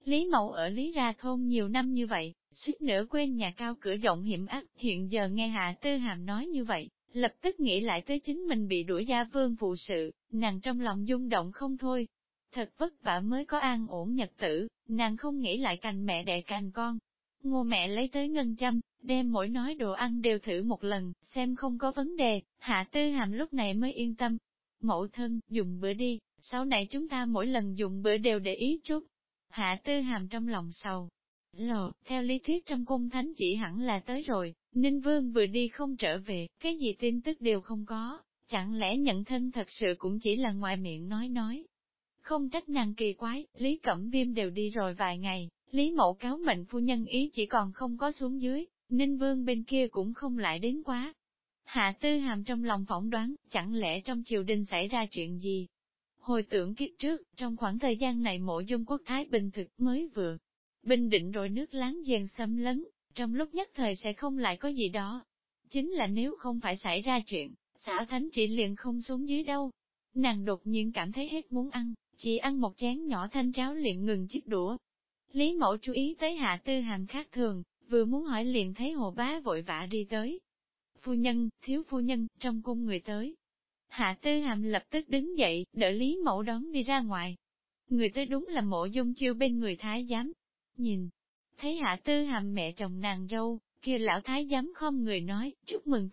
Lý Mậu ở Lý Ra Thôn nhiều năm như vậy, suýt nữa quên nhà cao cửa rộng hiểm ác, hiện giờ nghe Hạ Tư Hàm nói như vậy, lập tức nghĩ lại tới chính mình bị đuổi ra vương phụ sự, nàng trong lòng rung động không thôi. Thật vất vả mới có an ổn nhật tử, nàng không nghĩ lại cành mẹ đẻ cành con. Ngô mẹ lấy tới ngân châm, đem mỗi nói đồ ăn đều thử một lần, xem không có vấn đề, Hạ Tư Hàm lúc này mới yên tâm. Mẫu thân, dùng bữa đi, sau này chúng ta mỗi lần dùng bữa đều để ý chút. Hạ Tư Hàm trong lòng sầu. Theo lý thuyết trong cung thánh chỉ hẳn là tới rồi, Ninh Vương vừa đi không trở về, cái gì tin tức đều không có, chẳng lẽ nhận thân thật sự cũng chỉ là ngoài miệng nói. Không trách nàng kỳ quái, Lý Cẩm Viêm đều đi rồi vài ngày, Lý Mậu cáo mệnh phu nhân ý chỉ còn không có xuống dưới, Ninh Vương bên kia cũng không lại đến quá. Hạ Tư Hàm trong lòng phỏng đoán, chẳng lẽ trong triều đình xảy ra chuyện gì? Hồi tưởng kiếp trước, trong khoảng thời gian này Mộ Dung Quốc Thái Bình thực mới vừa bình định rồi nước láng giềng xâm lấn, trong lúc nhất thời sẽ không lại có gì đó. Chính là nếu không phải xảy ra chuyện, xã thánh chỉ liền không xuống dưới đâu. Nàng đột nhiên cảm thấy hết muốn ăn, chỉ ăn một chén nhỏ thanh cháo liền ngừng chiếc đũa. Lý Mẫu chú ý tới Hạ Tư Hàm khác thường, vừa muốn hỏi liền thấy Hồ Bá vội vã đi tới. Phu nhân, thiếu phu nhân, trong cung người tới. Hạ Tư Hàm lập tức đứng dậy, đợi Lý Mẫu đón đi ra ngoài. Người tới đúng là Mộ Dung Chiêu bên người thái giám. Nhìn, thấy Hạ Tư Hàm mẹ chồng nàng dâu, kia lão thái giám khom người nói, chúc mừng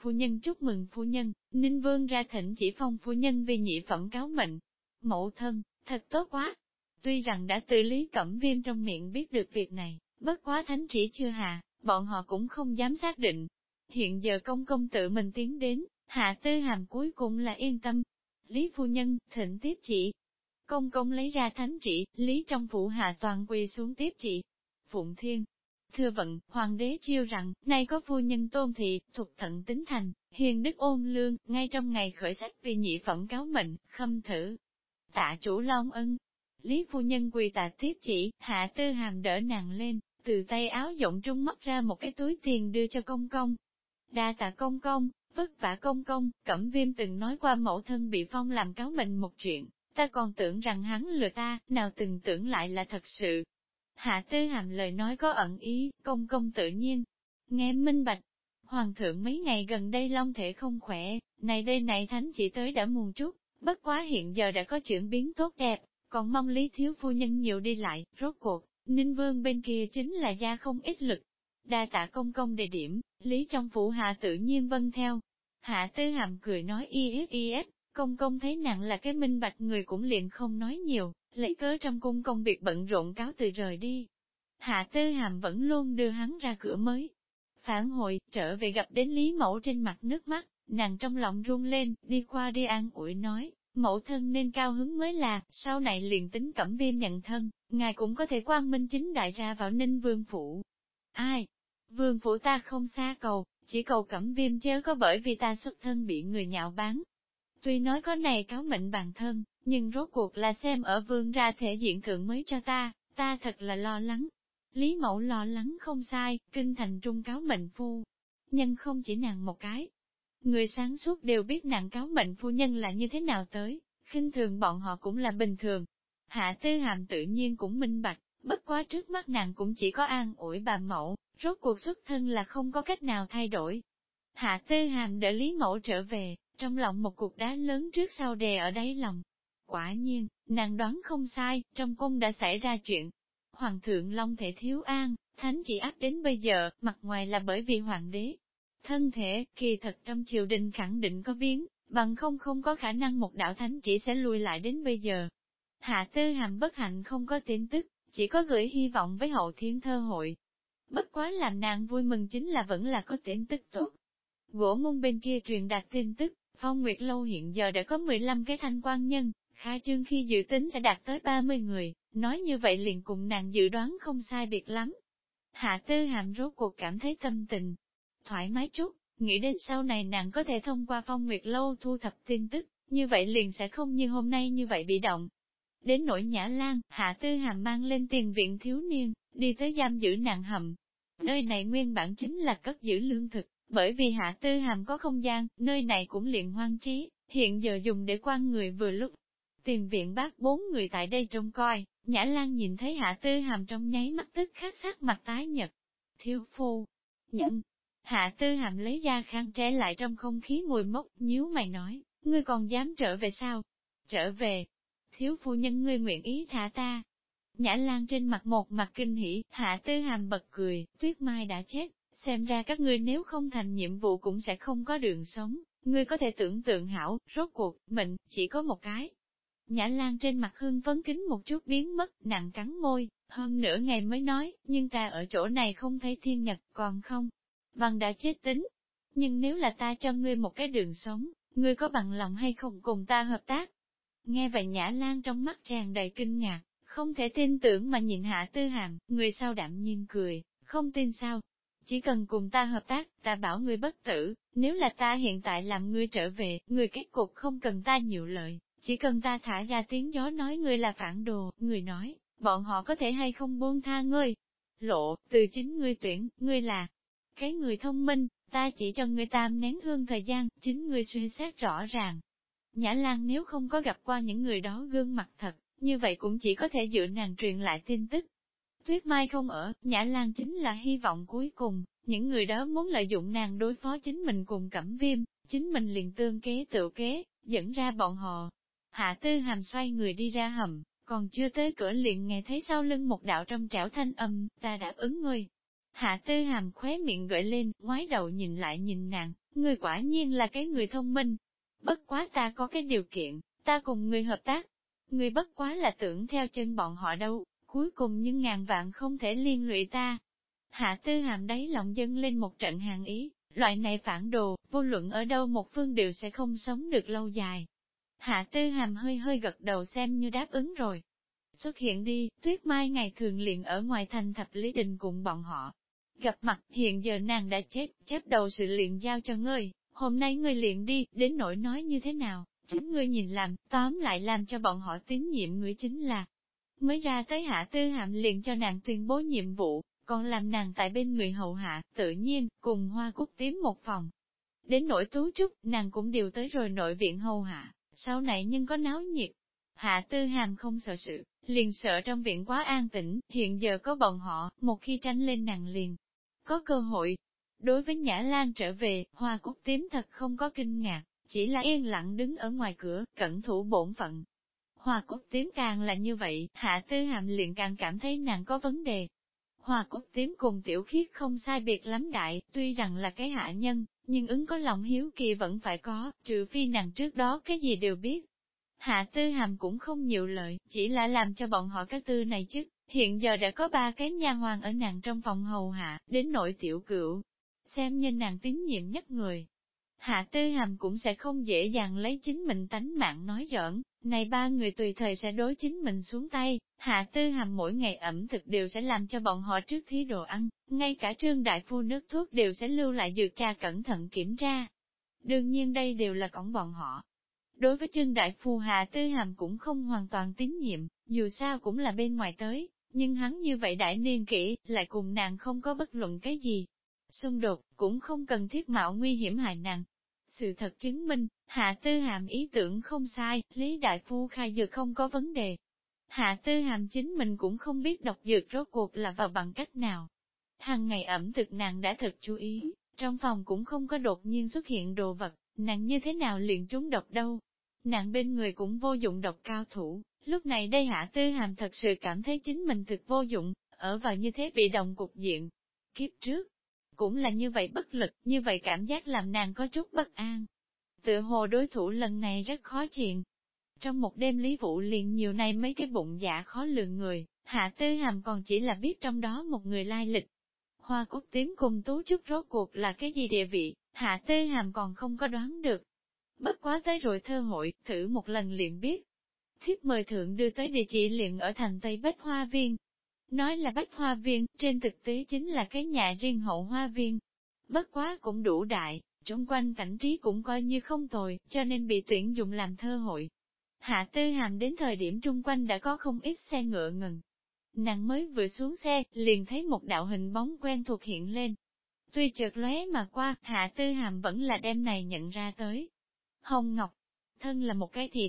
phu nhân, Ninh Vương ra thỉnh chỉ phong phu nhân vì nhị phẩm cáo mệnh. Mẫu thân, thật tốt quá. Tuy rằng đã từ Lý Cẩm Viêm trong miệng biết được việc này, bất quá thánh chỉ chưa hạ, bọn họ cũng không dám xác định. Hiện giờ công công tự mình tiến đến, Hạ Tư Hàm cuối cùng là yên tâm. Lý phu nhân, thỉnh tiếp chỉ. Công công lấy ra thánh chỉ, Lý trong phủ hạ toàn quỳ xuống tiếp chỉ. Phụng Thiên, thưa vận, hoàng đế chiêu rằng, nay có phu nhân tôn thị, thuộc thận tính thành, hiền đức ôn lương, ngay trong ngày khởi sách vì nhị phẩm cáo mệnh, khâm thử. Tạ chủ long ân. Lý phu nhân quỳ tạ tiếp chỉ, Hạ Tư Hàm đỡ nàng lên, từ tay áo rộng trung móc ra một cái túi tiền đưa cho công công. Đa tạ công công, vất vả công công, Cẩm Viêm từng nói qua mẫu thân bị phong làm cáo mệnh một chuyện, ta còn tưởng rằng hắn lừa ta, nào từng tưởng lại là thật sự. Hạ Tư Hàm lời nói có ẩn ý, công công tự nhiên. Nghe minh bạch, hoàng thượng mấy ngày gần đây long thể không khỏe, này thánh chỉ tới đã muôn chút, bất quá hiện giờ đã có chuyển biến tốt đẹp, còn mong Lý thiếu phu nhân nhiều đi lại, rốt cuộc, Ninh Vương bên kia chính là gia không ít lực. Đa tạ công công đề điểm, Lý trong phủ hạ tự nhiên vâng theo. Hạ Tư Hàm cười nói is, công công thấy nặng là cái minh bạch người cũng liền không nói nhiều, lấy cớ trong cung công việc bận rộn cáo từ rời đi. Hạ Tư Hàm vẫn luôn đưa hắn ra cửa mới. Phản hồi, trở về gặp đến Lý Mẫu trên mặt nước mắt, nàng trong lòng run lên, đi qua đi an ủi nói, mẫu thân nên cao hứng mới là, sau này liền tính Cẩm Viêm nhận thân, ngài cũng có thể quang minh chính đại ra vào Ninh Vương phủ. Ai? Vương phủ ta không xa cầu, chỉ cầu Cẩm Viêm chớ có bởi vì ta xuất thân bị người nhạo báng. Tuy nói có này cáo mệnh bản thân, nhưng rốt cuộc là xem ở vương ra thể diện thượng mới cho ta thật là lo lắng. Lý Mẫu lo lắng không sai, kinh thành trung cáo mệnh phu. Nhân không chỉ nàng một cái. Người sáng suốt đều biết nàng cáo mệnh phu nhân là như thế nào tới, khinh thường bọn họ cũng là bình thường. Hạ Tư Hàm tự nhiên cũng minh bạch, bất quá trước mắt nàng cũng chỉ có an ủi bà Mẫu, rốt cuộc xuất thân là không có cách nào thay đổi. Hạ Tư Hàm đỡ Lý Mẫu trở về, trong lòng một cục đá lớn trước sau đè ở đáy lòng. Quả nhiên, nàng đoán không sai, trong cung đã xảy ra chuyện. Hoàng thượng long thể thiếu an, thánh chỉ áp đến bây giờ, mặt ngoài là bởi vì hoàng đế. Thân thể, kỳ thật trong triều đình khẳng định có biến, bằng không có khả năng một đạo thánh chỉ sẽ lùi lại đến bây giờ. Hạ Tư Hàm bất hạnh không có tin tức, chỉ có gửi hy vọng với hậu thiên thơ hội. Bất quá làm nàng vui mừng chính là vẫn là có tin tức tốt. Gỗ môn bên kia truyền đạt tin tức, Phong Nguyệt Lâu hiện giờ đã có 15 cái thanh quan nhân, khai trương khi dự tính sẽ đạt tới 30 người, nói như vậy liền cùng nàng dự đoán không sai biệt lắm. Hạ Tư Hàm rốt cuộc cảm thấy tâm tình thoải mái chút, nghĩ đến sau này nàng có thể thông qua Phong Nguyệt Lâu thu thập tin tức, như vậy liền sẽ không như hôm nay như vậy bị động. Đến nỗi Nhã Lan, Hạ Tư Hàm mang lên tiền viện thiếu niên, đi tới giam giữ nàng hầm. Nơi này nguyên bản chính là cất giữ lương thực, bởi vì Hạ Tư Hàm có không gian, nơi này cũng liền hoang trí, hiện giờ dùng để quan người vừa lúc. Tiền viện bác 4 người tại đây trông coi, Nhã Lan nhìn thấy Hạ Tư Hàm trong nháy mắt tức khắc sắc mặt tái nhật. Thiếu phu, nhận. Hạ Tư Hàm lấy ra khăn che lại trong không khí mùi mốc, nhíu mày nói, ngươi còn dám trở về sao? Trở về. Thiếu phu nhân ngươi nguyện ý thả ta. Nhã Lan trên mặt một mặt kinh hỉ, Hạ Tư Hàm bật cười, Tuyết Mai đã chết, xem ra các ngươi nếu không thành nhiệm vụ cũng sẽ không có đường sống, ngươi có thể tưởng tượng hảo, rốt cuộc, mình, chỉ có một cái. Nhã Lan trên mặt hương phấn kính một chút biến mất, nặng cắn môi, hơn nửa ngày mới nói, nhưng ta ở chỗ này không thấy thiên nhật, còn không, bằng đã chết tính. Nhưng nếu là ta cho ngươi một cái đường sống, ngươi có bằng lòng hay không cùng ta hợp tác? Nghe vậy Nhã Lan trong mắt tràn đầy kinh ngạc, không thể tin tưởng mà nhìn Hạ Tư Hàm, người sau đạm nhiên cười, không tin sao? Chỉ cần cùng ta hợp tác, ta bảo ngươi bất tử, nếu là ta hiện tại làm ngươi trở về, ngươi kết cục không cần ta nhiều lời, chỉ cần ta thả ra tiếng gió nói ngươi là phản đồ, ngươi nói, bọn họ có thể hay không buông tha ngươi. Lộ, từ chính ngươi tuyển, ngươi là cái người thông minh, ta chỉ cho ngươi tam nén hương thời gian, chính ngươi suy xét rõ ràng. Nhã Lan nếu không có gặp qua những người đó gương mặt thật, như vậy cũng chỉ có thể dựa nàng truyền lại tin tức. Tuyết Mai không ở, Nhã Lan chính là hy vọng cuối cùng, những người đó muốn lợi dụng nàng đối phó chính mình cùng Cẩm Viêm, chính mình liền tương kế tự kế, dẫn ra bọn họ. Hạ Tư Hàm xoay người đi ra hầm, còn chưa tới cửa liền nghe thấy sau lưng một đạo trong trẻo thanh âm, ta đáp ứng ngươi. Hạ Tư Hàm khóe miệng gợi lên, ngoái đầu nhìn lại nhìn nàng, ngươi quả nhiên là cái người thông minh. Bất quá ta có cái điều kiện, ta cùng ngươi hợp tác. Ngươi bất quá là tưởng theo chân bọn họ đâu, cuối cùng nhưng ngàn vạn không thể liên lụy ta. Hạ Tư Hàm đáy lòng dâng lên một trận hàng ý, loại này phản đồ, vô luận ở đâu một phương đều sẽ không sống được lâu dài. Hạ Tư Hàm hơi hơi gật đầu xem như đáp ứng rồi. Xuất hiện đi, Tuyết Mai ngày thường liền ở ngoài thành Thập Lý Đình cùng bọn họ. Gặp mặt, hiện giờ nàng đã chết, chép đầu sự liền giao cho ngươi, hôm nay ngươi liền đi, đến nỗi nói như thế nào, chính ngươi nhìn làm, tóm lại làm cho bọn họ tín nhiệm ngươi chính là. Mới ra tới Hạ Tư Hàm liền cho nàng tuyên bố nhiệm vụ, còn làm nàng tại bên người hầu hạ, tự nhiên, cùng Hoa Cúc tím một phòng. Đến nỗi Tú Trúc, nàng cũng điều tới rồi nội viện hầu hạ, sau này nhưng có náo nhiệt. Hạ Tư Hàm không sợ sự, liền sợ trong viện quá an tĩnh, hiện giờ có bọn họ, một khi tranh lên nàng liền có cơ hội. Đối với Nhã Lan trở về, Hoa Cúc tím thật không có kinh ngạc, chỉ là yên lặng đứng ở ngoài cửa, cẩn thủ bổn phận. Hoa Cúc tím càng là như vậy, Hạ Tư Hàm liền càng cảm thấy nàng có vấn đề. Hoa Cúc tím cùng Tiểu Khiết không sai biệt lắm đại, tuy rằng là cái hạ nhân, nhưng ứng có lòng hiếu kỳ vẫn phải có, trừ phi nàng trước đó cái gì đều biết. Hạ Tư Hàm cũng không nhiều lời, chỉ là làm cho bọn họ các tư này chứ, hiện giờ đã có 3 cái nha hoàn ở nàng trong phòng hầu hạ, đến nội Tiểu Cửu, xem như nàng tín nhiệm nhất người. Hạ Tư Hàm cũng sẽ không dễ dàng lấy chính mình tánh mạng nói giỡn, này 3 người tùy thời sẽ đối chính mình xuống tay, Hạ Tư Hàm mỗi ngày ẩm thực đều sẽ làm cho bọn họ trước thí đồ ăn, ngay cả Trương Đại Phu nước thuốc đều sẽ lưu lại dược trà cẩn thận kiểm tra. Đương nhiên đây đều là cổng bọn họ. Đối với Trương Đại Phu Hạ Tư Hàm cũng không hoàn toàn tín nhiệm, dù sao cũng là bên ngoài tới, nhưng hắn như vậy đại niên kỷ, lại cùng nàng không có bất luận cái gì. Xung đột, cũng không cần thiết mạo nguy hiểm hại nàng. Sự thật chứng minh, Hạ Tư Hàm ý tưởng không sai, Lý Đại Phu khai dược không có vấn đề. Hạ Tư Hàm chính mình cũng không biết độc dược rốt cuộc là vào bằng cách nào. Hàng ngày ẩm thực nàng đã thật chú ý, trong phòng cũng không có đột nhiên xuất hiện đồ vật, nàng như thế nào liền trúng độc đâu. Nàng bên người cũng vô dụng độc cao thủ, lúc này đây Hạ Tư Hàm thật sự cảm thấy chính mình thực vô dụng, ở vào như thế bị động cục diện. Kiếp trước, cũng là như vậy bất lực, như vậy cảm giác làm nàng có chút bất an. Tựa hồ đối thủ lần này rất khó chịu. Trong một đêm Lý Vũ liền nhiều nay mấy cái bụng dạ khó lường người, Hạ Tư Hàm còn chỉ là biết trong đó một người lai lịch. Hoa Cúc tím cùng Tú Trúc rốt cuộc là cái gì địa vị, Hạ Tư Hàm còn không có đoán được. Bất quá tới rồi thơ hội, thử một lần liền biết. Thiếp mời thượng đưa tới địa chỉ liền ở thành Tây Bách Hoa Viên. Nói là Bách Hoa Viên, trên thực tế chính là cái nhà riêng hậu Hoa Viên. Bất quá cũng đủ đại, chung quanh cảnh trí cũng coi như không tồi, cho nên bị tuyển dụng làm thơ hội. Hạ Tư Hàm đến thời điểm trung quanh đã có không ít xe ngựa ngừng. Nàng mới vừa xuống xe, liền thấy một đạo hình bóng quen thuộc hiện lên. Tuy chợt lóe mà qua, Hạ Tư Hàm vẫn là đem này nhận ra tới. Hồng Ngọc, thân là một cái thị thiếp,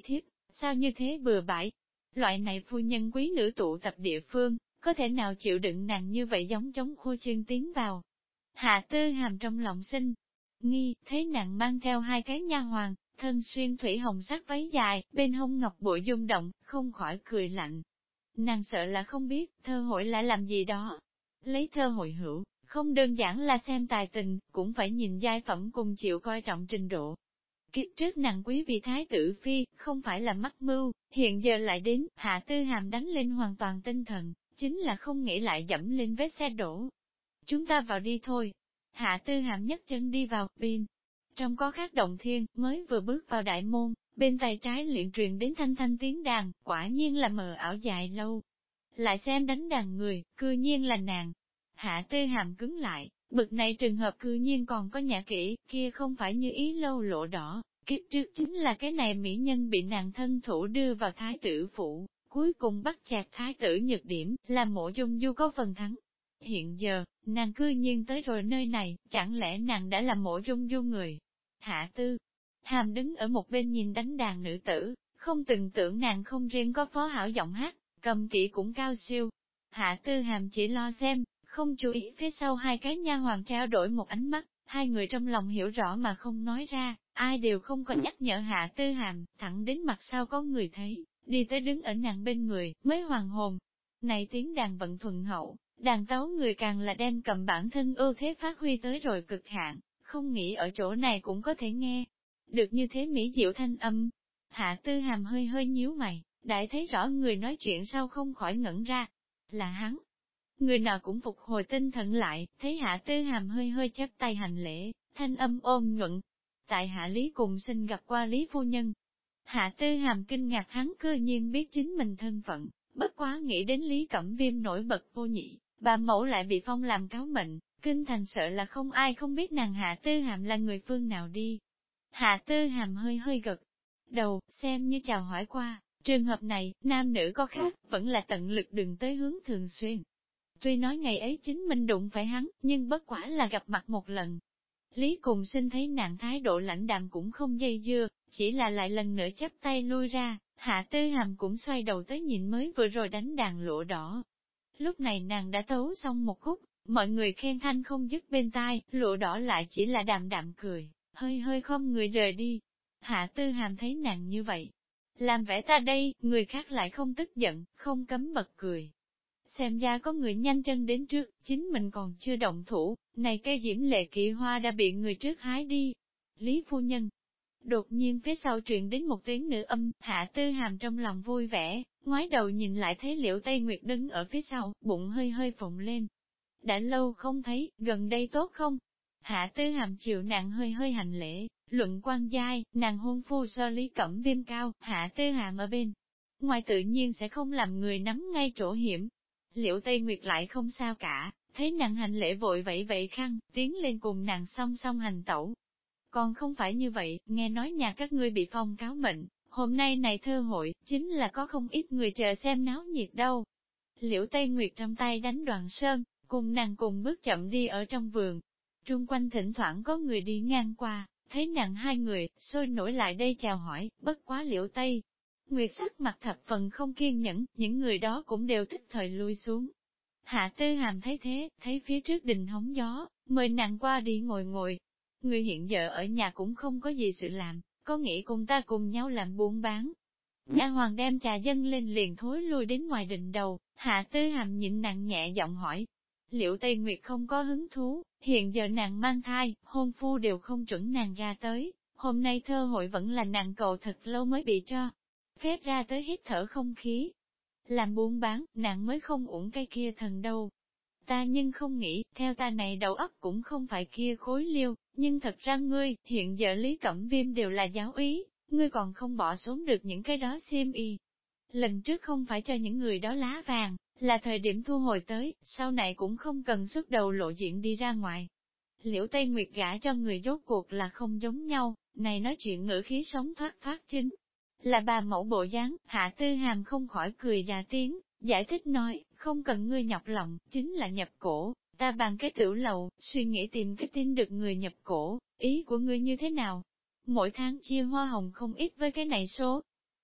Sao như thế bừa bãi? Loại này phu nhân quý nữ tụ tập địa phương, có thể nào chịu đựng nàng như vậy giống chống khô chân tiến vào. Hạ Tư Hàm trong lòng sinh nghi, thấy nàng mang theo hai cái nha hoàn, thân xuyên thủy hồng sắc váy dài, bên hông ngọc bội rung động, không khỏi cười lạnh. Nàng sợ là không biết, thơ hội lại làm gì đó. Lấy thơ hội hữu, không đơn giản là xem tài tình, cũng phải nhìn giai phẩm cùng chịu coi trọng trình độ. Kiếp trước nàng quý vị thái tử phi, không phải là mắc mưu, hiện giờ lại đến, Hạ Tư Hàm đánh lên hoàn toàn tinh thần, chính là không nghĩ lại dẫm lên vết xe đổ. Chúng ta vào đi thôi. Hạ Tư Hàm nhấc chân đi vào, bên trong có khác động thiên, mới vừa bước vào đại môn, bên tay trái liền truyền đến thanh thanh tiếng đàn, quả nhiên là mờ ảo dài lâu. Lại xem đánh đàn người, cư nhiên là nàng. Hạ Tư Hàm cứng lại, bực này trường hợp cư nhiên còn có nhã kỹ, kia không phải như ý lâu lộ đỏ, kiếp trước chính là cái này mỹ nhân bị nàng thân thủ đưa vào thái tử phủ, cuối cùng bắt chẹt thái tử nhược điểm, làm Mộ Dung Du có phần thắng. Hiện giờ, nàng cư nhiên tới rồi nơi này, chẳng lẽ nàng đã là Mộ Dung Du người? Hạ Tư Hàm đứng ở một bên nhìn đánh đàn nữ tử, không từng tưởng nàng không riêng có phó hảo giọng hát, cầm kỹ cũng cao siêu. Hạ Tư Hàm chỉ lo xem, không chú ý phía sau hai cái nha hoàn trao đổi một ánh mắt, hai người trong lòng hiểu rõ mà không nói ra, ai đều không có nhắc nhở Hạ Tư Hàm, thẳng đến mặt sau có người thấy, đi tới đứng ở nàng bên người, mới hoàn hồn. Này tiếng đàn vận thuần hậu, đàn tấu người càng là đem cầm bản thân ưu thế phát huy tới rồi cực hạn, không nghĩ ở chỗ này cũng có thể nghe được như thế mỹ diệu thanh âm. Hạ Tư Hàm hơi hơi nhíu mày, đại thấy rõ người nói chuyện sau không khỏi ngẩn ra, là hắn. Người nào cũng phục hồi tinh thần lại, thấy Hạ Tư Hàm hơi hơi chắp tay hành lễ, thanh âm ôn nhuận. Tại Hạ Lý cùng xin gặp qua Lý phu nhân. Hạ Tư Hàm kinh ngạc hắn cư nhiên biết chính mình thân phận, bất quá nghĩ đến Lý Cẩm Viêm nổi bật vô nhị, bà mẫu lại bị phong làm cáo mệnh, kinh thành sợ là không ai không biết nàng Hạ Tư Hàm là người phương nào đi. Hạ Tư Hàm hơi hơi gật đầu, xem như chào hỏi qua, trường hợp này, nam nữ có khác, vẫn là tận lực đừng tới hướng thường xuyên. Tuy nói ngày ấy chính mình đụng phải hắn, nhưng bất quả là gặp mặt một lần. Lý cùng sinh thấy nàng thái độ lãnh đạm cũng không dây dưa, chỉ là lại lần nữa chắp tay lui ra, Hạ Tư Hàm cũng xoay đầu tới nhìn mới vừa rồi đánh đàn lụa đỏ. Lúc này nàng đã tấu xong một khúc, mọi người khen thanh không dứt bên tai, lụa đỏ lại chỉ là đạm đạm cười, hơi hơi không người rời đi. Hạ Tư Hàm thấy nàng như vậy, làm vẻ ta đây, người khác lại không tức giận, không cấm bật cười. Xem ra có người nhanh chân đến trước, chính mình còn chưa động thủ, này cây diễm lệ kỵ hoa đã bị người trước hái đi. Lý phu nhân. Đột nhiên phía sau truyền đến một tiếng nữ âm, Hạ Tư Hàm trong lòng vui vẻ, ngoái đầu nhìn lại thấy Liễu Tây Nguyệt đứng ở phía sau, bụng hơi hơi phồng lên. Đã lâu không thấy, gần đây tốt không? Hạ Tư Hàm chịu nàng hơi hơi hành lễ, luận quan giai, nàng hôn phu so Lý Cẩm Viêm cao, Hạ Tư Hàm ở bên. Ngoài tự nhiên sẽ không làm người nắm ngay chỗ hiểm. Liễu Tây Nguyệt lại không sao cả, thấy nàng hành lễ vội vẫy vậy khăn, tiến lên cùng nàng song song hành tẩu. Còn không phải như vậy, nghe nói nhà các ngươi bị phong cáo mệnh, hôm nay này thơ hội, chính là có không ít người chờ xem náo nhiệt đâu. Liễu Tây Nguyệt trong tay đánh đoàn sơn, cùng nàng cùng bước chậm đi ở trong vườn. Trung quanh thỉnh thoảng có người đi ngang qua, thấy nàng hai người, sôi nổi lại đây chào hỏi, bất quá Liễu Tây. Nguyệt sắc mặt thập phần không kiên nhẫn, những người đó cũng đều thích thời lui xuống. Hạ Tư Hàm thấy thế, thấy phía trước đình hóng gió, mời nàng qua đi ngồi ngồi. Người hiện giờ ở nhà cũng không có gì sự làm, có nghĩ cùng ta cùng nhau làm buôn bán. Nha hoàng đem trà dâng lên liền thối lui đến ngoài đình đầu, Hạ Tư Hàm nhịn nặng nhẹ giọng hỏi. Liễu Tây Nguyệt không có hứng thú, hiện giờ nàng mang thai, hôn phu đều không chuẩn nàng ra tới, hôm nay thơ hội vẫn là nàng cầu thật lâu mới bị cho phép ra tới hít thở không khí. Làm buôn bán, nàng mới không uổng cái kia thần đâu. Ta nhưng không nghĩ, theo ta này đầu óc cũng không phải kia khối liêu, nhưng thật ra ngươi, hiện giờ Lý Cẩm Viêm đều là giáo ý, ngươi còn không bỏ xuống được những cái đó xiêm y. Lần trước không phải cho những người đó lá vàng, là thời điểm thu hồi tới, sau này cũng không cần xuất đầu lộ diện đi ra ngoài. Liễu Tây Nguyệt gả cho người rốt cuộc là không giống nhau, này nói chuyện ngữ khí sống thoát thoát chính. Là bà mẫu bộ dáng, Hạ Tư Hàm không khỏi cười già tiếng, giải thích nói, không cần ngươi nhọc lòng, chính là nhập cổ, ta bàn cái tiểu lầu, suy nghĩ tìm cái tin được người nhập cổ, ý của ngươi như thế nào? Mỗi tháng chia hoa hồng không ít với cái này số.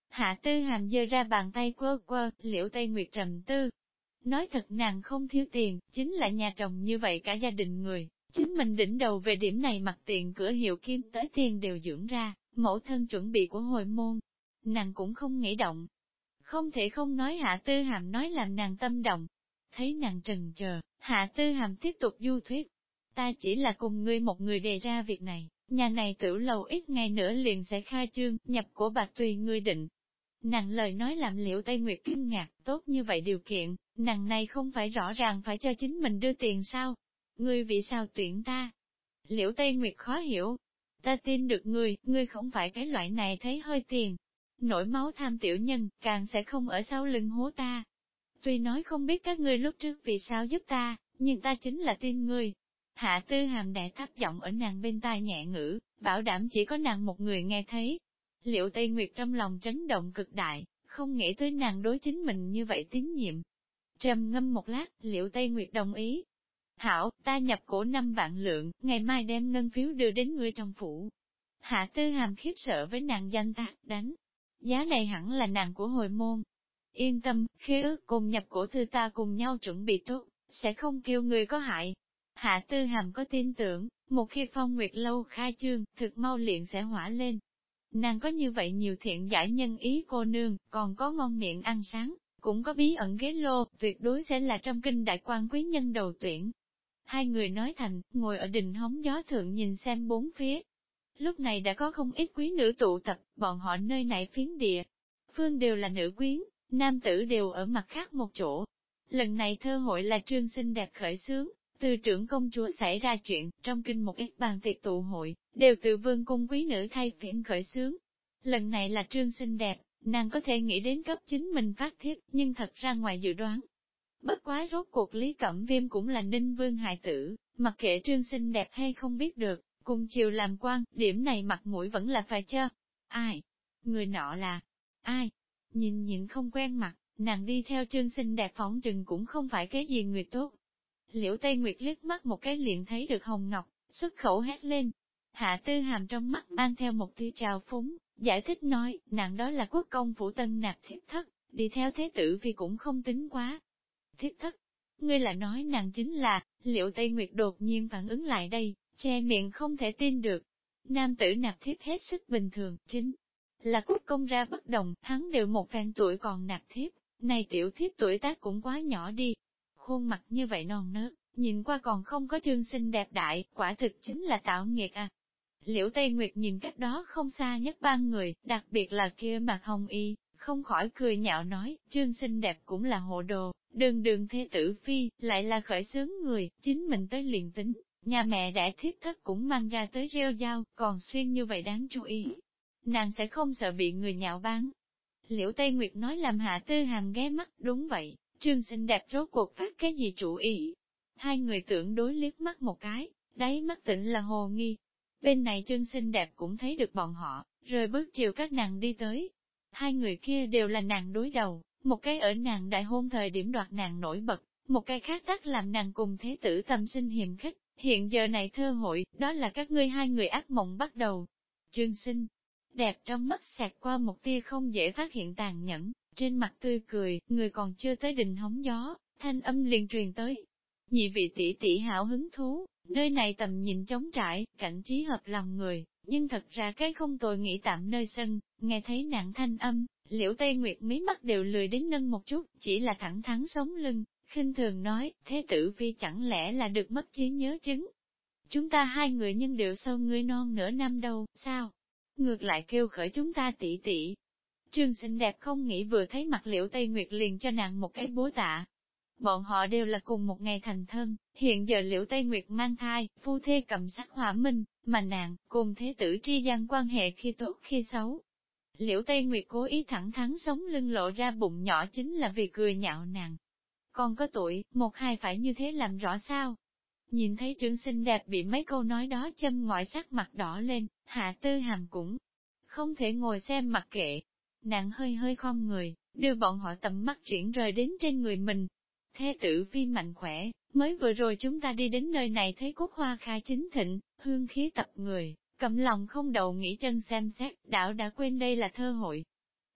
Hạ Tư Hàm giơ ra bàn tay quơ quơ, Liễu Tây Nguyệt trầm tư. Nói thật nàng không thiếu tiền, chính là nhà chồng như vậy cả gia đình người, chính mình đỉnh đầu về điểm này mặt tiền cửa hiệu kim tới tiền đều dưỡng ra, mẫu thân chuẩn bị của hồi môn. Nàng cũng không nghĩ động. Không thể không nói Hạ Tư Hàm nói làm nàng tâm động. Thấy nàng trần chờ, Hạ Tư Hàm tiếp tục du thuyết. Ta chỉ là cùng ngươi một người đề ra việc này, nhà này tiểu lầu ít ngày nữa liền sẽ khai trương, nhập của bạc tùy ngươi định. Nàng lời nói làm Liễu Tây Nguyệt kinh ngạc, tốt như vậy điều kiện, nàng này không phải rõ ràng phải cho chính mình đưa tiền sao? Ngươi vì sao tuyển ta? Liễu Tây Nguyệt khó hiểu. Ta tin được ngươi không phải cái loại này thấy hơi tiền. Nổi máu tham tiểu nhân, càng sẽ không ở sau lưng hố ta. Tuy nói không biết các ngươi lúc trước vì sao giúp ta, nhưng ta chính là tin ngươi. Hạ Tư Hàm đại thấp giọng ở nàng bên tai nhẹ ngữ, bảo đảm chỉ có nàng một người nghe thấy. Liễu Tây Nguyệt trong lòng chấn động cực đại, không nghĩ tới nàng đối chính mình như vậy tín nhiệm. Trầm ngâm một lát, Liễu Tây Nguyệt đồng ý. Hảo, ta nhập cổ 5 vạn lượng, ngày mai đem ngân phiếu đưa đến ngươi trong phủ. Hạ Tư Hàm khiếp sợ với nàng danh tác đánh. Giá này hẳn là nàng của hồi môn. Yên tâm, khế ước cùng nhập cổ thư ta cùng nhau chuẩn bị tốt, sẽ không kêu người có hại. Hạ Tư Hàm có tin tưởng, một khi Phong Nguyệt Lâu khai trương, thực mau liền sẽ hỏa lên. Nàng có như vậy nhiều thiện giải nhân ý cô nương, còn có ngon miệng ăn sáng, cũng có bí ẩn ghế lô, tuyệt đối sẽ là trong kinh đại quan quý nhân đầu tuyển. Hai người nói thành, ngồi ở đình hóng gió thượng nhìn xem bốn phía. Lúc này đã có không ít quý nữ tụ tập, bọn họ nơi này phiến địa. Phương đều là nữ quyến, nam tử đều ở mặt khác một chỗ. Lần này thơ hội là trương xinh đẹp khởi xướng, từ trưởng công chúa xảy ra chuyện, trong kinh một ít bàn tiệc tụ hội, đều từ vương cung quý nữ thay phiên khởi xướng. Lần này là trương xinh đẹp, nàng có thể nghĩ đến cấp chính mình phát thiếp, nhưng thật ra ngoài dự đoán. Bất quá rốt cuộc Lý Cẩm Viêm cũng là ninh vương hài tử, mặc kệ trương xinh đẹp hay không biết được, cùng chiều làm quan, điểm này mặt mũi vẫn là phải cho. Ai? Người nọ là ai? Nhìn không quen mặt, nàng đi theo trương xinh đẹp phỏng chừng cũng không phải cái gì người tốt. Liễu Tây Nguyệt liếc mắt một cái liền thấy được Hồng Ngọc, xuất khẩu hét lên. Hạ Tư Hàm trong mắt mang theo một tia trào phúng, giải thích nói, nàng đó là quốc công phủ tân nạp thiếp thất, đi theo thế tử vì cũng không tính quá. Thiếp thất, ngươi là nói nàng chính là, Liễu Tây Nguyệt đột nhiên phản ứng lại đây, che miệng không thể tin được. Nam tử nạp thiếp hết sức bình thường, chính là quốc công ra bất đồng, hắn đều một phen tuổi còn nạp thiếp, này tiểu thiếp tuổi tác cũng quá nhỏ đi. Khuôn mặt như vậy non nớt, nhìn qua còn không có trương xinh đẹp đại, quả thực chính là tạo nghiệt à. Liễu Tây Nguyệt nhìn cách đó không xa nhất ba người, đặc biệt là kia mặt hồng y, không khỏi cười nhạo nói, trương xinh đẹp cũng là hộ đồ, đường thế tử phi, lại là khởi xướng người, chính mình tới liền tính, nhà mẹ đẻ thiếp thất cũng mang ra tới rêu dao, còn xuyên như vậy đáng chú ý. Nàng sẽ không sợ bị người nhạo báng. Liễu Tây Nguyệt nói làm Hạ Tư Hàm ghé mắt, đúng vậy, trương xinh đẹp rốt cuộc phát cái gì chủ ý. Hai người tưởng đối liếc mắt một cái, đáy mắt tịnh là hồ nghi. Bên này trương xinh đẹp cũng thấy được bọn họ, rồi bước chiều các nàng đi tới. Hai người kia đều là nàng đối đầu, một cái ở nàng đại hôn thời điểm đoạt nàng nổi bật, một cái khác tắc làm nàng cùng thế tử tâm sinh hiềm khích. Hiện giờ này thơ hội, đó là các ngươi hai người ác mộng bắt đầu. Trương xinh đẹp trong mắt xẹt qua một tia không dễ phát hiện tàn nhẫn, trên mặt tươi cười, người còn chưa tới đình hóng gió, thanh âm liền truyền tới. Nhị vị tỷ tỷ hảo hứng thú, nơi này tầm nhìn trống trải, cảnh trí hợp lòng người, nhưng thật ra cái không tồi nghĩ tạm nơi sân, nghe thấy nặng thanh âm, Liễu Tây Nguyệt mí mắt đều lười đến nâng một chút, chỉ là thẳng thắn sống lưng, khinh thường nói, thế tử phi chẳng lẽ là được mất trí nhớ chứng. Chúng ta hai người nhưng đều sau ngươi non nửa năm đâu, sao? Ngược lại kêu khởi chúng ta tỷ tỷ. Trương xinh đẹp không nghĩ vừa thấy mặt Liễu Tây Nguyệt liền cho nàng một cái búa tạ. Bọn họ đều là cùng một ngày thành thân, hiện giờ Liễu Tây Nguyệt mang thai, phu thê cầm sắc hòa minh, mà nàng, cùng thế tử tri gian quan hệ khi tốt khi xấu. Liễu Tây Nguyệt cố ý thẳng thắn sống lưng lộ ra bụng nhỏ chính là vì cười nhạo nàng. Con có tuổi, một hai phải như thế làm rõ sao? Nhìn thấy trưởng xinh đẹp bị mấy câu nói đó châm ngòi sắc mặt đỏ lên, Hạ Tư Hàm cũng không thể ngồi xem mặc kệ. Nàng hơi khom người, đưa bọn họ tầm mắt chuyển rời đến trên người mình. Thế tử phi mạnh khỏe, mới vừa rồi chúng ta đi đến nơi này thấy cúc hoa khai chính thịnh, hương khí tập người, cầm lòng không đầu nghĩ chân xem xét, đã quên đây là thơ hội.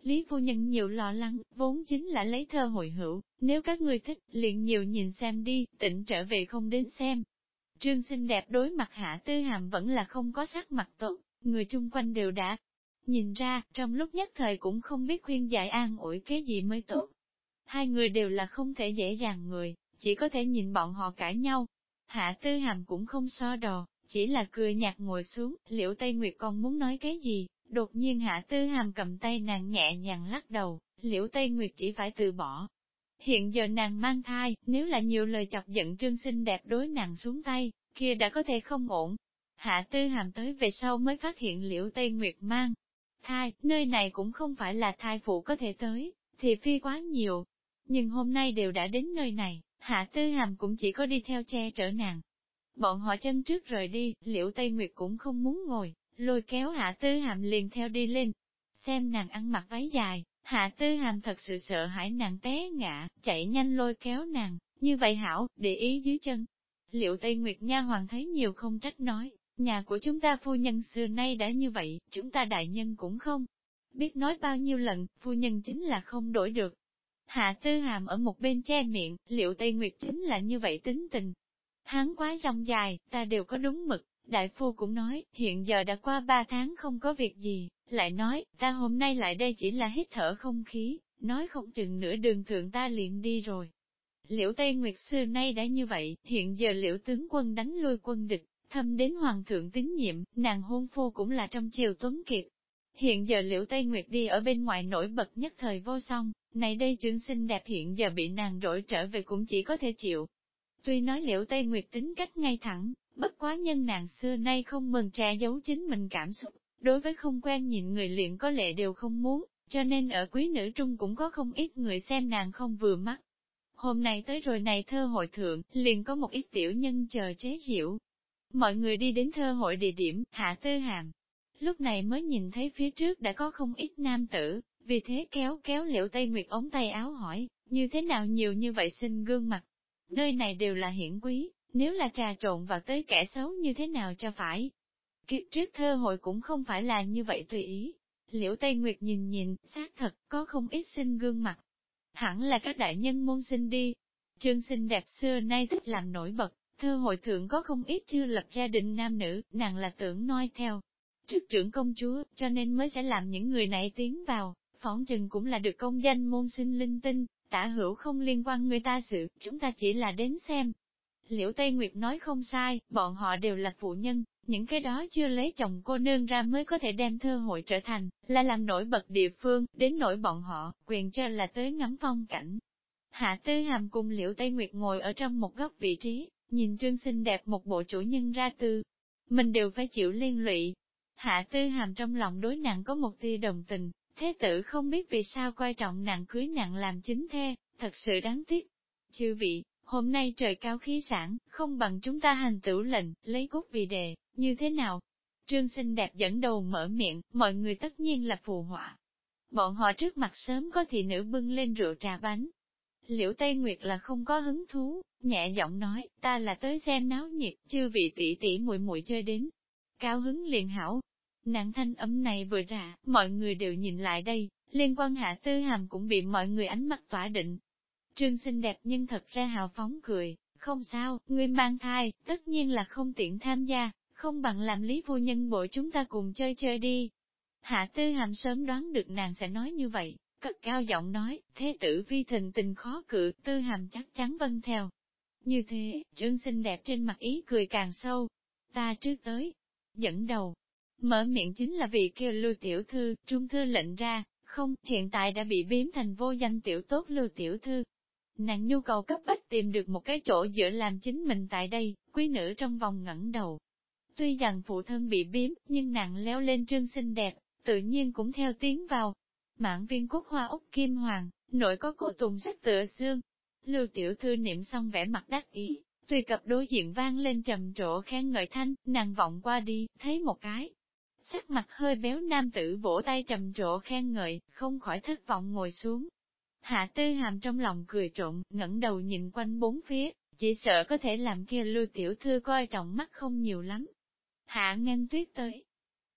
Lý phu nhân nhiều lo lắng, vốn chính là lấy thơ hội hữu, nếu các ngươi thích, liền nhiều nhìn xem đi, tỉnh trở về không đến xem. Trương xinh đẹp đối mặt Hạ Tư Hàm vẫn là không có sắc mặt tốt, người chung quanh đều đã nhìn ra, trong lúc nhất thời cũng không biết khuyên giải an ủi cái gì mới tốt. Hai người đều là không thể dễ dàng người, chỉ có thể nhìn bọn họ cãi nhau. Hạ Tư Hàm cũng không so đò, chỉ là cười nhạt ngồi xuống, Liễu Tây Nguyệt còn muốn nói cái gì, đột nhiên Hạ Tư Hàm cầm tay nàng nhẹ nhàng lắc đầu, Liễu Tây Nguyệt chỉ phải từ bỏ. Hiện giờ nàng mang thai, nếu là nhiều lời chọc giận Trương xinh đẹp đối nàng xuống tay, kia đã có thể không ổn. Hạ Tư Hàm tới về sau mới phát hiện Liễu Tây Nguyệt mang thai, nơi này cũng không phải là thai phụ có thể tới, thì phi quá nhiều. Nhưng hôm nay đều đã đến nơi này, Hạ Tư Hàm cũng chỉ có đi theo che chở nàng. Bọn họ chân trước rời đi, Liễu Tây Nguyệt cũng không muốn ngồi, lôi kéo Hạ Tư Hàm liền theo đi lên. Xem nàng ăn mặc váy dài, Hạ Tư Hàm thật sự sợ hãi nàng té ngã, chạy nhanh lôi kéo nàng, như vậy hảo, để ý dưới chân. Liễu Tây Nguyệt nha hoàng thấy nhiều không trách nói, nhà của chúng ta phu nhân xưa nay đã như vậy, chúng ta đại nhân cũng không biết nói bao nhiêu lần, phu nhân chính là không đổi được. Hạ Tư Hàm ở một bên che miệng, Liễu Tây Nguyệt chính là như vậy tính tình. Hắn quá rong dài, ta đều có đúng mực, đại phu cũng nói, hiện giờ đã qua 3 tháng không có việc gì, lại nói, ta hôm nay lại đây chỉ là hít thở không khí, nói không chừng nửa đường thượng ta liền đi rồi. Liễu Tây Nguyệt xưa nay đã như vậy, hiện giờ Liễu tướng quân đánh lui quân địch, thâm đến hoàng thượng tín nhiệm, nàng hôn phu cũng là trong triều tuấn kiệt. Hiện giờ Liễu Tây Nguyệt đi ở bên ngoài nổi bật nhất thời vô song, này đây Trương xinh đẹp hiện giờ bị nàng đổi trở về cũng chỉ có thể chịu. Tuy nói Liễu Tây Nguyệt tính cách ngay thẳng, bất quá nhân nàng xưa nay không mừng che giấu chính mình cảm xúc, đối với không quen nhìn người liền có lệ đều không muốn, cho nên ở quý nữ trung cũng có không ít người xem nàng không vừa mắt. Hôm nay tới rồi này thơ hội thượng, liền có một ít tiểu nhân chờ chế giễu. Mọi người đi đến thơ hội địa điểm, Hạ Tư Hàm. Lúc này mới nhìn thấy phía trước đã có không ít nam tử, vì thế kéo kéo Liễu Tây Nguyệt ống tay áo hỏi, như thế nào nhiều như vậy xinh gương mặt. Nơi này đều là hiển quý, nếu là trà trộn vào tới kẻ xấu như thế nào cho phải. Kiếp trước thơ hội cũng không phải là như vậy tùy ý. Liễu Tây Nguyệt nhìn nhìn, xác thật, có không ít xinh gương mặt. Hẳn là các đại nhân môn sinh đi. Trương xinh đẹp xưa nay thích làm nổi bật, thơ hội thượng có không ít chưa lập gia đình nam nữ, nàng là tưởng noi theo. Trước trưởng công chúa, cho nên mới sẽ làm những người này tiến vào, phỏng chừng cũng là được công danh môn sinh linh tinh, tả hữu không liên quan người ta sự, chúng ta chỉ là đến xem. Liễu Tây Nguyệt nói không sai, bọn họ đều là phụ nhân, những cái đó chưa lấy chồng cô nương ra mới có thể đem thơ hội trở thành, là làm nổi bật địa phương, đến nỗi bọn họ, quyền cho là tới ngắm phong cảnh. Hạ Tư Hàm cùng Liễu Tây Nguyệt ngồi ở trong một góc vị trí, nhìn Trương xinh đẹp một bộ chủ nhân ra tư. Mình đều phải chịu liên lụy. Hạ Tư Hàm trong lòng đối nàng có một tia đồng tình, thế tử không biết vì sao coi trọng nàng cưới nàng làm chính thê, thật sự đáng tiếc. Chư vị, hôm nay trời cao khí sản, không bằng chúng ta hành tửu lệnh, lấy cốt vì đề, như thế nào? Trương xinh đẹp dẫn đầu mở miệng, mọi người tất nhiên là phù họa. Bọn họ trước mặt sớm có thị nữ bưng lên rượu trà bánh. Liễu Tây Nguyệt là không có hứng thú, nhẹ giọng nói, ta là tới xem náo nhiệt, chư vị tỷ tỷ muội muội chơi đến. Cao hứng liền hảo. Nàng thanh âm này vừa ra, mọi người đều nhìn lại đây, liên quan Hạ Tư Hàm cũng bị mọi người ánh mắt tỏa định. Trương xinh đẹp nhưng thật ra hào phóng cười, không sao, ngươi mang thai, tất nhiên là không tiện tham gia, không bằng làm Lý phu nhân bội chúng ta cùng chơi chơi đi. Hạ Tư Hàm sớm đoán được nàng sẽ nói như vậy, cất cao giọng nói, thế tử vi thình tình khó cự, Tư Hàm chắc chắn vâng theo. Như thế, Trương xinh đẹp trên mặt ý cười càng sâu. Ta trước tới, dẫn đầu, mở miệng chính là vị kêu Lưu tiểu thư, trung thư lệnh ra, không, hiện tại đã bị biến thành vô danh tiểu tốt Lưu tiểu thư. Nàng nhu cầu cấp bách tìm được một cái chỗ dựa làm chính mình tại đây, quý nữ trong vòng ngẩng đầu. Tuy rằng phụ thân bị biếm, nhưng nàng leo lên Trương xinh đẹp, tự nhiên cũng theo tiến vào. Mãn viên quốc hoa úc kim hoàng, nội có cổ tùng sắc tựa xương. Lưu tiểu thư niệm xong vẻ mặt đắc ý, tuy cập đối diện vang lên trầm trộ khen ngợi thanh, nàng vọng qua đi, thấy một cái. Sắc mặt hơi béo nam tử vỗ tay trầm trộ khen ngợi, không khỏi thất vọng ngồi xuống. Hạ Tư Hàm trong lòng cười trộn, ngẩng đầu nhìn quanh bốn phía, chỉ sợ có thể làm kia Lưu tiểu thư coi trọng mắt không nhiều lắm. Hạ Nghênh Tuyết tới.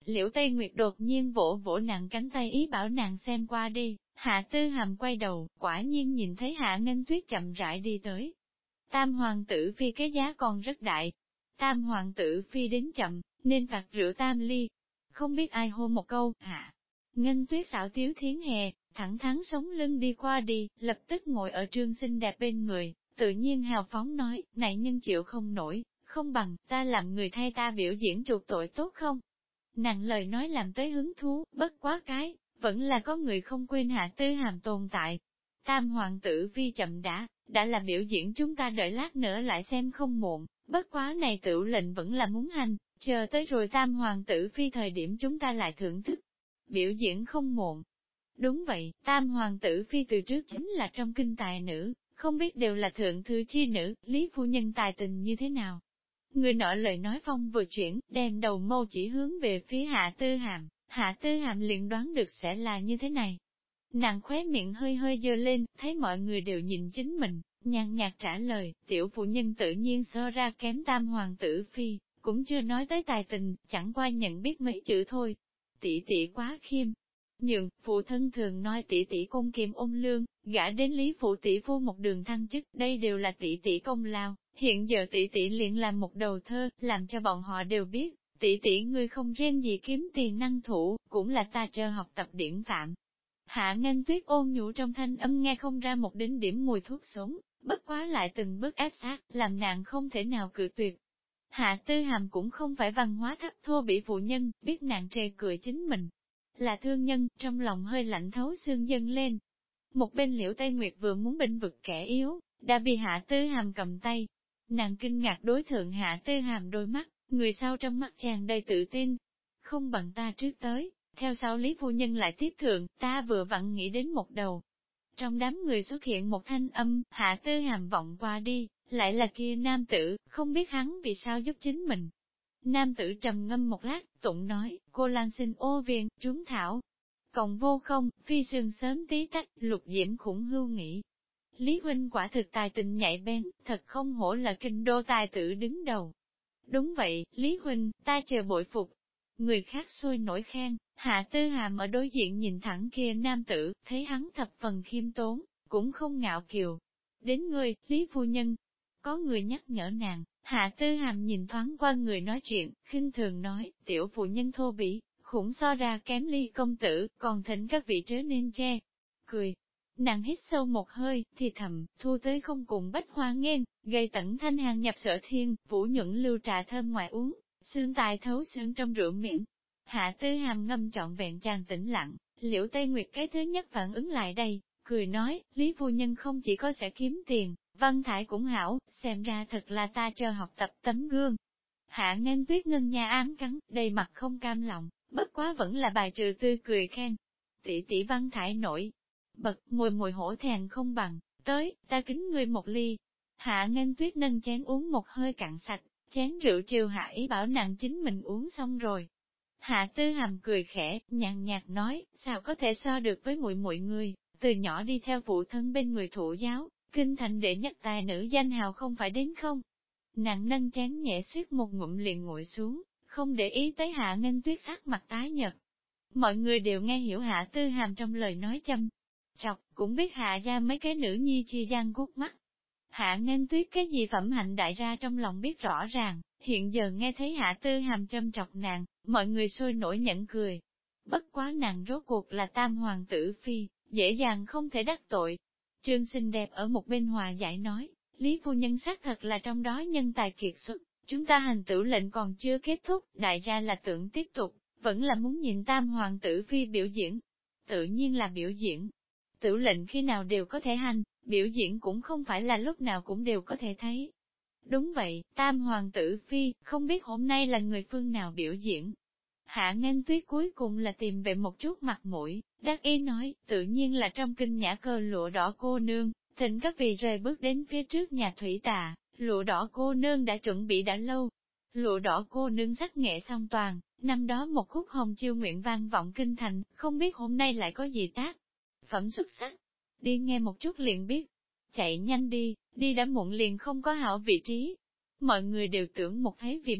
Liễu Tây Nguyệt đột nhiên vỗ vỗ nàng cánh tay ý bảo nàng xem qua đi, Hạ Tư Hàm quay đầu, quả nhiên nhìn thấy Hạ Nghênh Tuyết chậm rãi đi tới. Tam hoàng tử phi cái giá còn rất đại. Tam hoàng tử phi đến chậm, nên phạt rượu tam ly. Không biết ai hô một câu, Hạ Nghênh Tuyết xảo tiếu thiến hề, thẳng thắn sống lưng đi qua đi, lập tức ngồi ở Trương xinh đẹp bên người, tự nhiên hào phóng nói, này nhân chịu không nổi, không bằng, ta làm người thay ta biểu diễn chuộc tội tốt không? Nàng lời nói làm tới hứng thú, bất quá cái, vẫn là có người không quên Hạ Tư Hàm tồn tại. Tam hoàng tử phi chậm đã là biểu diễn, chúng ta đợi lát nữa lại xem không muộn, bất quá này tửu lệnh vẫn là muốn hành, chờ tới rồi tam hoàng tử phi thời điểm chúng ta lại thưởng thức. Biểu diễn không muộn. Đúng vậy, tam hoàng tử phi từ trước chính là trong kinh tài nữ, không biết đều là thượng thư chi nữ, Lý phu nhân tài tình như thế nào. Người nọ lời nói phong vừa chuyển, đem đầu mâu chỉ hướng về phía Hạ Tư Hàm, Hạ Tư Hàm liền đoán được sẽ là như thế này. Nàng khóe miệng hơi hơi dơ lên, thấy mọi người đều nhìn chính mình, nhàn nhạt trả lời, tiểu phụ nhân tự nhiên so ra kém tam hoàng tử phi, cũng chưa nói tới tài tình, chẳng qua nhận biết mấy chữ thôi. Tỷ tỷ quá khiêm. Nhưng, phụ thân thường nói tỷ tỷ công kiệm ôn lương, gả đến Lý phụ tỷ phu một đường thăng chức, đây đều là tỷ tỷ công lao. Hiện giờ tỷ tỷ liền làm một đầu thơ, làm cho bọn họ đều biết, tỷ tỷ ngươi không riêng gì kiếm tiền năng thủ, cũng là ta chờ học tập điển phạm. Hạ Nghênh Tuyết ôn nhũ trong thanh âm nghe không ra một đinh điểm mùi thuốc súng, bất quá lại từng bước ép sát, làm nàng không thể nào cự tuyệt. Hạ Tư Hàm cũng không phải văn hóa thấp thô bị phụ nhân, biết nàng trề cười chính mình. Là thương nhân, trong lòng hơi lạnh thấu xương dâng lên. Một bên Liễu Tây Nguyệt vừa muốn bênh vực kẻ yếu, đã bị Hạ Tư Hàm cầm tay. Nàng kinh ngạc đối thượng Hạ Tư Hàm đôi mắt, người sau trong mắt tràn đầy tự tin. Không bằng ta trước tới, theo sau Lý phu nhân lại tiếp thượng, ta vừa vặn nghĩ đến một đầu. Trong đám người xuất hiện một thanh âm, Hạ Tư Hàm vọng qua đi, lại là kia nam tử, không biết hắn vì sao giúp chính mình. Nam tử trầm ngâm một lát, tụng nói, cô Lan xin ô viên, trúng thảo. Cộng vô không, phi sương sớm tí tách, lục diễm khủng hưu nghĩ. Lý huynh quả thực tài tình nhạy bén, thật không hổ là kinh đô tài tử đứng đầu. Đúng vậy, Lý huynh, ta chờ bội phục. Người khác sôi nổi khen, Hạ Tư Hàm ở đối diện nhìn thẳng kia nam tử, thấy hắn thập phần khiêm tốn, cũng không ngạo kiều. Đến người, Lý phu nhân, có người nhắc nhở nàng, Hạ Tư Hàm nhìn thoáng qua người nói chuyện, khinh thường nói, tiểu phụ nhân thô bỉ, khủng so ra kém Ly công tử, còn thỉnh các vị trớ nên che. Cười, nàng hít sâu một hơi, thì thầm, thu tới không cùng bách hoa nghênh, gây tẩn thanh hàng nhập sở thiên, vũ nhuận lưu trà thơm ngoài uống, xương tài thấu xương trong rượu miệng. Hạ Tư Hàm ngâm trọn vẹn tràn tĩnh lặng, Liễu Tây Nguyệt cái thứ nhất phản ứng lại đây, cười nói, Lý phu nhân không chỉ có sẽ kiếm tiền, văn thải cũng hảo, xem ra thật là ta chờ học tập tấm gương. Hạ Nghênh Tuyết ngân nha ám cắn, đầy mặt không cam lòng, bất quá vẫn là bài trừ tươi cười khen. Tỷ tỷ văn thải nổi bật, mùi mùi hổ thẹn không bằng, tới, ta kính ngươi một ly. Hạ Nghênh Tuyết nâng chén uống một hơi cạn sạch, chén rượu triều hạ ý bảo nàng chính mình uống xong rồi. Hạ Tư Hàm cười khẽ, nhàn nhạt nói, sao có thể so được với muội muội người, từ nhỏ đi theo phụ thân bên người thụ giáo, kinh thành đệ nhất tài nữ danh hào không phải đến không. Nàng nâng chén nhẹ suýt một ngụm liền ngồi xuống, không để ý tới Hạ Nghênh Tuyết sắc mặt tái nhợt. Mọi người đều nghe hiểu Hạ Tư Hàm trong lời nói châm trọc, cũng biết hạ ra mấy cái nữ nhi chi gian gút mắt. Hạ Nghênh Tuyết cái gì phẩm hạnh đại ra trong lòng biết rõ ràng, hiện giờ nghe thấy Hạ Tư Hàm châm trọc nàng, mọi người sôi nổi nhẫn cười. Bất quá nàng rốt cuộc là tam hoàng tử phi, dễ dàng không thể đắc tội. Trương xinh đẹp ở một bên hòa giải nói, Lý phu nhân xác thật là trong đó nhân tài kiệt xuất, chúng ta hành tửu lệnh còn chưa kết thúc, đại ra là tưởng tiếp tục, vẫn là muốn nhìn tam hoàng tử phi biểu diễn. Tự nhiên là biểu diễn. Tửu lệnh khi nào đều có thể hành, biểu diễn cũng không phải là lúc nào cũng đều có thể thấy. Đúng vậy, tam hoàng tử phi, không biết hôm nay là người phương nào biểu diễn. Hạ Nghênh Tuyết cuối cùng là tìm về một chút mặt mũi, đắc ý nói, tự nhiên là trong kinh nhã cơ lụa đỏ cô nương, thỉnh các vị rời bước đến phía trước nhà thủy tà, lụa đỏ cô nương đã chuẩn bị đã lâu. Lụa đỏ cô nương sắc nghệ song toàn, năm đó một khúc hồng chiêu nguyện vang vọng kinh thành, không biết hôm nay lại có gì tác phẩm xuất sắc. Đi nghe một chút liền biết. Chạy nhanh đi, đi đã muộn liền không có hảo vị trí. Mọi người đều tưởng một thấy vì mau,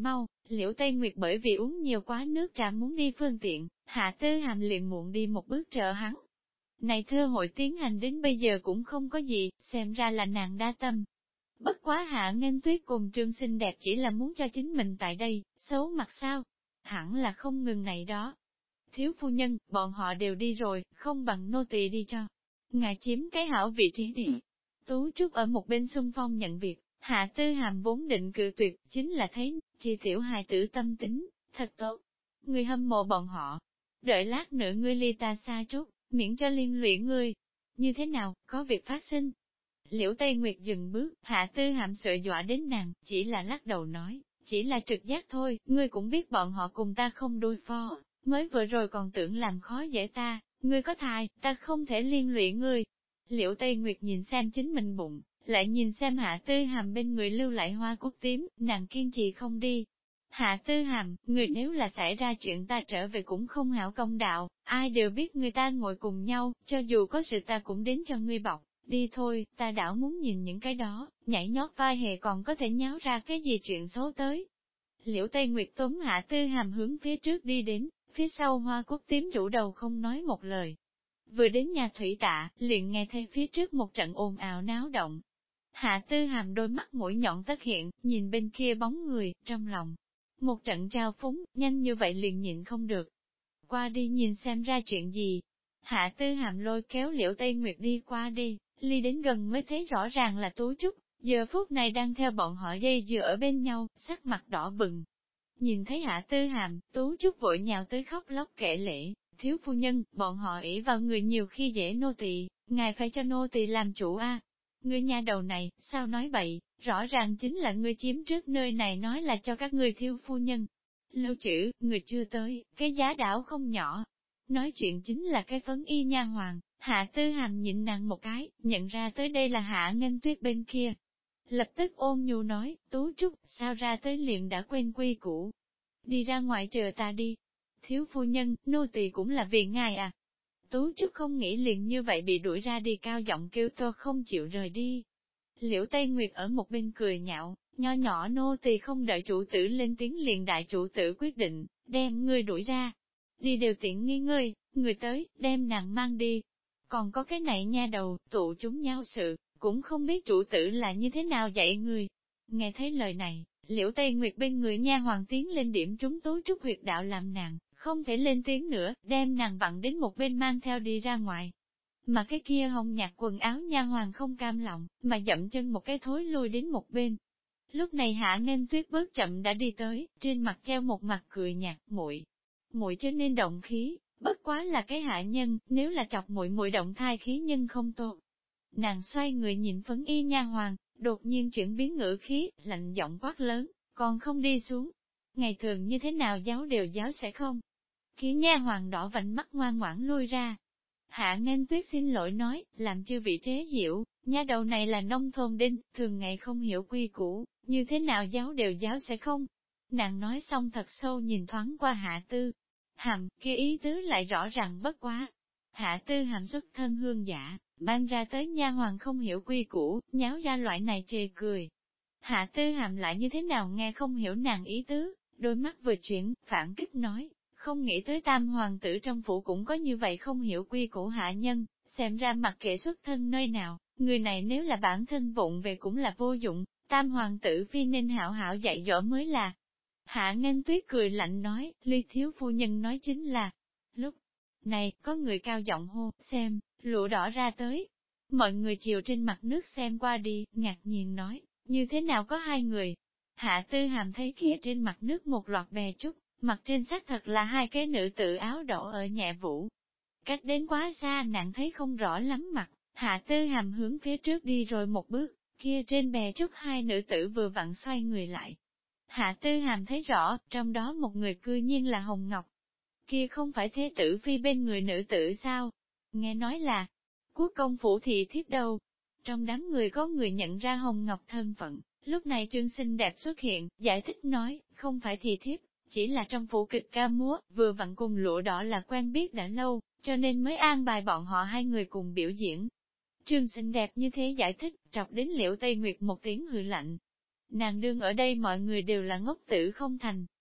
Liễu Tây Nguyệt bởi vì uống nhiều quá nước trà muốn đi phương tiện, Hạ Tư Hàm liền muộn đi một bước trợ hắn. Này thưa hội tiến hành đến bây giờ cũng không có gì, xem ra là nàng đa tâm. Bất quá Hạ Nghênh Tuyết cùng Trương xinh đẹp chỉ là muốn cho chính mình tại đây, xấu mặt sao? Hẳn là không ngừng này đó. Thiếu phu nhân, bọn họ đều đi rồi, không bằng nô tỳ đi cho. Ngài chiếm cái hảo vị trí đi. Tú Trúc ở một bên xung phong nhận việc, Hạ Tư Hàm vốn định cự tuyệt, chính là thấy, chi tiểu hài tử tâm tính, thật tốt. Người hâm mộ bọn họ. Đợi lát nữa ngươi ly ta xa chút, miễn cho liên lụy ngươi. Như thế nào, có việc phát sinh? Liễu Tây Nguyệt dừng bước, Hạ Tư Hàm sợ dọa đến nàng, chỉ là lắc đầu nói, chỉ là trực giác thôi, ngươi cũng biết bọn họ cùng ta không đối phó, mới vừa rồi còn tưởng làm khó dễ ta, ngươi có thai, ta không thể liên lụy ngươi. Liễu Tây Nguyệt nhìn xem chính mình bụng, lại nhìn xem Hạ Tư Hàm bên người lưu lại hoa cúc tím, nàng kiên trì không đi. Hạ Tư Hàm, người nếu là xảy ra chuyện ta trở về cũng không hảo công đạo, ai đều biết người ta ngồi cùng nhau, cho dù có sự ta cũng đến cho ngươi bọc. Đi thôi, ta đảo muốn nhìn những cái đó, nhảy nhót vai hề còn có thể nháo ra cái gì chuyện xấu tới. Liễu Tây Nguyệt tóm Hạ Tư Hàm hướng phía trước đi đến, phía sau hoa cúc tím rũ đầu không nói một lời. Vừa đến nhà thủy tạ, liền nghe thấy phía trước một trận ồn ào náo động. Hạ Tư Hàm đôi mắt mũi nhọn tất hiện, nhìn bên kia bóng người, trong lòng. Một trận trao phúng, nhanh như vậy liền nhịn không được. Qua đi nhìn xem ra chuyện gì. Hạ Tư Hàm lôi kéo Liễu Tây Nguyệt đi qua đi, ly đến gần mới thấy rõ ràng là Tú Trúc, giờ phút này đang theo bọn họ dây dưa ở bên nhau, sắc mặt đỏ bừng. Nhìn thấy Hạ Tư Hàm, Tú Trúc vội nhào tới khóc lóc kể lể, thiếu phu nhân, bọn họ ỷ vào người nhiều khi dễ nô tỳ, ngài phải cho nô tỳ làm chủ a. Ngươi nha đầu này, sao nói bậy, rõ ràng chính là ngươi chiếm trước nơi này nói là cho các ngươi thiếu phu nhân. Lưu trữ, người chưa tới, cái giá đảo không nhỏ. Nói chuyện chính là cái phấn y nha hoàng, Hạ Tư Hàm nhịn nàng một cái, nhận ra tới đây là Hạ Nghênh Tuyết bên kia. Lập tức ôn nhu nói, Tú Trúc, sao ra tới liền đã quên quy củ. Đi ra ngoài chờ ta đi. Thiếu phu nhân, nô tỳ cũng là vì ngài à. Tú Trúc không nghĩ liền như vậy bị đuổi ra đi, cao giọng kêu to không chịu rời đi. Liễu Tây Nguyệt ở một bên cười nhạo, nho nhỏ nô tỳ không đợi chủ tử lên tiếng liền đại chủ tử quyết định, đem ngươi đuổi ra. Đi đều tiện nghi ngươi, người tới, đem nàng mang đi. Còn có cái này nha đầu, tụ chúng nhau sự, cũng không biết chủ tử là như thế nào dạy người. Nghe thấy lời này, Liễu Tây Nguyệt bên người nha hoàng tiến lên điểm trúng Tú Trúc huyệt đạo làm nàng, không thể lên tiếng nữa, đem nàng vặn đến một bên mang theo đi ra ngoài. Mà cái kia hồng nhạt quần áo nha hoàng không cam lòng, mà dậm chân một cái thối lui đến một bên. Lúc này Hạ Nghênh Tuyết bước chậm đã đi tới, trên mặt treo một mặt cười nhạt, muội, muội cho nên động khí, bất quá là cái hạ nhân, nếu là chọc muội muội động thai khí nhân không tốt. Nàng xoay người nhìn phấn y nha hoàng, đột nhiên chuyển biến ngữ khí, lạnh giọng quát lớn, còn không đi xuống. Ngày thường như thế nào giáo đều giáo sẽ không. Khí nha hoàng đỏ vành mắt ngoan ngoãn lui ra. Hạ Nghênh Tuyết xin lỗi nói, làm chư vị chế giễu, nha đầu này là nông thôn đinh, thường ngày không hiểu quy củ, như thế nào giáo đều giáo sẽ không. Nàng nói xong thật sâu nhìn thoáng qua Hạ Tư Hàm, kia ý tứ lại rõ ràng bất quá. Hạ Tư Hàm xuất thân hương giả, ban ra tới nha hoàng không hiểu quy củ, nháo ra loại này chê cười. Hạ Tư Hàm lại như thế nào nghe không hiểu nàng ý tứ, đôi mắt vừa chuyển, phản kích nói, không nghĩ tới tam hoàng tử trong phủ cũng có như vậy không hiểu quy củ hạ nhân, xem ra mặc kệ xuất thân nơi nào, người này nếu là bản thân vụng về cũng là vô dụng, tam hoàng tử phi nên hảo hảo dạy dỗ mới là. Hạ Nghênh Tuyết cười lạnh nói, Ly thiếu phu nhân nói chính là, lúc này, có người cao giọng hô, xem, lụa đỏ ra tới. Mọi người chiều trên mặt nước xem qua đi, ngạc nhiên nói, như thế nào có hai người. Hạ Tư Hàm thấy kia trên mặt nước một loạt bè trúc, mặt trên xác thật là hai cái nữ tự áo đỏ ở nhẹ vũ. Cách đến quá xa nàng thấy không rõ lắm mặt, Hạ Tư Hàm hướng phía trước đi rồi một bước, kia trên bè trúc hai nữ tử vừa vặn xoay người lại. Hạ Tư Hàm thấy rõ, trong đó một người cư nhiên là Hồng Ngọc. Kia không phải thế tử phi bên người nữ tử sao? Nghe nói là, quốc công phủ thị thiếp đâu. Trong đám người có người nhận ra Hồng Ngọc thân phận, lúc này Trương xinh đẹp xuất hiện, giải thích nói, không phải thị thiếp, chỉ là trong phủ kịch ca múa, vừa vặn cùng lụa đỏ là quen biết đã lâu, cho nên mới an bài bọn họ hai người cùng biểu diễn. Trương xinh đẹp như thế giải thích, trọc đến Liễu Tây Nguyệt một tiếng hừ lạnh. Nàng đương ở đây mọi người đều là ngốc tử không thành,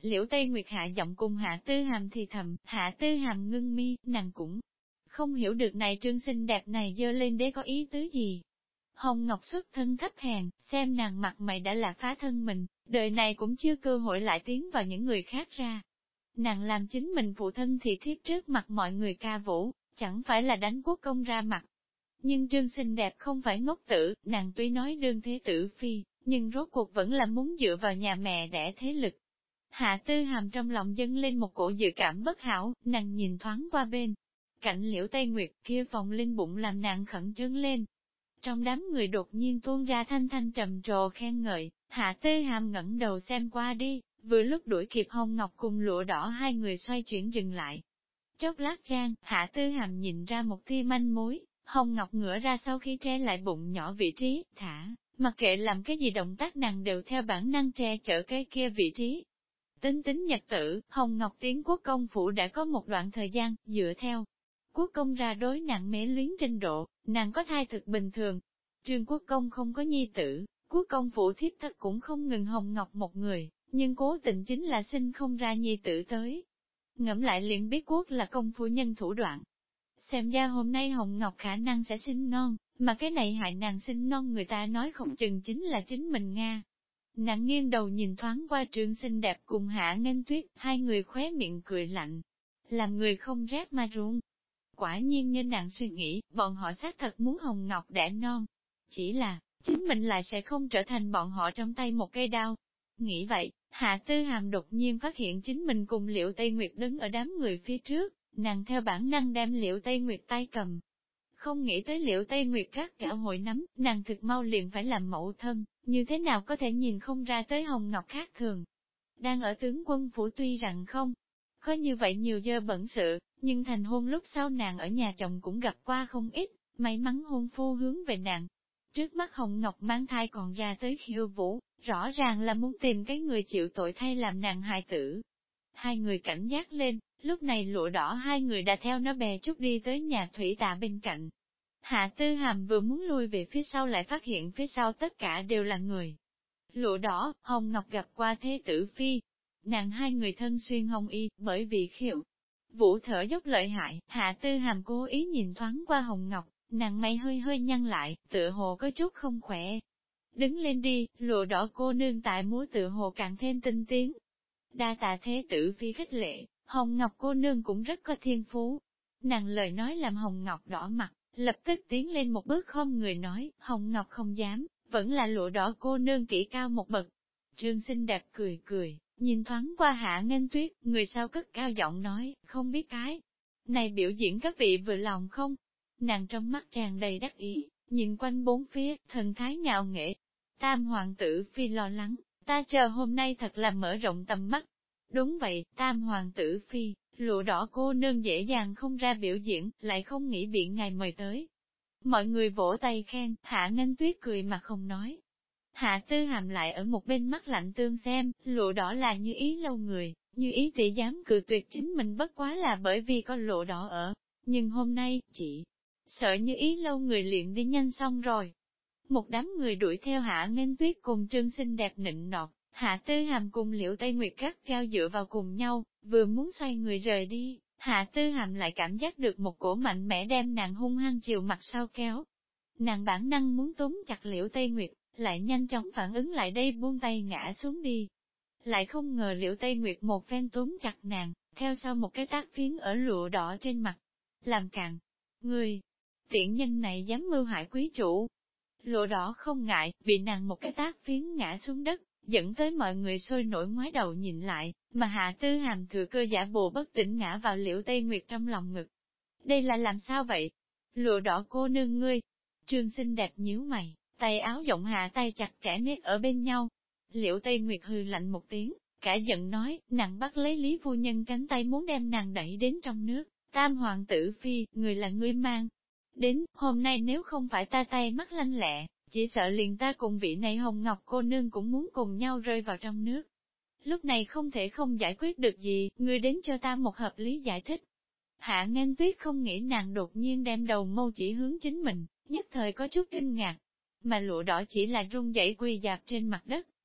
Liễu Tây Nguyệt hạ giọng cùng Hạ Tư Hàm thì thầm, Hạ Tư Hàm ngưng mi, nàng cũng không hiểu được này trương xinh đẹp này dơ lên đế có ý tứ gì. Hồng Ngọc xuất thân thấp hèn, xem nàng mặt mày đã là phá thân mình, đời này cũng chưa cơ hội lại tiến vào những người khác ra. Nàng làm chính mình phụ thân thì thiếp trước mặt mọi người ca vũ, chẳng phải là đánh quốc công ra mặt. Nhưng trương xinh đẹp không phải ngốc tử, nàng tuy nói đương thế tử phi, nhưng rốt cuộc vẫn là muốn dựa vào nhà mẹ đẻ thế lực. Hạ Tư Hàm trong lòng dâng lên một cổ dự cảm bất hảo, nàng nhìn thoáng qua bên. Cạnh Liễu Tây Nguyệt kia phòng linh bụng làm nàng khẩn trương lên. Trong đám người đột nhiên tuôn ra thanh thanh trầm trồ khen ngợi, Hạ Tư Hàm ngẩng đầu xem qua đi, vừa lúc đuổi kịp Hồng Ngọc cùng lụa đỏ hai người xoay chuyển dừng lại. Chốc lát gian, Hạ Tư Hàm nhìn ra một tia manh mối, Hồng Ngọc ngửa ra sau khi tre lại bụng nhỏ vị trí, mặc kệ làm cái gì động tác nàng đều theo bản năng che chở cái kia vị trí. Tính tính nhật tử, Hồng Ngọc tiến quốc công phủ đã có một đoạn thời gian, dựa theo. Quốc công ra đối nàng mê luyến trình độ, nàng có thai thực bình thường. Trương quốc công không có nhi tử, quốc công phủ thiếp thất cũng không ngừng Hồng Ngọc một người, nhưng cố tình chính là sinh không ra nhi tử tới. Ngẫm lại liền biết quốc là công phu nhân thủ đoạn. Xem ra hôm nay Hồng Ngọc khả năng sẽ sinh non, mà cái này hại nàng sinh non người ta nói không chừng chính là chính mình Nga. Nàng nghiêng đầu nhìn thoáng qua Trương xinh đẹp cùng Hạ Nghênh Tuyết, hai người khóe miệng cười lạnh, làm người không rét mà run. Quả nhiên như nàng suy nghĩ, bọn họ xác thật muốn Hồng Ngọc đẻ non. Chỉ là, chính mình lại sẽ không trở thành bọn họ trong tay một cây đao. Nghĩ vậy, Hạ Tư Hàm đột nhiên phát hiện chính mình cùng Liễu Tây Nguyệt đứng ở đám người phía trước, nàng theo bản năng đem Liễu Tây Nguyệt tay cầm. Không nghĩ tới Liễu Tây Nguyệt gắt gao hội nắm, nàng thực mau liền phải làm mẫu thân, như thế nào có thể nhìn không ra tới Hồng Ngọc khác thường. Đang ở tướng quân phủ tuy rằng không có như vậy nhiều dơ bẩn sự, nhưng thành hôn lúc sau nàng ở nhà chồng cũng gặp qua không ít, may mắn hôn phu hướng về nàng. Trước mắt Hồng Ngọc mang thai còn ra tới khiêu vũ, rõ ràng là muốn tìm cái người chịu tội thay làm nàng hài tử. Hai người cảnh giác lên, lúc này lụa đỏ hai người đã theo nó bè chút đi tới nhà thủy tạ bên cạnh. Hạ Tư Hàm vừa muốn lui về phía sau lại phát hiện phía sau tất cả đều là người. Lụa đỏ, Hồng Ngọc gặp qua thế tử phi. Nàng hai người thân xuyên hồng y, bởi vì khiệu. Vũ thở dốc lợi hại, Hạ Tư Hàm cố ý nhìn thoáng qua Hồng Ngọc, nàng mày hơi hơi nhăn lại, tựa hồ có chút không khỏe. Đứng lên đi, lụa đỏ cô nương tại múa tựa hồ càng thêm tinh tiến. Đa tạ thế tử phi khích lệ, Hồng Ngọc cô nương cũng rất có thiên phú. Nàng lời nói làm Hồng Ngọc đỏ mặt, lập tức tiến lên một bước không người nói, Hồng Ngọc không dám, vẫn là lụa đỏ cô nương kỹ cao một bậc. Trương xinh đẹp cười cười, nhìn thoáng qua Hạ Nghênh Tuyết, người sau cất cao giọng nói, không biết cái này biểu diễn các vị vừa lòng không? Nàng trong mắt tràn đầy đắc ý, nhìn quanh bốn phía, thần thái ngạo nghễ. Tam hoàng tử phi lo lắng, ta chờ hôm nay thật là mở rộng tầm mắt. Đúng vậy, tam hoàng tử phi, lụa đỏ cô nương dễ dàng không ra biểu diễn, lại không nghĩ bị ngài mời tới. Mọi người vỗ tay khen, Hạ Nghênh Tuyết cười mà không nói. Hạ Tư Hàm lại ở một bên mắt lạnh tương xem, lụa đỏ là Như Ý lâu người, Như Ý tỷ dám cự tuyệt chính mình bất quá là bởi vì có lụa đỏ ở. Nhưng hôm nay, chị sợ Như Ý lâu người liền đi nhanh xong rồi. Một đám người đuổi theo Hạ Nghênh Tuyết cùng Trương xinh đẹp nịnh nọt, Hạ Tư Hàm cùng Liễu Tây Nguyệt gắt gao dựa vào cùng nhau, vừa muốn xoay người rời đi, Hạ Tư Hàm lại cảm giác được một cổ mạnh mẽ đem nàng hung hăng chiều mặt sau kéo. Nàng bản năng muốn túm chặt Liễu Tây Nguyệt, lại nhanh chóng phản ứng lại đây buông tay ngã xuống đi. Lại không ngờ Liễu Tây Nguyệt một phen túm chặt nàng, theo sau một cái tác phiến ở lụa đỏ trên mặt. Làm càn, người, tiện nhân này dám mưu hại quý chủ. Lụa đỏ không ngại, bị nàng một cái tác phiến ngã xuống đất, dẫn tới mọi người sôi nổi ngoái đầu nhìn lại, mà Hạ Tư Hàm thừa cơ giả bộ bất tỉnh ngã vào Liễu Tây Nguyệt trong lòng ngực. Đây là làm sao vậy? Lụa đỏ cô nương ngươi. Trương xinh đẹp nhíu mày, tay áo rộng hạ tay chặt chẽ nét ở bên nhau. Liễu Tây Nguyệt hừ lạnh một tiếng, cả giận nói, nàng bắt lấy Lý phu nhân cánh tay muốn đem nàng đẩy đến trong nước. Tam hoàng tử phi, người là ngươi mang đến, hôm nay nếu không phải ta tay mắt lanh lẹ, chỉ sợ liền ta cùng vị này Hồng Ngọc cô nương cũng muốn cùng nhau rơi vào trong nước. Lúc này không thể không giải quyết được gì, ngươi đến cho ta một hợp lý giải thích. Hạ Nghênh Tuyết không nghĩ nàng đột nhiên đem đầu mâu chỉ hướng chính mình, nhất thời có chút kinh ngạc. Mà lụa đỏ chỉ là run rẩy quỳ dạp trên mặt đất,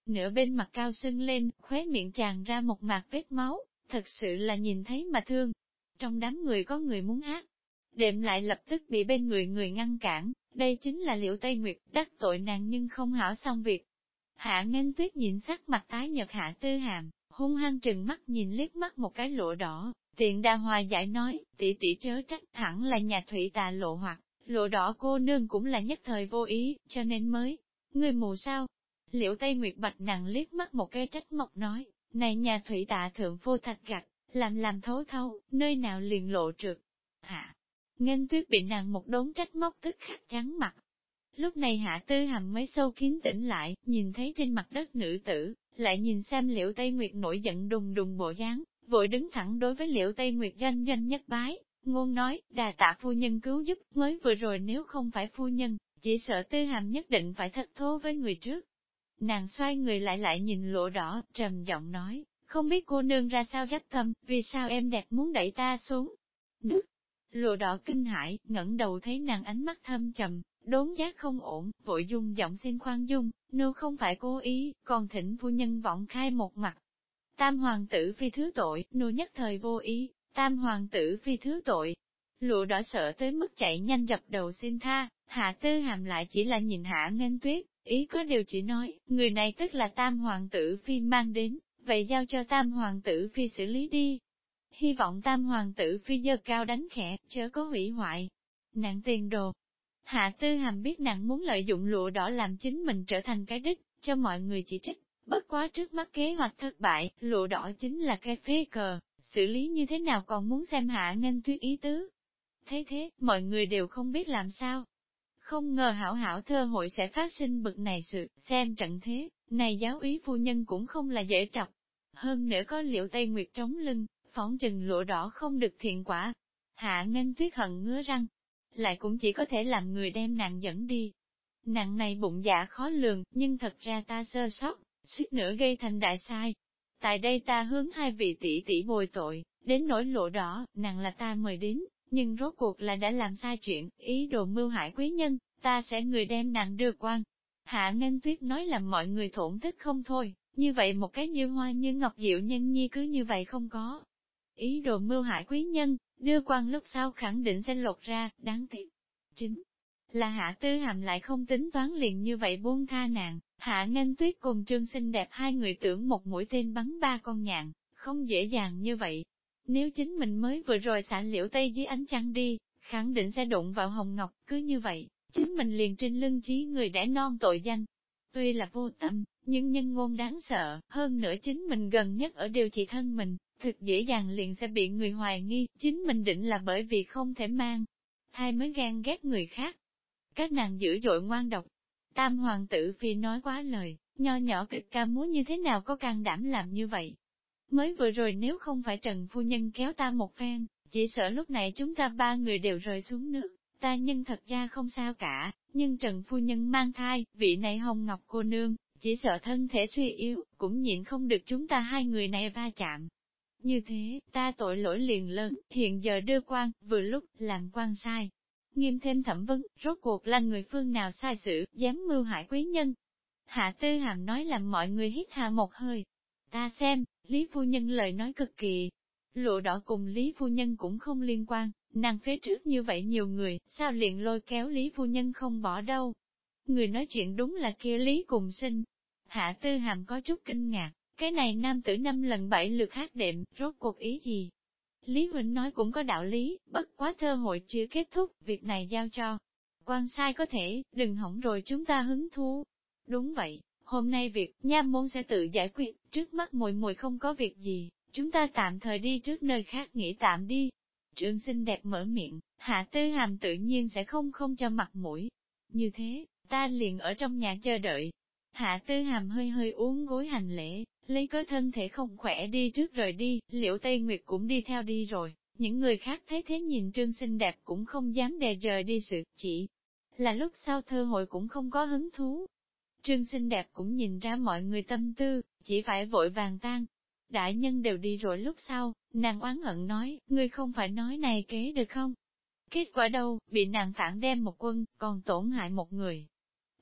nửa bên mặt cao sưng lên, khóe miệng tràn ra một mạt vết máu, thật sự là nhìn thấy mà thương. Trong đám người có người muốn hát, đệm lại lập tức bị bên người ngăn cản, đây chính là Liễu Tây Nguyệt, đắc tội nàng nhưng không hảo xong việc. Hạ Nghênh Tuyết nhìn sắc mặt tái nhợt Hạ Tư Hàm, hung hăng trừng mắt nhìn liếc mắt một cái Lộ Đỏ, tiện đà hòa giải nói, tỷ tỷ chớ trách, hẳn là nhà Thủy Tà Lộ hoặc Lộ Đỏ cô nương cũng là nhất thời vô ý, cho nên mới, người mù sao? Liễu Tây Nguyệt bạch nàng liếc mắt một cái trách móc nói, này nhà Thủy Tạ thượng vô thạch gạch, làm thấu thấu, nơi nào liền lộ trượt. Hạ Nghênh Tuyết bị nàng một đốn trách móc tức khắc trắng mặt. Lúc này Hạ Tư Hàm mới sâu kín tỉnh lại, nhìn thấy trên mặt đất nữ tử, lại nhìn xem Liễu Tây Nguyệt nổi giận đùng đùng bộ dáng, vội đứng thẳng đối với Liễu Tây Nguyệt doanh doanh nhất bái, ngôn nói, đà tạ phu nhân cứu giúp, mới vừa rồi nếu không phải phu nhân, chỉ sợ Tư Hàm nhất định phải thất thố với người trước. Nàng xoay người lại nhìn Lộ Đỏ, trầm giọng nói, không biết cô nương ra sao rắp tâm, vì sao em đẹp muốn đẩy ta xuống. Nước. Lộ Đỏ kinh hãi, ngẩng đầu thấy nàng ánh mắt thâm trầm, đốn giác không ổn, vội dung giọng xin khoan dung, nô không phải cố ý, còn thỉnh phu nhân vọng khai một mặt. Tam hoàng tử phi thứ tội, nô nhất thời vô ý, tam hoàng tử phi thứ tội. Lộ Đỏ sợ tới mức chạy nhanh dập đầu xin tha, Hạ Tư Hàm lại chỉ là nhìn Hạ Nghênh Tuyết, ý có điều chỉ nói, người này tức là tam hoàng tử phi mang đến, vậy giao cho tam hoàng tử phi xử lý đi. Hy vọng tam hoàng tử phi giơ cao đánh khẽ, chớ có hủy hoại. Nạn tiền đồ. Hạ Tư Hàm biết nàng muốn lợi dụng Lụa Đỏ làm chính mình trở thành cái đích, cho mọi người chỉ trích. Bất quá trước mắt kế hoạch thất bại, Lụa Đỏ chính là cái phế cờ, xử lý như thế nào còn muốn xem Hạ Nghênh Tuyết ý tứ. Thế, mọi người đều không biết làm sao. Không ngờ hảo hảo thơ hội sẽ phát sinh bực này sự, xem trận thế, này giáo úy phu nhân cũng không là dễ trọc. Hơn nữa có Liễu Tây Nguyệt trống lưng, phỏng chừng Lụa Đỏ không được thiện quả. Hạ Nghênh Tuyết hận ngứa răng, lại cũng chỉ có thể làm người đem nàng dẫn đi. Nàng này bụng dạ khó lường, nhưng thật ra ta sơ sót, suýt nữa gây thành đại sai. Tại đây ta hướng hai vị tỷ tỷ bồi tội, đến nỗi Lộ Đỏ, nàng là ta mời đến, nhưng rốt cuộc là đã làm sai chuyện, ý đồ mưu hại quý nhân, ta sẽ người đem nàng đưa quan. Hạ Nghênh Tuyết nói làm mọi người thổn thức không thôi, như vậy một cái như hoa như ngọc diệu nhân nhi cứ như vậy không có. Ý đồ mưu hại quý nhân, đưa quan lúc sau khẳng định sẽ lột ra, đáng tiếc. Chính là Hạ Tư Hàm lại không tính toán liền như vậy buông tha nàng, Hạ Nghênh Tuyết cùng Trương xinh đẹp hai người tưởng một mũi tên bắn ba con nhạn, không dễ dàng như vậy. Nếu chính mình mới vừa rồi xả Liễu Tây dưới ánh trăng đi, khẳng định sẽ đụng vào Hồng Ngọc, cứ như vậy, chính mình liền trên lưng chí người đẻ non tội danh. Tuy là vô tâm, nhưng nhân ngôn đáng sợ, hơn nữa chính mình gần nhất ở điều trị thân mình, thực dễ dàng liền sẽ bị người hoài nghi, chính mình định là bởi vì không thể mang thai mới ghen ghét người khác. Các nàng dữ dội ngoan độc. Tam hoàng tử phi nói quá lời, nho nhỏ kịch ca múa như thế nào có can đảm làm như vậy. Mới vừa rồi nếu không phải Trần Phu Nhân kéo ta một phen, chỉ sợ lúc này chúng ta ba người đều rơi xuống nước, ta nhân thật ra không sao cả, nhưng Trần Phu Nhân mang thai, vị này Hồng Ngọc cô nương, chỉ sợ thân thể suy yếu, cũng nhịn không được chúng ta hai người này va chạm. Như thế, ta tội lỗi liền lớn, hiện giờ đưa quan, vừa lúc, làm quan sai. Nghiêm thêm thẩm vấn, rốt cuộc là người phương nào sai sự, dám mưu hại quý nhân. Hạ Tư Hàm nói làm mọi người hít hà một hơi. Ta xem, Lý Phu Nhân lời nói cực kỳ. Lụa Đỏ cùng Lý Phu Nhân cũng không liên quan, nàng phía trước như vậy nhiều người, sao liền lôi kéo Lý Phu Nhân không bỏ đâu. Người nói chuyện đúng là kia Lý Cùng Sinh. Hạ Tư Hàm có chút kinh ngạc, cái này nam tử 5 lần 7 lượt hát đệm, rốt cuộc ý gì? Lý Huỳnh nói cũng có đạo lý, bất quá thơ hội chưa kết thúc, việc này giao cho quan sai có thể, đừng hỏng rồi chúng ta hứng thú. Đúng vậy, hôm nay việc nha môn sẽ tự giải quyết, trước mắt muội muội không có việc gì, chúng ta tạm thời đi trước nơi khác nghỉ tạm đi. Trương xinh đẹp mở miệng, Hạ Tư Hàm tự nhiên sẽ không cho mặt mũi. Như thế, ta liền ở trong nhà chờ đợi. Hạ Tư Hàm hơi hơi uốn gối hành lễ, lấy cớ thân thể không khỏe đi trước rời đi, Liễu Tây Nguyệt cũng đi theo đi rồi, những người khác thấy thế nhìn Trương xinh đẹp cũng không dám đè rời đi sự, chỉ là lúc sau thơ hội cũng không có hứng thú. Trương xinh đẹp cũng nhìn ra mọi người tâm tư, chỉ phải vội vàng tan. Đại nhân đều đi rồi lúc sau, nàng oán hận nói, ngươi không phải nói này kế được không? Kết quả đâu, bị nàng phản đem một quân, còn tổn hại một người.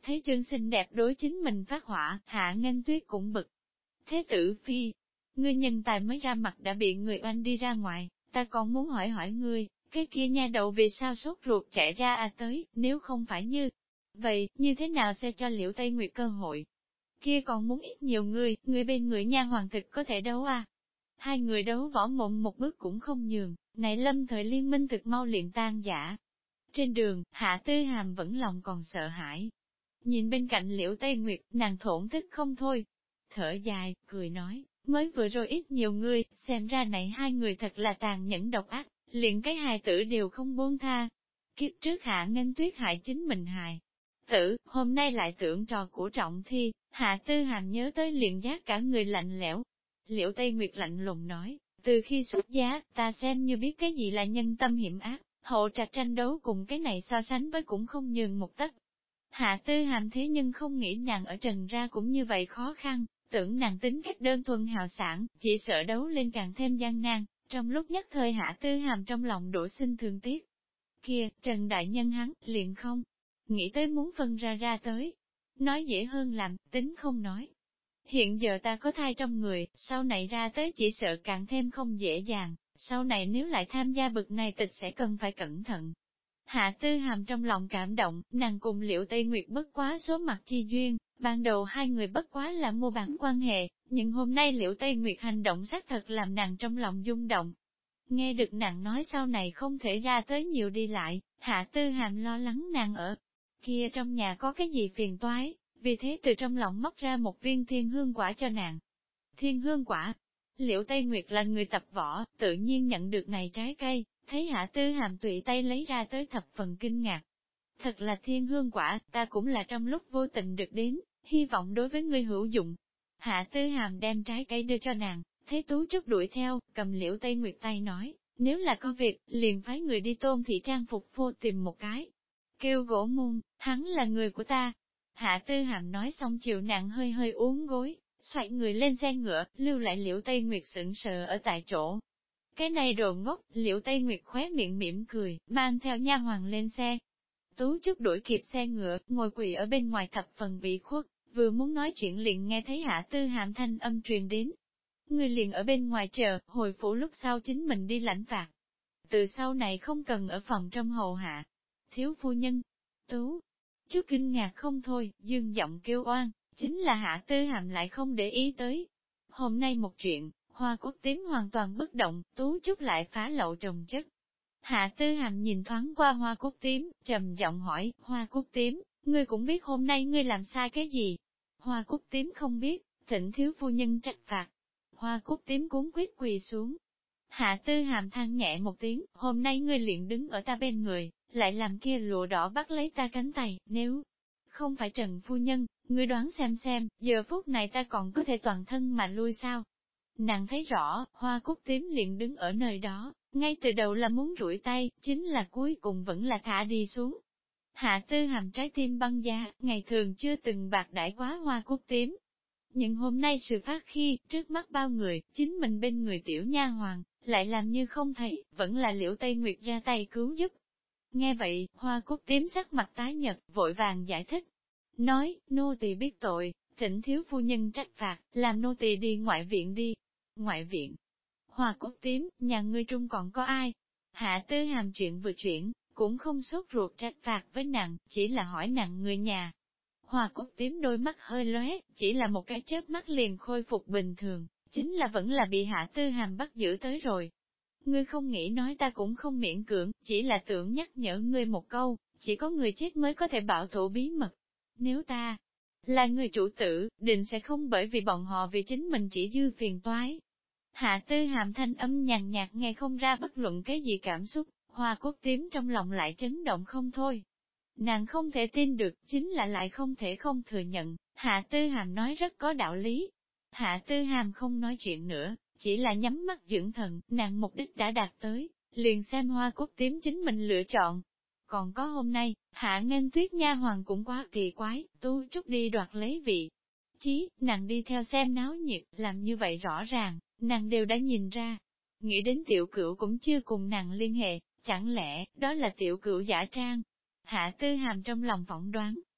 thấy Trương xinh đẹp đối chính mình phát hỏa, Hạ Nghênh Tuyết cũng bực. Thế tử phi, ngươi nhân tài mới ra mặt đã bị người oanh đi ra ngoài, ta còn muốn hỏi hỏi ngươi, cái kia nha đầu vì sao sốt ruột chạy ra tới, nếu không phải như vậy, như thế nào sẽ cho Liễu Tây Nguyệt cơ hội? Kia còn muốn ít nhiều người bên người nha hoàng thực có thể đấu à? Hai người đấu võ mộng một bước cũng không nhường, này lâm thời liên minh thực mau liền tan giả. Trên đường, Hạ Tư Hàm vẫn lòng còn sợ hãi. Nhìn bên cạnh Liễu Tây Nguyệt, nàng thổn thức không thôi. Thở dài, cười nói, mới vừa rồi ít nhiều người, xem ra này hai người thật là tàn nhẫn độc ác, liền cái hài tử đều không buông tha. Kiếp trước Hạ Nghênh Tuyết hại chính mình hài tử, hôm nay lại tưởng trò của trọng thi, Hạ Tư Hàm nhớ tới liền giác cả người lạnh lẽo. Liễu Tây Nguyệt lạnh lùng nói, từ khi xuất giá, ta xem như biết cái gì là nhân tâm hiểm ác, hậu trạch tranh đấu cùng cái này so sánh với cũng không nhường một tấc. Hạ Tư Hàm thế nhưng không nghĩ nàng ở trần ra cũng như vậy khó khăn, tưởng nàng tính cách đơn thuần hào sản, chỉ sợ đấu lên càng thêm gian nan, trong lúc nhất thời Hạ Tư Hàm trong lòng đổ sinh thương tiếc. Kia, Trần Đại Nhân hắn, liền không, nghĩ tới muốn phân ra tới. Nói dễ hơn làm, tính không nói. Hiện giờ ta có thai trong người, sau này ra tới chỉ sợ càng thêm không dễ dàng, sau này nếu lại tham gia bực này tịch sẽ cần phải cẩn thận. Hạ Tư Hàm trong lòng cảm động, nàng cùng Liễu Tây Nguyệt bất quá số mặt chi duyên, ban đầu hai người bất quá là mua bán quan hệ, nhưng hôm nay Liễu Tây Nguyệt hành động xác thật làm nàng trong lòng rung động. Nghe được nàng nói sau này không thể ra tới nhiều đi lại, Hạ Tư Hàm lo lắng nàng ở kia trong nhà có cái gì phiền toái, vì thế từ trong lòng móc ra một viên thiên hương quả cho nàng. Thiên hương quả, Liễu Tây Nguyệt là người tập võ, tự nhiên nhận được này trái cây, thấy Hạ Tư Hàm tùy tay lấy ra tới thập phần kinh ngạc. Thật là thiên hương quả, ta cũng là trong lúc vô tình được đến, hy vọng đối với ngươi hữu dụng. Hạ Tư Hàm đem trái cây đưa cho nàng, thấy Tú Trúc đuổi theo, cầm Liễu Tây Nguyệt tay nói, nếu là có việc, liền phái người đi Tôn thị trang phục phô tìm một cái. Kêu gỗ muôn, hắn là người của ta. Hạ Tư Hàm nói xong chiều nàng hơi hơi uốn gối, xoay người lên xe ngựa, lưu lại Liễu Tây Nguyệt sững sờ ở tại chỗ. Cái này đồ ngốc, Liễu Tây Nguyệt khóe miệng mỉm cười, mang theo nha hoàng lên xe. Tú Trúc đuổi kịp xe ngựa, ngồi quỳ ở bên ngoài thập phần bị khuất, vừa muốn nói chuyện liền nghe thấy Hạ Tư Hàm thanh âm truyền đến. Người liền ở bên ngoài chờ, hồi phủ lúc sau chính mình đi lãnh phạt. Từ sau này không cần ở phòng trong hầu hạ. Thiếu phu nhân, Tú Trúc kinh ngạc không thôi, dương giọng kêu oan, chính là Hạ Tư Hàm lại không để ý tới. Hôm nay một chuyện, Hoa Quốc Tím hoàn toàn bất động, Tú Trúc lại phá lậu trồng chất. Hạ Tư Hàm nhìn thoáng qua Hoa Quốc Tím, trầm giọng hỏi, Hoa Quốc Tím, ngươi cũng biết hôm nay ngươi làm sai cái gì? Hoa Quốc Tím không biết, thỉnh thiếu phu nhân trách phạt. Hoa Quốc Tím cuốn quyết quỳ xuống. Hạ Tư Hàm than nhẹ một tiếng, hôm nay ngươi liền đứng ở ta bên người, lại làm kia lụa đỏ bắt lấy ta cánh tay, nếu không phải Trần phu nhân, ngươi đoán xem, giờ phút này ta còn có thể toàn thân mà lui sao? Nàng thấy rõ, Hoa Cúc Tím liền đứng ở nơi đó, ngay từ đầu là muốn rủi tay, chính là cuối cùng vẫn là thả đi xuống. Hạ Tư Hàm trái tim băng giá, ngày thường chưa từng bạc đãi quá Hoa Cúc Tím. Nhưng hôm nay sự phát khi, trước mắt bao người, chính mình bên người tiểu nha hoàng, lại làm như không thấy, vẫn là Liễu Tây Nguyệt ra tay cứu giúp. Nghe vậy, Hoa Cúc Tím sắc mặt tái nhợt, vội vàng giải thích. Nói, nô tỳ biết tội, thỉnh thiếu phu nhân trách phạt, làm nô tỳ đi ngoại viện đi. Ngoại viện. Hoa Cúc Tím, nhà ngươi trung còn có ai? Hạ Tư Hàm chuyện vừa chuyển, cũng không sốt ruột trách phạt với nàng, chỉ là hỏi nàng người nhà. Hoa Cúc Tím đôi mắt hơi lóe, chỉ là một cái chớp mắt liền khôi phục bình thường, chính là vẫn là bị Hạ Tư Hàm bắt giữ tới rồi. Ngươi không nghĩ nói ta cũng không miễn cưỡng, chỉ là tưởng nhắc nhở ngươi một câu, chỉ có người chết mới có thể bảo thủ bí mật. Nếu ta là người chủ tử, định sẽ không bởi vì bọn họ vì chính mình chỉ dư phiền toái. Hạ Tư Hàm thanh âm nhàn nhạt nghe không ra bất luận cái gì cảm xúc, Hoa Cúc Tím trong lòng lại chấn động không thôi. Nàng không thể tin được, chính là lại không thể không thừa nhận, Hạ Tư Hàm nói rất có đạo lý. Hạ Tư Hàm không nói chuyện nữa, chỉ là nhắm mắt dưỡng thần, nàng mục đích đã đạt tới, liền xem Hoa Cúc Tím chính mình lựa chọn. Còn có hôm nay, Hạ Nghênh Tuyết nha hoàng cũng quá kỳ quái, Tú Trúc đi đoạt lấy vị. Chí, nàng đi theo xem náo nhiệt, làm như vậy rõ ràng, nàng đều đã nhìn ra. Nghĩ đến tiểu cửu cũng chưa cùng nàng liên hệ, chẳng lẽ, đó là tiểu cửu giả trang. Hạ Tư Hàm trong lòng phỏng đoán,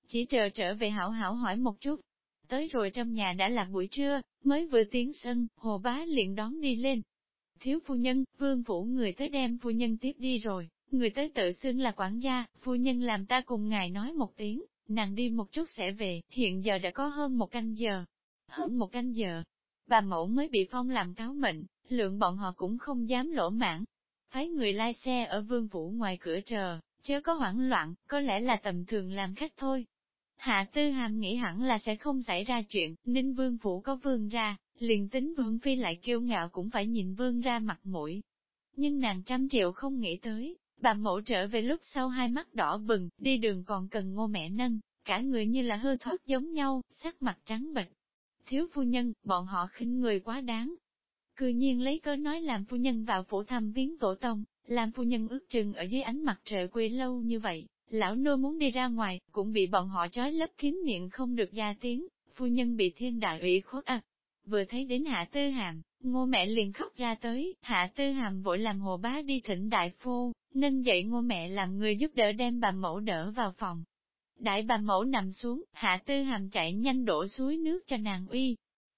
chỉ chờ trở về hảo hảo hỏi một chút. Tới rồi trong nhà đã là buổi trưa, mới vừa tiến sân, Hồ Bá liền đón đi lên. Thiếu phu nhân, Vương phủ người tới đem phu nhân tiếp đi rồi, người tới tự xưng là quản gia, phu nhân làm ta cùng ngài nói một tiếng, nàng đi một chút sẽ về, hiện giờ đã có hơn 1 canh giờ. Hơn 1 canh giờ, bà mẫu mới bị phong làm cáo mệnh, lượng bọn họ cũng không dám lỗ mãn. Phái người lai xe ở Vương phủ ngoài cửa chờ, chớ có hoảng loạn, có lẽ là tầm thường làm khách thôi. Hạ Tư Hàm nghĩ hẳn là sẽ không xảy ra chuyện, Ninh Vương phủ có vương ra, liền tính Vương Phi lại kiêu ngạo cũng phải nhìn vương ra mặt mũi. Nhưng nàng 100 triệu không nghĩ tới, bà mẫu trở về lúc sau hai mắt đỏ bừng, đi đường còn cần Ngô mẹ nâng, cả người như là hư thoát giống nhau, sắc mặt trắng bệch. Thiếu phu nhân, bọn họ khinh người quá đáng. Cư nhiên lấy cớ nói làm phu nhân vào phủ thăm viếng tổ tông, làm phu nhân ước chừng ở dưới ánh mặt trời quê lâu như vậy, lão nô muốn đi ra ngoài, cũng bị bọn họ trói lấp kín miệng không được ra tiếng, phu nhân bị thiên đại ủy khuất à. Vừa thấy đến Hạ Tư Hàm, Ngô mẹ liền khóc ra tới, Hạ Tư Hàm vội làm Hồ Bá đi thỉnh đại phu, nâng dậy Ngô mẹ làm người giúp đỡ đem bà mẫu đỡ vào phòng. Đại bà mẫu nằm xuống, Hạ Tư Hàm chạy nhanh đổ suối nước cho nàng uy.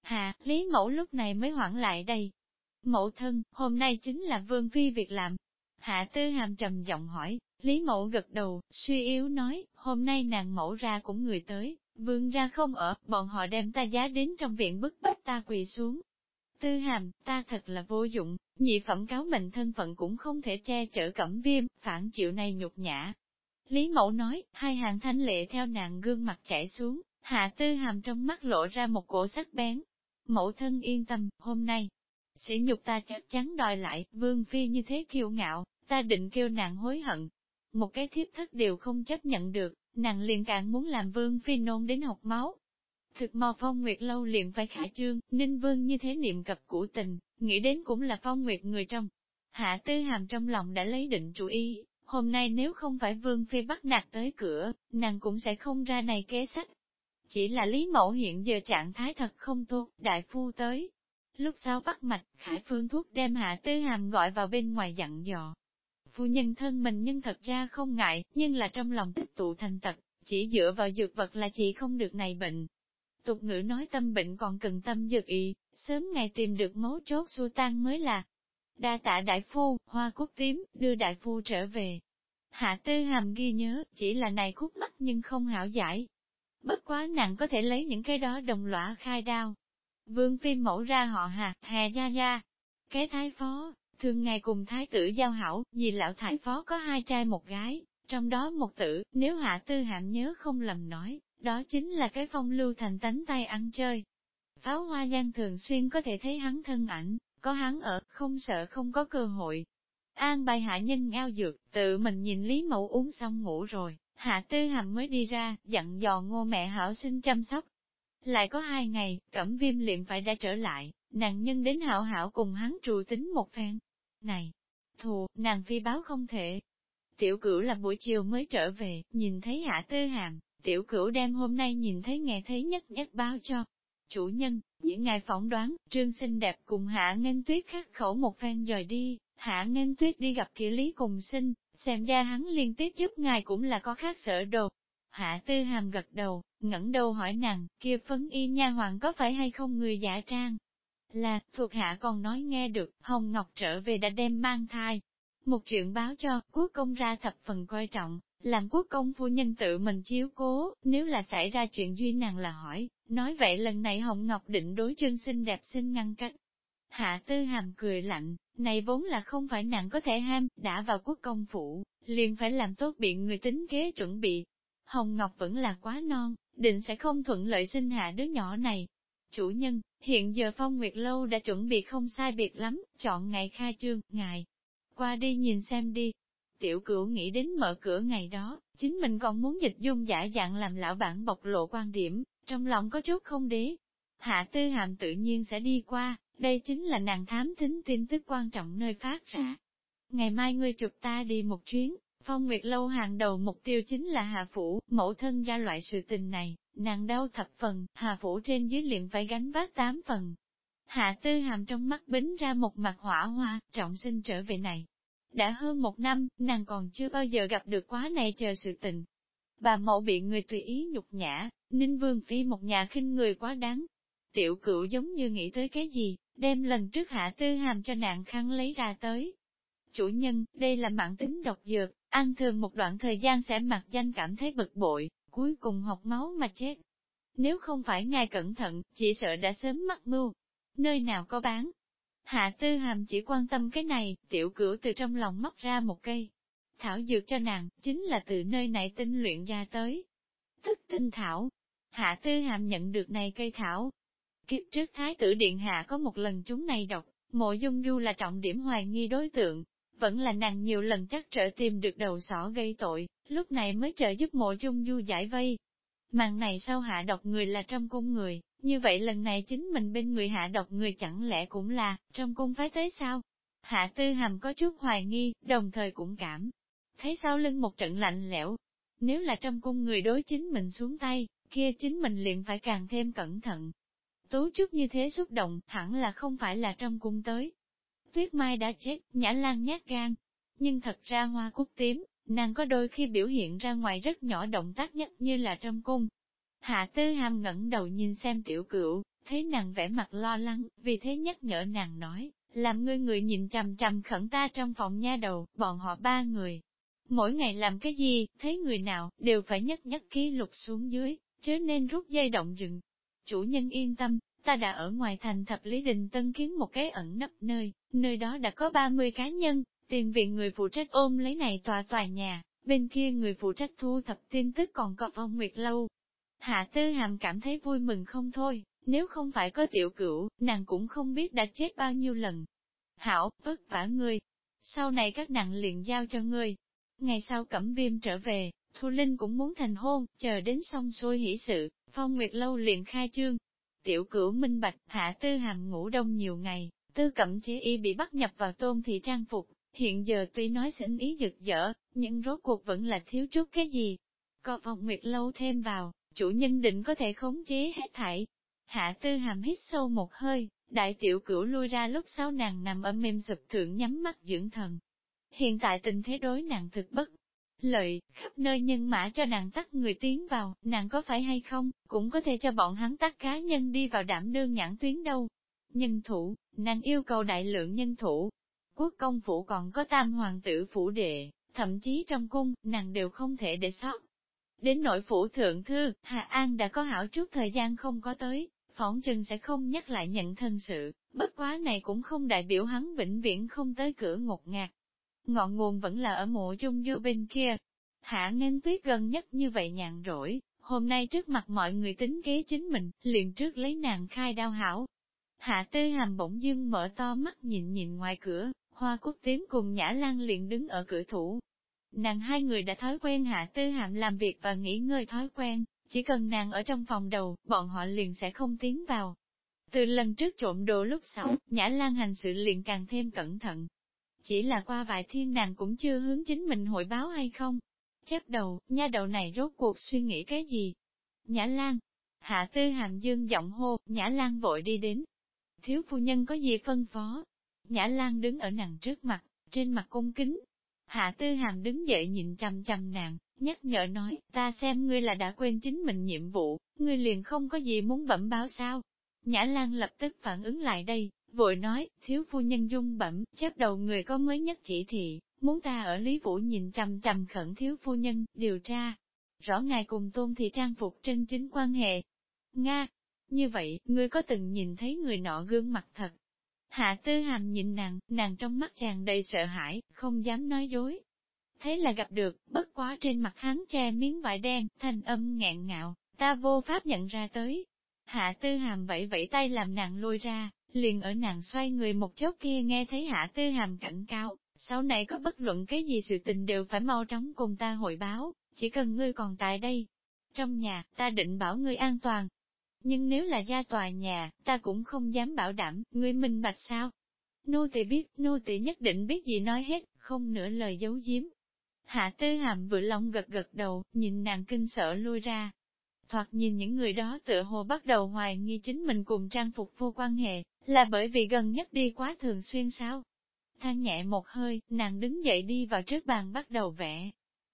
Lý mẫu lúc này mới hoảng lại đây. Mẫu thân, hôm nay chính là Vương Phi việc làm. Hạ Tư Hàm trầm giọng hỏi, Lý mẫu gật đầu, suy yếu nói, hôm nay nàng mẫu ra cũng người tới, Vương ra không ở, bọn họ đem ta giá đến trong viện bức bách ta quỳ xuống. Tư Hàm, ta thật là vô dụng, nhị phẩm cáo mệnh thân phận cũng không thể che chở Cẩm Viêm, phản chịu này nhục nhã. Lý mẫu nói, hai hàng thanh lệ theo nàng gương mặt chảy xuống, Hạ Tư Hàm trong mắt lộ ra một cổ sắc bén. Mẫu thân yên tâm, hôm nay, sỉ nhục ta chắc chắn đòi lại, Vương Phi như thế kiêu ngạo, ta định kêu nàng hối hận. Một cái thiếp thất đều không chấp nhận được, nàng liền càng muốn làm Vương Phi nôn đến học máu. Thực mò Phong Nguyệt lâu liền phải khả trương, Ninh Vương như thế niệm cập cũ tình, nghĩ đến cũng là Phong Nguyệt người trong. Hạ Tư Hàm trong lòng đã lấy định chủ ý, hôm nay nếu không phải Vương Phi bắt nạt tới cửa, nàng cũng sẽ không ra này kế sách. Chỉ là Lý Mẫu hiện giờ trạng thái thật không tốt, đại phu tới. Lúc sau bắt mạch, Khải phương thuốc đem Hạ Tư Hàm gọi vào bên ngoài dặn dò. Phu nhân thân mình nhưng thật ra không ngại, nhưng là trong lòng tích tụ thành tật, chỉ dựa vào dược vật là chỉ không được này bệnh. Tục ngữ nói tâm bệnh còn cần tâm dược y, sớm ngày tìm được mấu chốt xua tan mới là. Đa tạ đại phu, hoa cúc tím, đưa đại phu trở về. Hạ Tư Hàm ghi nhớ, chỉ là này khúc mắc nhưng không hảo giải. Bất quá nặng có thể lấy những cái đó đồng lõa khai đao. Vương Phi mẫu ra họ Hà gia gia. Cái thái phó, thường ngày cùng thái tử giao hảo, vì lão thái phó có 2 trai 1 gái, trong đó một tử, nếu Hạ Tư Hàm nhớ không lầm nói, đó chính là cái phong lưu thành tánh tay ăn chơi. Pháo Hoa Giang thường xuyên có thể thấy hắn thân ảnh, có hắn ở, không sợ không có cơ hội. An bài hạ nhân ngao dược, tự mình nhìn Lý Mẫu uống xong ngủ rồi, Hạ Tư Hàm mới đi ra, dặn dò Ngô mẹ hảo sinh chăm sóc. Lại có 2 ngày, Cẩm Viêm liền phải đã trở lại, nàng nhân đến hảo hảo cùng hắn trù tính một phen. Này, thù, nàng phi báo không thể. Tiểu Cửu là buổi chiều mới trở về, nhìn thấy Hạ Tư Hàm, Tiểu Cửu đem hôm nay nhìn thấy nghe thấy nhất nhất báo cho. Chủ nhân, những ngài phỏng đoán, Trương xinh đẹp cùng Hạ Nghênh Tuyết khắc khẩu một phen rời đi, Hạ Nghênh Tuyết đi gặp Kỷ Lý cùng sinh, xem ra hắn liên tiếp giúp ngài cũng là có khác sở đồ. Hạ Tư Hàm gật đầu, ngẩng đầu hỏi nàng, kia phấn y nha hoàng có phải hay không người giả trang? Là, thuộc hạ còn nói nghe được, Hồng Ngọc trở về đã đem mang thai. Một chuyện báo cho, quốc công ra thập phần coi trọng, làm quốc công phu nhân tự mình chiếu cố, nếu là xảy ra chuyện duy nàng là hỏi, nói vậy lần này Hồng Ngọc định đối chân xinh đẹp xin ngăn cách. Hạ Tư Hàm cười lạnh, này vốn là không phải nàng có thể ham, đã vào quốc công phủ, liền phải làm tốt biện người tính kế chuẩn bị. Hồng Ngọc vẫn là quá non, định sẽ không thuận lợi sinh hạ đứa nhỏ này. Chủ nhân, hiện giờ Phong Nguyệt Lâu đã chuẩn bị không sai biệt lắm, chọn ngày khai trương, ngài qua đi nhìn xem đi. Tiểu Cửu nghĩ đến mở cửa ngày đó, chính mình còn muốn dịch dung giả dạng làm lão bản bộc lộ quan điểm, trong lòng có chút không đế. Hạ Tư Hàm tự nhiên sẽ đi qua, đây chính là nàng thám thính tin tức quan trọng nơi phát ra. Ngày mai ngươi chụp ta đi một chuyến, Phong Nguyệt Lâu hàng đầu mục tiêu chính là Hà Phủ, mẫu thân ra loại sự tình này, nàng đau thập phần, Hà Phủ trên dưới liền phải gánh vác 8 phần. Hạ Tư Hàm trong mắt bính ra một mặt hỏa hoa, trọng sinh trở về này. Đã hơn 1 năm, nàng còn chưa bao giờ gặp được quá này chờ sự tình. bà mẫu bị người tùy ý nhục nhã, Ninh Vương Phi một nhà khinh người quá đáng. Tiểu Cửu giống như nghĩ tới cái gì, đem lần trước Hạ Tư Hàm cho nạn khăn lấy ra tới. Chủ nhân, đây là mãn tính độc dược, ăn thường một đoạn thời gian sẽ mặc danh cảm thấy bực bội, cuối cùng học máu mà chết. Nếu không phải ngài cẩn thận, chỉ sợ đã sớm mắc mưu. Nơi nào có bán? Hạ Tư Hàm chỉ quan tâm cái này, Tiểu Cửu từ trong lòng móc ra một cây. Thảo dược cho nàng, chính là từ nơi này tinh luyện ra tới. Thức tinh thảo. Hạ Tư Hàm nhận được này cây thảo. Kiếp trước Thái tử Điện Hạ có một lần chúng này độc, Mộ Dung Du là trọng điểm hoài nghi đối tượng. Vẫn là nàng nhiều lần chắc trở tìm được đầu sỏ gây tội, lúc này mới trợ giúp Mộ Dung Du giải vây. Màn này sau hạ độc người là trong cung người, như vậy lần này chính mình bên người hạ độc người chẳng lẽ cũng là trong cung phái tới sao? Hạ Tư Hàm có chút hoài nghi, đồng thời cũng cảm thấy sau lưng một trận lạnh lẽo. Nếu là trong cung người đối chính mình xuống tay, kia chính mình liền phải càng thêm cẩn thận. Tú Trúc như thế xúc động, hẳn là không phải là trong cung tới. Tuyết Mai đã chết, Nhã Lan nhát gan. Nhưng thật ra Hoa Cúc tím, nàng có đôi khi biểu hiện ra ngoài rất nhỏ động tác nhất như là trong cung. Hạ Tư Hàm ngẩng đầu nhìn xem Tiểu Cửu, thấy nàng vẻ mặt lo lắng, vì thế nhắc nhở nàng nói, làm ngươi người nhìn chằm chằm khẩn ta trong phòng nha đầu, bọn họ 3 người. Mỗi ngày làm cái gì, thấy người nào, đều phải nhất nhất ký lục xuống dưới, chớ nên rút dây động rừng. Chủ nhân yên tâm, ta đã ở ngoài thành Thập Lý Đình tân kiến một cái ẩn nấp nơi, nơi đó đã có 30 cá nhân, tiền viện người phụ trách ôm lấy này tòa nhà, bên kia người phụ trách thu thập tin tức còn có Phong Nguyệt Lâu. Hạ Tư Hàm cảm thấy vui mừng không thôi, nếu không phải có Tiểu Cửu, nàng cũng không biết đã chết bao nhiêu lần. Hảo, vất vả ngươi. Sau này các nàng liền giao cho ngươi. Ngày sau Cẩm Viêm trở về, Thu Linh cũng muốn thành hôn, chờ đến xong xuôi hỷ sự, Phong Nguyệt Lâu liền khai trương. Tiểu Cửu minh bạch, Hạ Tư Hàm ngủ đông nhiều ngày, Tư Cẩm Chỉ Y bị bắt nhập vào Tôn thị trang phục, hiện giờ tuy nói xỉn ý rực rỡ, nhưng rốt cuộc vẫn là thiếu chút cái gì. Có Phong Nguyệt Lâu thêm vào, chủ nhân định có thể khống chế hết thảy. Hạ Tư Hàm hít sâu một hơi, đại Tiểu Cửu lui ra lúc sau nàng nằm ở mềm sụp thượng nhắm mắt dưỡng thần. Hiện tại tình thế đối nàng thực bất lợi, khắp nơi nhân mã cho nàng tắt người tiến vào, nàng có phải hay không, cũng có thể cho bọn hắn tắt cá nhân đi vào đảm đương nhãn tuyến đâu. Nhân thủ, nàng yêu cầu đại lượng nhân thủ. Quốc công phủ còn có tam hoàng tử phủ đệ, thậm chí trong cung, nàng đều không thể để sót. Đến nội phủ thượng thư, Hà An đã có hảo chút thời gian không có tới, phỏng chừng sẽ không nhắc lại nhận thân sự, bất quá này cũng không đại biểu hắn vĩnh viễn không tới cửa ngột ngạt. Ngọn nguồn vẫn là ở Mộ Dung Du bên kia. Hạ Nghênh Tuyết gần nhất như vậy nhàn rỗi, hôm nay trước mặt mọi người tính kế chính mình, liền trước lấy nàng khai đao hảo. Hạ Tư Hàm bỗng dưng mở to mắt nhìn nhìn ngoài cửa, Hoa Cúc Tím cùng Nhã Lan liền đứng ở cửa thủ. Nàng hai người đã thói quen Hạ Tư Hàm làm việc và nghỉ ngơi thói quen, chỉ cần nàng ở trong phòng đầu, bọn họ liền sẽ không tiến vào. Từ lần trước trộm đồ lúc sau, Nhã Lan hành sự liền càng thêm cẩn thận. Chỉ là qua vài thiên nàng cũng chưa hướng chính mình hội báo hay không. Chép đầu, nha đầu này rốt cuộc suy nghĩ cái gì? Nhã Lan. Hạ Tư Hàm dương giọng hô, Nhã Lan vội đi đến. Thiếu phu nhân có gì phân phó? Nhã Lan đứng ở nàng trước mặt, trên mặt cung kính. Hạ Tư Hàm đứng dậy nhìn chằm chằm nàng, nhắc nhở nói, ta xem ngươi là đã quên chính mình nhiệm vụ, ngươi liền không có gì muốn bẩm báo sao? Nhã Lan lập tức phản ứng lại đây, vội nói, thiếu phu nhân dung bẩm, chép đầu người có mới nhất chỉ thị, muốn ta ở Lý Vũ nhìn chằm chằm khẩn thiếu phu nhân, điều tra. Rõ ngài cùng Tôn thị trang phục chân chính quan hệ. Nga! Như vậy, ngươi có từng nhìn thấy người nọ gương mặt thật? Hạ Tư Hàm nhìn nàng trong mắt tràn đầy sợ hãi, không dám nói dối. Thế là gặp được, bất quá trên mặt hắn che miếng vải đen, thanh âm nghẹn ngạo, ta vô pháp nhận ra tới. Hạ Tư Hàm vẫy vẫy tay làm nàng lôi ra, liền ở nàng xoay người một chốc kia nghe thấy Hạ Tư Hàm cảnh cáo, sau này có bất luận cái gì sự tình đều phải mau chóng cùng ta hội báo, chỉ cần ngươi còn tại đây. Trong nhà, ta định bảo ngươi an toàn. Nhưng nếu là gia tòa nhà, ta cũng không dám bảo đảm, ngươi minh bạch sao? Nô tỳ biết, nô tỳ nhất định biết gì nói hết, không nửa lời giấu giếm. Hạ Tư Hàm vừa lòng gật gật đầu, nhìn nàng kinh sợ lui ra. Thoạt nhìn những người đó tựa hồ bắt đầu hoài nghi chính mình cùng trang phục vô quan hệ, là bởi vì gần nhất đi quá thường xuyên sao? Than nhẹ một hơi, nàng đứng dậy đi vào trước bàn bắt đầu vẽ.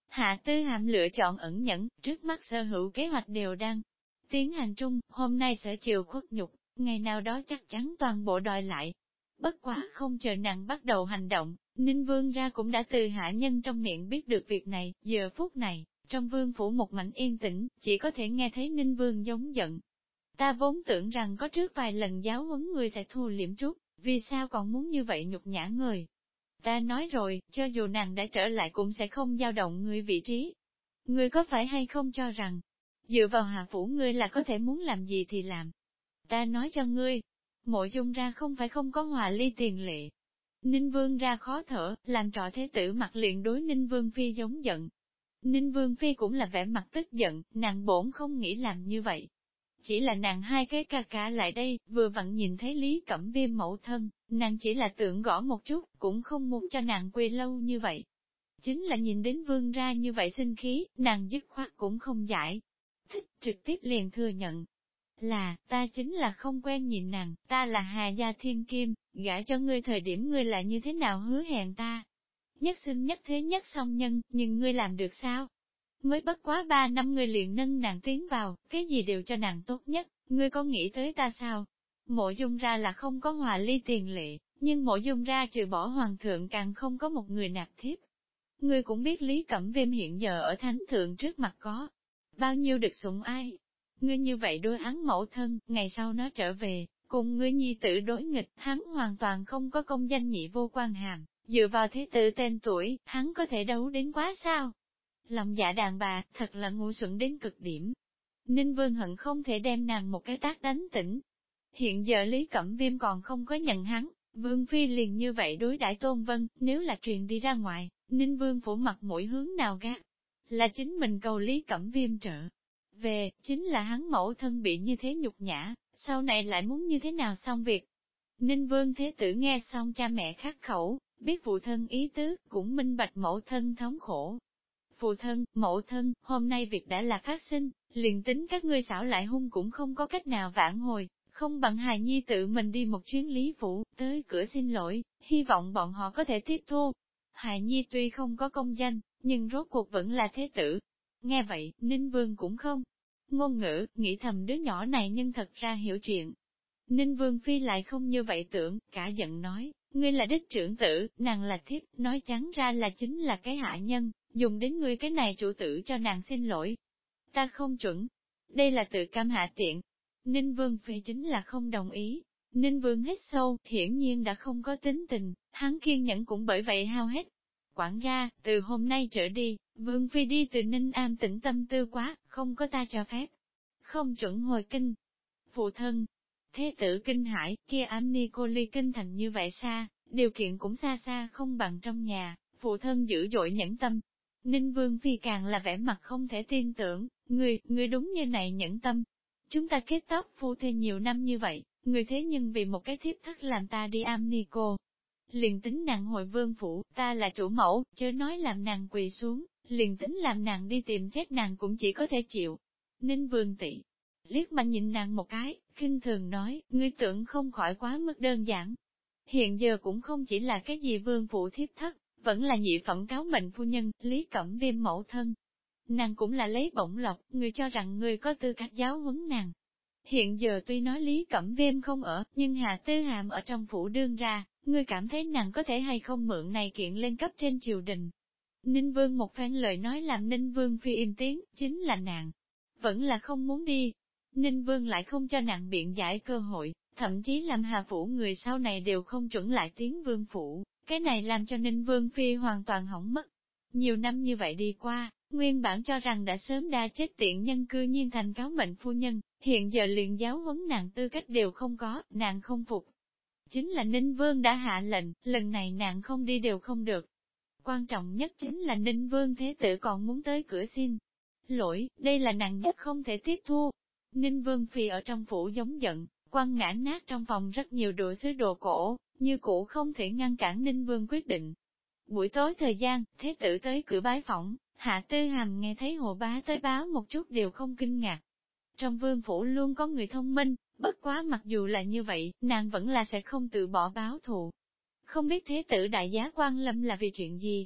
Hạ Tư Hàm lựa chọn ẩn nhẫn, trước mắt sở hữu kế hoạch đều đang tiến hành trung, hôm nay sở chiều khuất nhục, ngày nào đó chắc chắn toàn bộ đòi lại. Bất quá không chờ nàng bắt đầu hành động, Ninh Vương ra cũng đã từ hạ nhân trong miệng biết được việc này, giờ phút này, trong vương phủ một mảnh yên tĩnh, chỉ có thể nghe thấy Ninh Vương giống giận. Ta vốn tưởng rằng có trước vài lần giáo huấn người sẽ thu liễm chút, vì sao còn muốn như vậy nhục nhã người? Ta nói rồi, cho dù nàng đã trở lại cũng sẽ không dao động người vị trí. Ngươi có phải hay không cho rằng, dựa vào hạ phủ ngươi là có thể muốn làm gì thì làm. Ta nói cho ngươi, Mộ Dung ra không phải không có hòa ly tiền lệ. Ninh Vương ra khó thở, làm trọ thế tử mặt liền đối Ninh Vương Phi giống giận. Ninh Vương Phi cũng là vẻ mặt tức giận, nàng bổn không nghĩ làm như vậy. Chỉ là nàng hai cái ca ca lại đây, vừa vặn nhìn thấy Lý Cẩm Viêm mẫu thân, nàng chỉ là tưởng gõ một chút, cũng không muốn cho nàng quê lâu như vậy. Chính là nhìn đến Vương ra như vậy sinh khí, nàng dứt khoát cũng không giải. Thích trực tiếp liền thừa nhận. Là, ta chính là không quen nhìn nàng, ta là Hà Gia Thiên Kim, gả cho ngươi thời điểm ngươi lại như thế nào hứa hẹn ta. Nhất sinh nhất thế nhất song nhân, nhưng ngươi làm được sao? Mới bất quá 3 năm ngươi liền nâng nàng tiến vào, cái gì đều cho nàng tốt nhất, ngươi có nghĩ tới ta sao? Mộ Dung ra là không có hòa ly tiền lệ, nhưng Mộ Dung ra trừ bỏ hoàng thượng càng không có một người nạp thiếp. Ngươi cũng biết Lý Cẩm Viêm hiện giờ ở thánh thượng trước mặt có bao nhiêu được sủng ai. Ngươi như vậy đối hắn mẫu thân, ngày sau nó trở về, cùng ngươi nhi tử đối nghịch, hắn hoàn toàn không có công danh nhị vô quan hàm, dựa vào thế tử tên tuổi, hắn có thể đấu đến quá sao? Lòng dạ đàn bà, thật là ngu xuẩn đến cực điểm. Ninh Vương hận không thể đem nàng một cái tát đánh tỉnh. Hiện giờ Lý Cẩm Viêm còn không có nhận hắn, Vương Phi liền như vậy đối đãi Tôn Vân, nếu là truyền đi ra ngoài, Ninh Vương phủ mặt mũi hướng nào gác. Là chính mình cầu Lý Cẩm Viêm trợ. Về, chính là hắn mẫu thân bị như thế nhục nhã, sau này lại muốn như thế nào xong việc. Ninh Vương Thế Tử nghe xong cha mẹ khắc khẩu, biết phụ thân ý tứ, cũng minh bạch mẫu thân thống khổ. Phụ thân, mẫu thân, hôm nay việc đã là phát sinh, liền tính các ngươi xảo lại hung cũng không có cách nào vãn hồi, không bằng hài nhi tự mình đi một chuyến lý phủ, tới cửa xin lỗi, hy vọng bọn họ có thể tiếp thu. Hài nhi tuy không có công danh, nhưng rốt cuộc vẫn là thế tử. Nghe vậy, Ninh Vương cũng không ngôn ngữ, nghĩ thầm đứa nhỏ này nhưng thật ra hiểu chuyện. Ninh Vương Phi lại không như vậy tưởng, cả giận nói, ngươi là đích trưởng tử, nàng là thiếp, nói trắng ra là chính là cái hạ nhân, dùng đến ngươi cái này chủ tử cho nàng xin lỗi. Ta không chuẩn, đây là tự cam hạ tiện. Ninh Vương Phi chính là không đồng ý. Ninh Vương hít sâu, hiển nhiên đã không có tính tình, hắn kiên nhẫn cũng bởi vậy hao hết. Quản gia, từ hôm nay trở đi, Vương Phi đi từ Ninh Am tĩnh tâm tư quá, không có ta cho phép. Không chuẩn hồi kinh. Phụ thân, thế tử kinh hải, kia ám ni cô ly kinh thành như vậy xa, điều kiện cũng xa xa không bằng trong nhà, phụ thân dữ dội nhẫn tâm. Ninh Vương Phi càng là vẻ mặt không thể tin tưởng, người đúng như này nhẫn tâm. Chúng ta kết tóc phu thê nhiều năm như vậy, người thế nhưng vì một cái thiếp thất làm ta đi am ni cô. Liền tính nàng hồi vương phủ, ta là chủ mẫu, chớ nói làm nàng quỳ xuống, liền tính làm nàng đi tìm chết nàng cũng chỉ có thể chịu. Ninh Vương tỷ liếc mà nhìn nàng một cái, khinh thường nói, ngươi tưởng không khỏi quá mức đơn giản. Hiện giờ cũng không chỉ là cái gì vương phủ thiếp thất, vẫn là nhị phẩm cáo mệnh phu nhân, Lý Cẩm Viêm mẫu thân. Nàng cũng là lấy bổng lộc, ngươi cho rằng ngươi có tư cách giáo huấn nàng. Hiện giờ tuy nói Lý Cẩm Viêm không ở, nhưng Hà Tư Hàm ở trong phủ đương ra, ngươi cảm thấy nàng có thể hay không mượn này kiện lên cấp trên triều đình. Ninh Vương một phen lời nói làm Ninh Vương Phi im tiếng, chính là nàng. Vẫn là không muốn đi. Ninh Vương lại không cho nàng biện giải cơ hội, thậm chí làm Hà Phủ người sau này đều không chuẩn lại tiếng Vương Phủ, cái này làm cho Ninh Vương Phi hoàn toàn hỏng mất. Nhiều năm như vậy đi qua, nguyên bản cho rằng đã sớm đa chết tiện nhân cư nhiên thành cáo mệnh phu nhân, hiện giờ liền giáo huấn nàng tư cách đều không có, nàng không phục. Chính là Ninh Vương đã hạ lệnh, lần này nàng không đi đều không được. Quan trọng nhất chính là Ninh Vương Thế Tử còn muốn tới cửa xin lỗi, đây là nàng nhất không thể tiếp thu. Ninh Vương Phi ở trong phủ giống giận, quăng ngã nát trong phòng rất nhiều đồ sứ đồ cổ, như cũ không thể ngăn cản Ninh Vương quyết định. Buổi tối thời gian, Thế Tử tới cửa bái phỏng, Hạ Tư Hàm nghe thấy Hồ Bá tới báo một chút đều không kinh ngạc. Trong vương phủ luôn có người thông minh, bất quá mặc dù là như vậy, nàng vẫn là sẽ không tự bỏ báo thù. Không biết Thế Tử đại giá quan lâm là vì chuyện gì?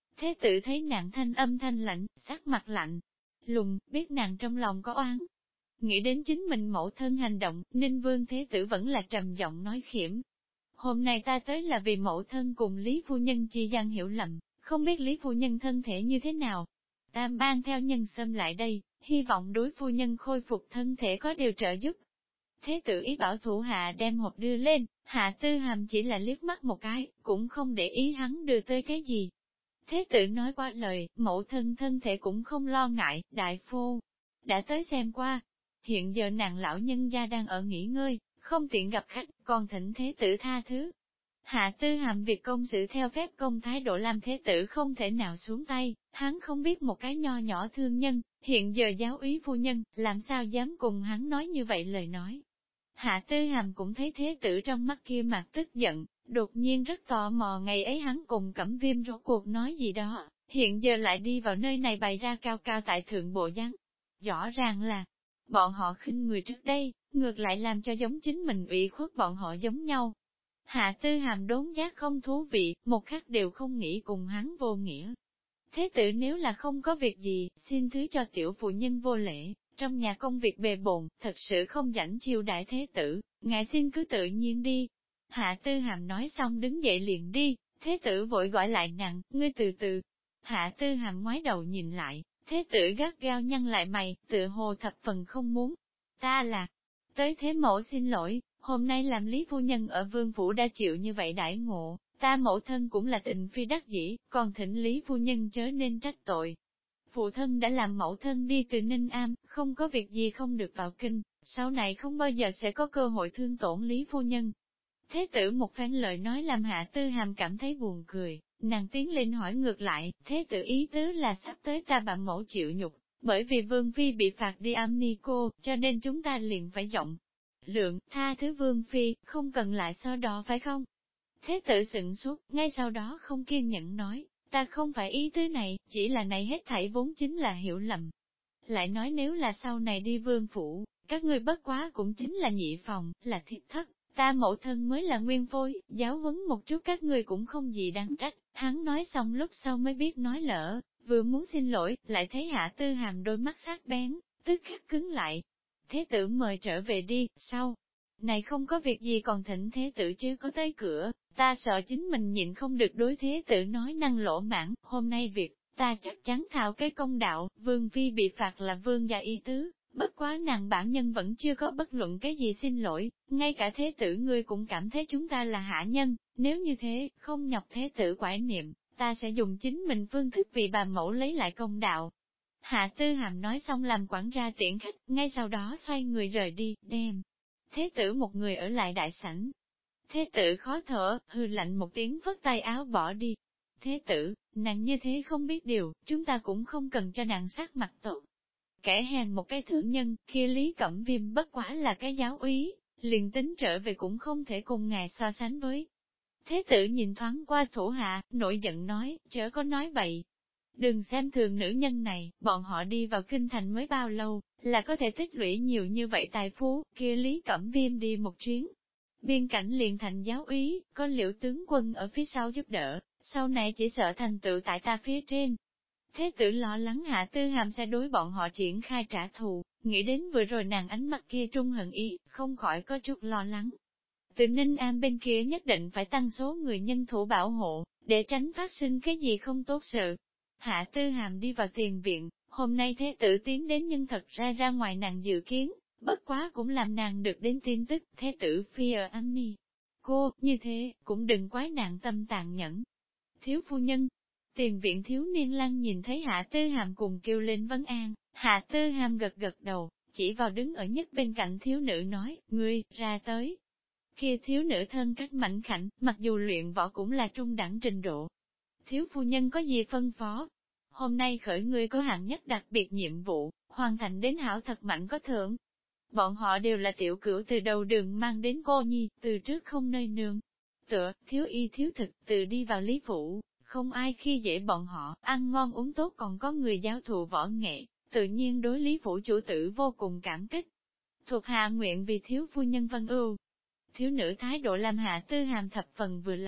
Thế tử thấy nàng thanh âm thanh lạnh, sắc mặt lạnh, lùng, biết nàng trong lòng có oán. Nghĩ đến chính mình mẫu thân hành động, Ninh Vương Thế tử vẫn là trầm giọng nói khiểm. Hôm nay ta tới là vì mẫu thân cùng Lý Phu Nhân chi gian hiểu lầm, không biết Lý Phu Nhân thân thể như thế nào. Ta mang theo nhân sâm lại đây, hy vọng đối Phu Nhân khôi phục thân thể có điều trợ giúp. Thế tử ý bảo thủ hạ đem hộp đưa lên, Hạ Tư Hàm chỉ là liếc mắt một cái, cũng không để ý hắn đưa tới cái gì. Thế tử nói qua lời, mẫu thân thân thể cũng không lo ngại, đại phu đã tới xem qua. Hiện giờ nàng lão nhân gia đang ở nghỉ ngơi, không tiện gặp khách, còn thỉnh thế tử tha thứ. Hạ Tư Hàm việc công sự theo phép công thái độ làm thế tử không thể nào xuống tay, hắn không biết một cái nho nhỏ thương nhân, hiện giờ giáo úy phu nhân, làm sao dám cùng hắn nói như vậy lời nói. Hạ Tư Hàm cũng thấy thế tử trong mắt kia mặt tức giận, đột nhiên rất tò mò ngày ấy hắn cùng Cẩm Viêm rốt cuộc nói gì đó, hiện giờ lại đi vào nơi này bày ra cao cao tại thượng bộ dáng. Rõ ràng là, bọn họ khinh người trước đây, ngược lại làm cho giống chính mình ủy khuất bọn họ giống nhau. Hạ Tư Hàm đốn giác không thú vị, một khắc đều không nghĩ cùng hắn vô nghĩa. Thế tử nếu là không có việc gì, xin thứ cho tiểu phụ nhân vô lễ, trong nhà công việc bề bộn, thật sự không rảnh chiêu đại thế tử, ngài xin cứ tự nhiên đi. Hạ Tư Hàm nói xong đứng dậy liền đi, thế tử vội gọi lại nàng, ngươi từ từ. Hạ Tư Hàm ngoái đầu nhìn lại, thế tử gắt gao nhăn lại mày, tựa hồ thập phần không muốn. Ta là, tới thế mẫu xin lỗi, hôm nay làm Lý Phu Nhân ở Vương Phủ đã chịu như vậy đãi ngộ, ta mẫu thân cũng là tình phi đắc dĩ, còn thỉnh Lý Phu Nhân chớ nên trách tội. Phụ thân đã làm mẫu thân đi từ Ninh Am, không có việc gì không được vào kinh, sau này không bao giờ sẽ có cơ hội thương tổn Lý Phu Nhân. Thế tử một phen lời nói làm Hạ Tư Hàm cảm thấy buồn cười, nàng tiến lên hỏi ngược lại, thế tử ý tứ là sắp tới ta bạn mẫu chịu nhục, bởi vì Vương Phi bị phạt đi am ni cô, cho nên chúng ta liền phải rộng lượng, tha thứ Vương Phi, không cần lại so đo phải không? Thế tử sửng sốt, ngay sau đó không kiên nhẫn nói, ta không phải ý tứ này, chỉ là này hết thảy vốn chính là hiểu lầm. Lại nói nếu là sau này đi Vương Phủ, các ngươi bất quá cũng chính là nhị phòng, là thiệt thất, ta mẫu thân mới là nguyên phôi, giáo huấn một chút các ngươi cũng không gì đáng trách. Hắn nói xong lúc sau mới biết nói lỡ, vừa muốn xin lỗi, lại thấy Hạ Tư Hàm đôi mắt sắc bén, tức khắc cứng lại. Thế tử mời trở về đi, sau này không có việc gì còn thỉnh thế tử chứ có tới cửa, ta sợ chính mình nhịn không được đối thế tử nói năng lỗ mãn, hôm nay việc, ta chắc chắn thảo cái công đạo, Vương Phi bị phạt là vương gia y tứ, bất quá nàng bản nhân vẫn chưa có bất luận cái gì xin lỗi, ngay cả thế tử ngươi cũng cảm thấy chúng ta là hạ nhân, nếu như thế, không nhọc thế tử quải niệm, ta sẽ dùng chính mình phương thức vì bà mẫu lấy lại công đạo. Hạ Tư Hàm nói xong làm quản gia tiễn khách, ngay sau đó xoay người rời đi, đem thế tử một người ở lại đại sảnh. Thế tử khó thở, hừ lạnh một tiếng phất tay áo bỏ đi. Thế tử, nàng như thế không biết điều, chúng ta cũng không cần cho nàng sắc mặt tội. Kẻ hèn một cái thượng nhân, kia Lý Cẩm Viêm bất quá là cái giáo úy, liền tính trở về cũng không thể cùng ngài so sánh với. Thế tử nhìn thoáng qua thủ hạ, nổi giận nói, chớ có nói bậy. Đừng xem thường nữ nhân này, bọn họ đi vào kinh thành mới bao lâu, là có thể tích lũy nhiều như vậy tài phú, kia Lý Cẩm Viêm đi một chuyến. Biên cảnh liền thành giáo úy, có Liễu tướng quân ở phía sau giúp đỡ, sau này chỉ sợ thành tựu tại ta phía trên. Thế tử lo lắng Hạ Tư Hàm sẽ đối bọn họ triển khai trả thù, nghĩ đến vừa rồi nàng ánh mắt kia trung hận ý, không khỏi có chút lo lắng. Từ Ninh Am bên kia nhất định phải tăng số người nhân thủ bảo hộ, để tránh phát sinh cái gì không tốt sự. Hạ Tư Hàm đi vào tiền viện, hôm nay thế tử tiến đến nhưng thật ra ngoài nàng dự kiến, bất quá cũng làm nàng được đến tin tức thế tử phi ở Annie. Cô, như thế, cũng đừng quái nàng tâm tàn nhẫn. Thiếu phu nhân, tiền viện thiếu niên lăng nhìn thấy Hạ Tư Hàm cùng kêu lên vấn an, Hạ Tư Hàm gật gật đầu, chỉ vào đứng ở nhất bên cạnh thiếu nữ nói, ngươi, ra tới. Kia thiếu nữ thân cách mảnh khảnh, mặc dù luyện võ cũng là trung đẳng trình độ. Thiếu phu nhân có gì phân phó? Hôm nay khởi ngươi có hạng nhất đặc biệt nhiệm vụ, hoàn thành đến hảo thật mạnh có thưởng. Bọn họ đều là tiểu cửu từ đầu đường mang đến cô nhi, từ trước không nơi nương. Tựa, thiếu y thiếu thực, từ đi vào lý phủ, không ai khi dễ bọn họ, ăn ngon uống tốt còn có người giáo thụ võ nghệ, tự nhiên đối lý phủ chủ tử vô cùng cảm kích. Thuộc hạ nguyện vì thiếu phu nhân vân ưu. Thiếu nữ thái độ làm Hạ Tư Hàm thập phần vừa lòng,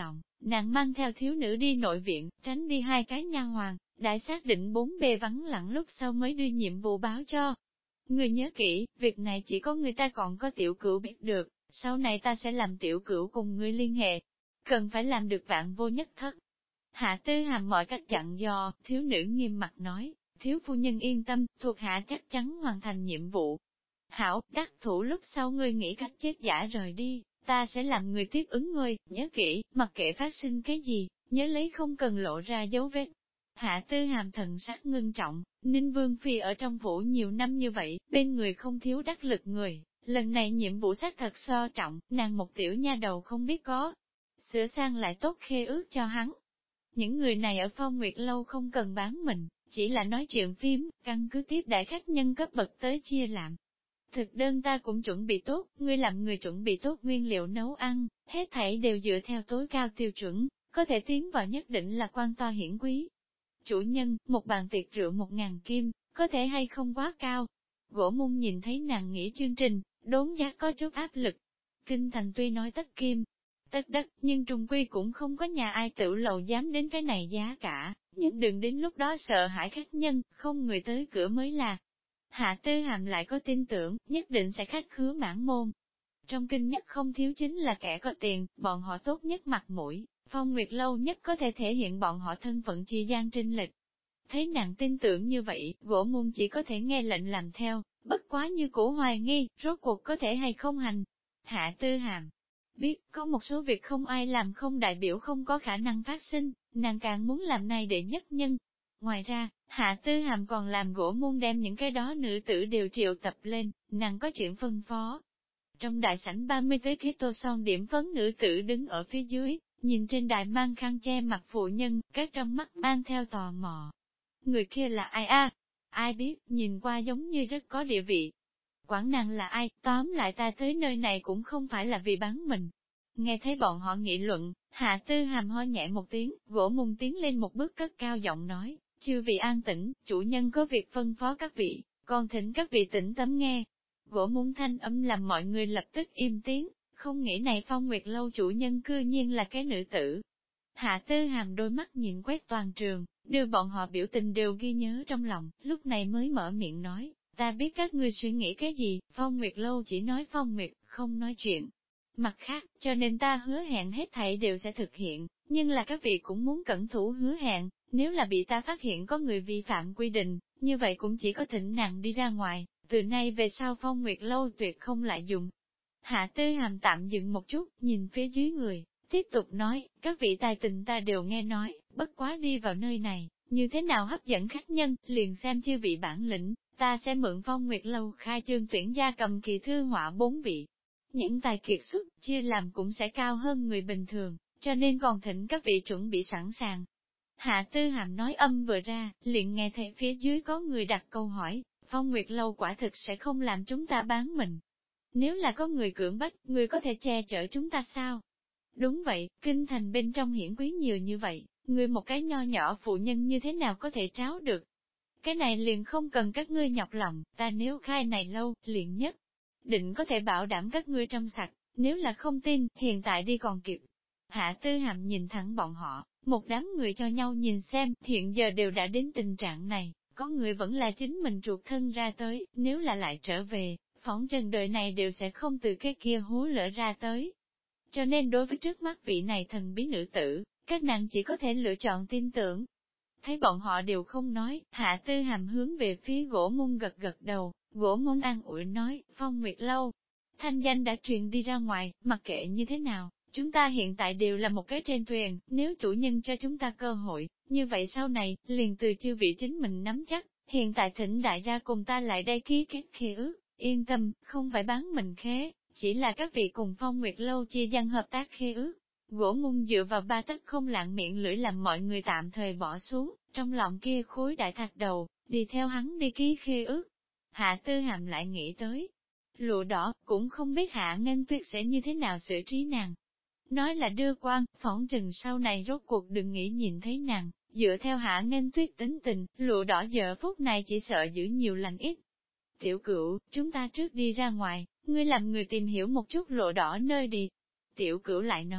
nàng mang theo thiếu nữ đi nội viện, tránh đi hai cái nha hoàn, đã xác định bốn bề vắng lặng lúc sau mới đưa nhiệm vụ báo cho. Người nhớ kỹ, việc này chỉ có người ta còn có tiểu cửu biết được, sau này ta sẽ làm tiểu cửu cùng ngươi liên hệ. Cần phải làm được vạn vô nhất thất. Hạ Tư Hàm mọi cách dặn dò, thiếu nữ nghiêm mặt nói, thiếu phu nhân yên tâm, thuộc hạ chắc chắn hoàn thành nhiệm vụ. Hảo, đắc thủ lúc sau ngươi nghĩ cách chết giả rời đi, ta sẽ làm người tiếp ứng ngươi, nhớ kỹ, mặc kệ phát sinh cái gì, nhớ lấy không cần lộ ra dấu vết. Hạ Tư Hàm thần sắc ngưng trọng, Ninh Vương Phi ở trong phủ nhiều năm như vậy, bên người không thiếu đắc lực người, lần này nhiệm vụ xác thật so trọng, nàng một tiểu nha đầu không biết có. Sửa sang lại tốt khê ước cho hắn. Những người này ở Phong Nguyệt Lâu không cần bán mình, chỉ là nói chuyện phím, căn cứ tiếp đại khách nhân cấp bậc tới chia làm. Thực đơn ta cũng chuẩn bị tốt, ngươi làm người chuẩn bị tốt nguyên liệu nấu ăn, hết thảy đều dựa theo tối cao tiêu chuẩn, có thể tiến vào nhất định là quan to hiển quý. Chủ nhân, một bàn tiệc rượu 1.000 kim, có thể hay không quá cao. Gỗ Môn nhìn thấy nàng nghĩ chương trình, đốn giá có chút áp lực. Kinh thành tuy nói tất kim, tất đất, nhưng trùng quy cũng không có nhà ai tiểu lầu dám đến cái này giá cả, nhưng đừng đến lúc đó sợ hãi khách nhân, không người tới cửa mới là. Hạ Tư Hàm lại có tin tưởng, nhất định sẽ khách khứa mãn môn. Trong kinh nhất không thiếu chính là kẻ có tiền, bọn họ tốt nhất mặt mũi, Phong Nguyệt Lâu nhất có thể thể hiện bọn họ thân phận chi gian trinh lịch. Thấy nàng tin tưởng như vậy, Gỗ Môn chỉ có thể nghe lệnh làm theo, bất quá như cũ hoài nghi, rốt cuộc có thể hay không hành. Hạ Tư Hàm biết, có một số việc không ai làm không đại biểu không có khả năng phát sinh, nàng càng muốn làm này để nhất nhân. Ngoài ra, Hạ Tư Hàm còn làm Gỗ Môn đem những cái đó nữ tử đều triệu tập lên, nàng có chuyện phân phó. Trong đại sảnh 30 tới cái tô son điểm phấn nữ tử đứng ở phía dưới, nhìn trên đài mang khăn che mặt phụ nhân, các trong mắt mang theo tò mò. Người kia là ai a? Ai biết, nhìn qua giống như rất có địa vị. Quản nàng là ai, tóm lại ta tới nơi này cũng không phải là vì bán mình. Nghe thấy bọn họ nghị luận, Hạ Tư Hàm ho nhẹ một tiếng, Gỗ Môn tiến lên một bước cất cao giọng nói, chư vị an tĩnh, chủ nhân có việc phân phó các vị, còn thỉnh các vị tĩnh tâm nghe. Gỗ Môn thanh âm làm mọi người lập tức im tiếng, không nghĩ này Phong Nguyệt Lâu chủ nhân cư nhiên là cái nữ tử. Hạ Tư Hàm đôi mắt nhìn quét toàn trường, đưa bọn họ biểu tình đều ghi nhớ trong lòng, lúc này mới mở miệng nói, ta biết các ngươi suy nghĩ cái gì, Phong Nguyệt Lâu chỉ nói Phong Nguyệt, không nói chuyện. Mặt khác, cho nên ta hứa hẹn hết thảy đều sẽ thực hiện, nhưng là các vị cũng muốn cẩn thủ hứa hẹn, nếu là bị ta phát hiện có người vi phạm quy định, như vậy cũng chỉ có thỉnh nàng đi ra ngoài, từ nay về sau Phong Nguyệt Lâu tuyệt không lại dùng. Hạ Tư Hàm tạm dừng một chút, nhìn phía dưới người, tiếp tục nói, các vị tài tình ta đều nghe nói, bất quá đi vào nơi này, như thế nào hấp dẫn khách nhân, liền xem chư vị bản lĩnh, ta sẽ mượn Phong Nguyệt Lâu khai trương tuyển gia cầm kỳ thư họa 4 vị. Những tài kiệt xuất, chia làm cũng sẽ cao hơn người bình thường, cho nên còn thỉnh các vị chuẩn bị sẵn sàng. Hạ Tư Hàm nói âm vừa ra, liền nghe thấy phía dưới có người đặt câu hỏi, Phong Nguyệt Lâu quả thực sẽ không làm chúng ta bán mình. Nếu là có người cưỡng bách, người có thể che chở chúng ta sao? Đúng vậy, kinh thành bên trong hiển quý nhiều như vậy, người một cái nho nhỏ phụ nhân như thế nào có thể tráo được? Cái này liền không cần các ngươi nhọc lòng, ta nếu khai này lâu, liền nhất định có thể bảo đảm các ngươi trong sạch, nếu là không tin, hiện tại đi còn kịp. Hạ Tư Hàm nhìn thẳng bọn họ, một đám người cho nhau nhìn xem, hiện giờ đều đã đến tình trạng này, có người vẫn là chính mình ruột thân ra tới, nếu là lại trở về, phỏng trần đời này đều sẽ không từ cái kia hú lỡ ra tới. Cho nên đối với trước mắt vị này thần bí nữ tử, các nàng chỉ có thể lựa chọn tin tưởng. Thấy bọn họ đều không nói, Hạ Tư Hàm hướng về phía Gỗ Môn gật gật đầu, Gỗ Môn an ủi nói, Phong Nguyệt Lâu, thanh danh đã truyền đi ra ngoài, mặc kệ như thế nào, chúng ta hiện tại đều là một cái trên thuyền, nếu chủ nhân cho chúng ta cơ hội, như vậy sau này, liền từ chư vị chính mình nắm chắc, hiện tại thỉnh đại gia cùng ta lại đây ký kết khế ước, yên tâm, không phải bán mình khế, chỉ là các vị cùng Phong Nguyệt Lâu chia dân hợp tác khế ước. Gỗ Môn dựa vào ba tấc không lạng miệng lưỡi làm mọi người tạm thời bỏ xuống, trong lòng kia khối đại thạch đầu, đi theo hắn đi ký khế ước. Hạ Tư Hàm lại nghĩ tới, lụa đỏ, cũng không biết Hạ Ngân Tuyết sẽ như thế nào xử trí nàng. Nói là đưa quan, phỏng chừng sau này rốt cuộc đừng nghĩ nhìn thấy nàng, dựa theo Hạ Ngân Tuyết tính tình, lụa đỏ giờ phút này chỉ sợ giữ nhiều lành ít. Tiểu Cửu, chúng ta trước đi ra ngoài, ngươi làm người tìm hiểu một chút lụa đỏ nơi đi. Tiểu Cửu lại nói,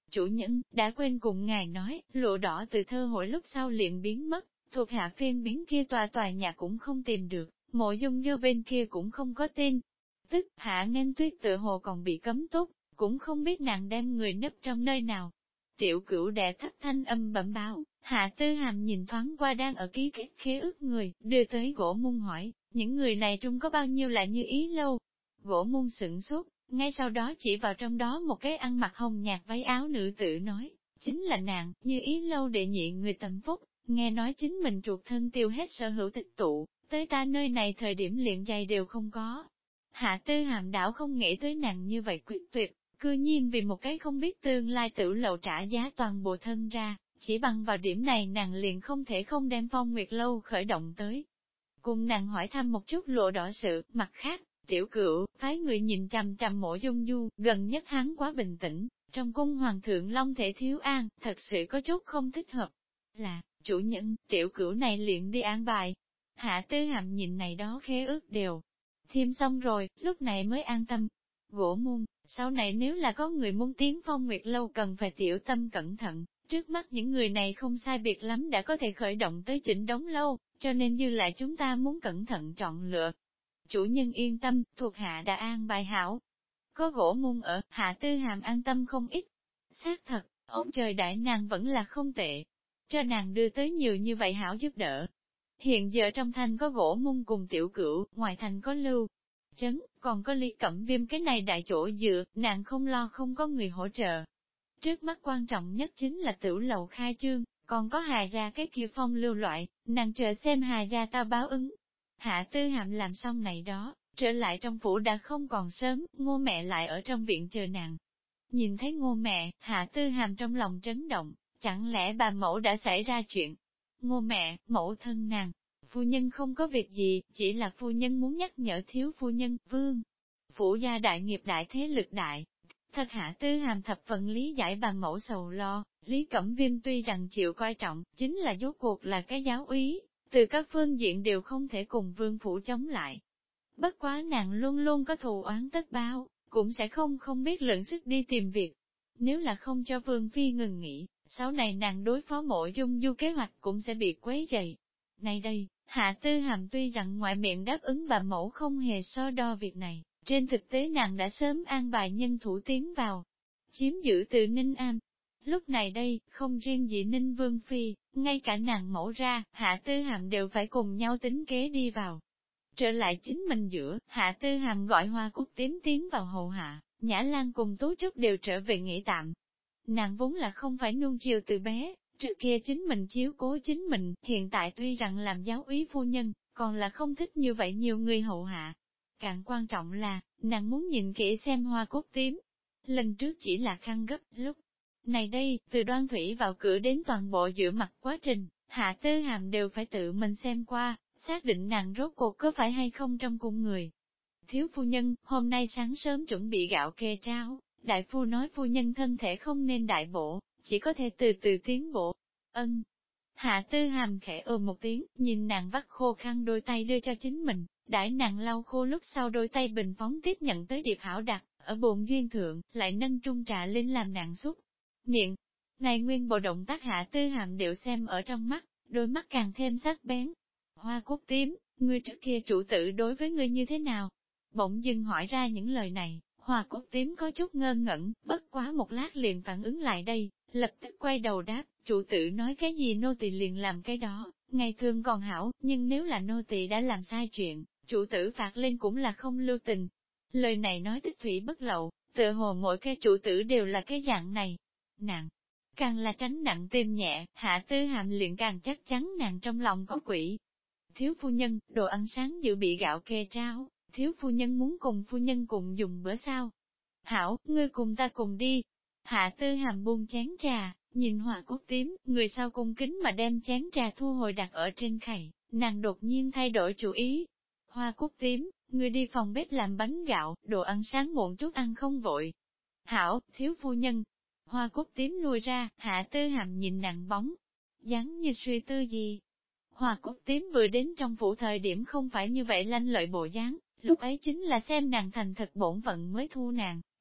Chủ nhân, đã quên cùng ngài nói, lụa đỏ từ thơ hội lúc sau liền biến mất, thuộc hạ phiên biến kia tòa nhà cũng không tìm được, Mộ Dung Du bên kia cũng không có tin. Tức, Hạ Nghênh Tuyết tựa hồ còn bị cấm túc, cũng không biết nàng đem người nấp trong nơi nào. Tiểu Cửu đè thấp thanh âm bẩm báo, Hạ Tư Hàm nhìn thoáng qua đang ở ký kết khế ước người, đưa tới Gỗ Môn hỏi, những người này trung có bao nhiêu là Như Ý Lâu? Gỗ Môn sửng sốt, ngay sau đó chỉ vào trong đó một cái ăn mặc hồng nhạt váy áo nữ tử nói, chính là nàng, Như Ý Lâu đệ nhị người Tầm Phúc, nghe nói chính mình ruột thân tiêu hết sở hữu tịch tụ, tới ta nơi này thời điểm liền giày đều không có. Hạ Tư Hàm đảo không nghĩ tới nàng như vậy quyết tuyệt, cư nhiên vì một cái không biết tương lai tử lậu trả giá toàn bộ thân ra, chỉ bằng vào điểm này nàng liền không thể không đem Phong Nguyệt Lâu khởi động tới. Cùng nàng hỏi thăm một chút lộ đỏ sự, mặt khác, Tiểu Cửu, phái người nhìn chằm chằm Mộ Dung Du, gần nhất hắn quá bình tĩnh, trong cung hoàng thượng long thể thiếu an, thật sự có chút không thích hợp. Là, chủ nhân, Tiểu Cửu này liền đi an bài. Hạ Tư Hàm nhìn này đó khế ước đều thêm xong rồi, lúc này mới an tâm. Gỗ Môn, sau này nếu là có người muốn tiến Phong Nguyệt Lâu cần phải tiểu tâm cẩn thận, trước mắt những người này không sai biệt lắm đã có thể khởi động tới Chỉnh Đống Lâu, cho nên dư lại chúng ta muốn cẩn thận chọn lựa. Chủ nhân yên tâm, thuộc hạ đã an bài hảo. Có Gỗ Môn ở, Hạ Tư Hàm an tâm không ít. Xác thật, ông trời đại nàng vẫn là không tệ. Cho nàng đưa tới nhiều như vậy hảo giúp đỡ. Hiện giờ trong thành có Gỗ Môn cùng Tiểu Cửu, ngoài thành có Lưu Trấn, còn có Lý Cẩm Viêm cái này đại chỗ dựa, nàng không lo không có người hỗ trợ. Trước mắt quan trọng nhất chính là Tửu Lầu khai trương, còn có hài ra cái kia phong lưu loại, nàng chờ xem hài ra tao báo ứng. Hạ Tư Hàm làm xong này đó, trở lại trong phủ đã không còn sớm, Ngô mẹ lại ở trong viện chờ nàng. Nhìn thấy Ngô mẹ, Hạ Tư Hàm trong lòng chấn động, chẳng lẽ bà mẫu đã xảy ra chuyện? Ngô mẹ, mẫu thân nàng, phu nhân không có việc gì, chỉ là phu nhân muốn nhắc nhở thiếu phu nhân, vương. Phủ gia đại nghiệp đại thế lực đại. Thật Hạ Tư Hàm thập phần lý giải bà mẫu sầu lo, Lý Cẩm Viêm tuy rằng chịu coi trọng, chính là rốt cuộc là cái giáo úy, từ các phương diện đều không thể cùng vương phủ chống lại. Bất quá nàng luôn luôn có thù oán tất báo, cũng sẽ không biết lượng sức đi tìm việc. Nếu là không cho vương phi ngừng nghỉ, sau này nàng đối phó Mộ Dung Du kế hoạch cũng sẽ bị quấy rầy. Nay đây, Hạ Tư Hàm tuy rằng ngoại miệng đáp ứng bà mẫu không hề so đo việc này, trên thực tế nàng đã sớm an bài nhân thủ tiến vào, chiếm giữ từ Ninh Am. Lúc này đây, không riêng gì Ninh Vương Phi, ngay cả nàng mẫu ra, Hạ Tư Hàm đều phải cùng nhau tính kế đi vào. Trở lại chính mình giữa, Hạ Tư Hàm gọi Hoa Cúc Tím tiến vào hầu hạ, Nhã Lan cùng Tú Trúc đều trở về nghỉ tạm. Nàng vốn là không phải nuông chiều từ bé, trước kia chính mình chiếu cố chính mình, hiện tại tuy rằng làm giáo úy phu nhân, còn là không thích như vậy nhiều người hậu hạ. Càng quan trọng là, nàng muốn nhìn kỹ xem Hoa Cúc Tím. Lần trước chỉ là khăn gấp, lúc này đây, từ Đoan Thủy vào cửa đến toàn bộ giữa mặt quá trình, Hạ Tư Hàm đều phải tự mình xem qua, xác định nàng rốt cuộc có phải hay không trong cung người. Thiếu phu nhân, hôm nay sáng sớm chuẩn bị gạo kê trao, đại phu nói phu nhân thân thể không nên đại bổ, chỉ có thể từ từ tiến bộ. Ân. Hạ Tư Hàm khẽ một tiếng, nhìn nàng vắt khô khăn đôi tay đưa cho chính mình, đãi nàng lau khô lúc sau đôi tay bình phóng tiếp nhận tới điệp hảo đặt, ở bồn duyên thượng, lại nâng trung trà lên làm nàng xúc miệng. Này nguyên bộ động tác Hạ Tư Hàm đều xem ở trong mắt, đôi mắt càng thêm sắc bén. Hoa Cúc Tím, ngươi trước kia chủ tử đối với ngươi như thế nào? Bỗng dưng hỏi ra những lời này, Hoa Cúc Tím có chút ngơ ngẩn, bất quá một lát liền phản ứng lại đây, lập tức quay đầu đáp, chủ tử nói cái gì nô tỳ liền làm cái đó, ngày thường còn hảo, nhưng nếu là nô tỳ đã làm sai chuyện, chủ tử phạt lên cũng là không lưu tình. Lời này nói tích thủy bất lậu, tựa hồ mỗi cái chủ tử đều là cái dạng này. Nàng, càng là tránh nặng tim nhẹ, Hạ Tư Hàm liền càng chắc chắn nàng trong lòng có quỷ. Thiếu phu nhân, đồ ăn sáng dự bị gạo kê trao, thiếu phu nhân muốn cùng phu nhân cùng dùng bữa sao? Hảo, ngươi cùng ta cùng đi. Hạ Tư Hàm buông chén trà, nhìn Hoa Cúc Tím, người sau cung kính mà đem chén trà thu hồi đặt ở trên khay, nàng đột nhiên thay đổi chủ ý. Hoa Cúc Tím, ngươi đi phòng bếp làm bánh gạo, đồ ăn sáng muộn chút ăn không vội. Hảo, thiếu phu nhân. Hoa Cúc Tím lui ra, Hạ Tư Hàm nhìn nàng bóng, dáng như suy tư gì. Hoa Cúc Tím vừa đến trong phủ thời điểm không phải như vậy lanh lợi bộ dáng, lúc ấy chính là xem nàng thành thật bổn phận mới thu nàng,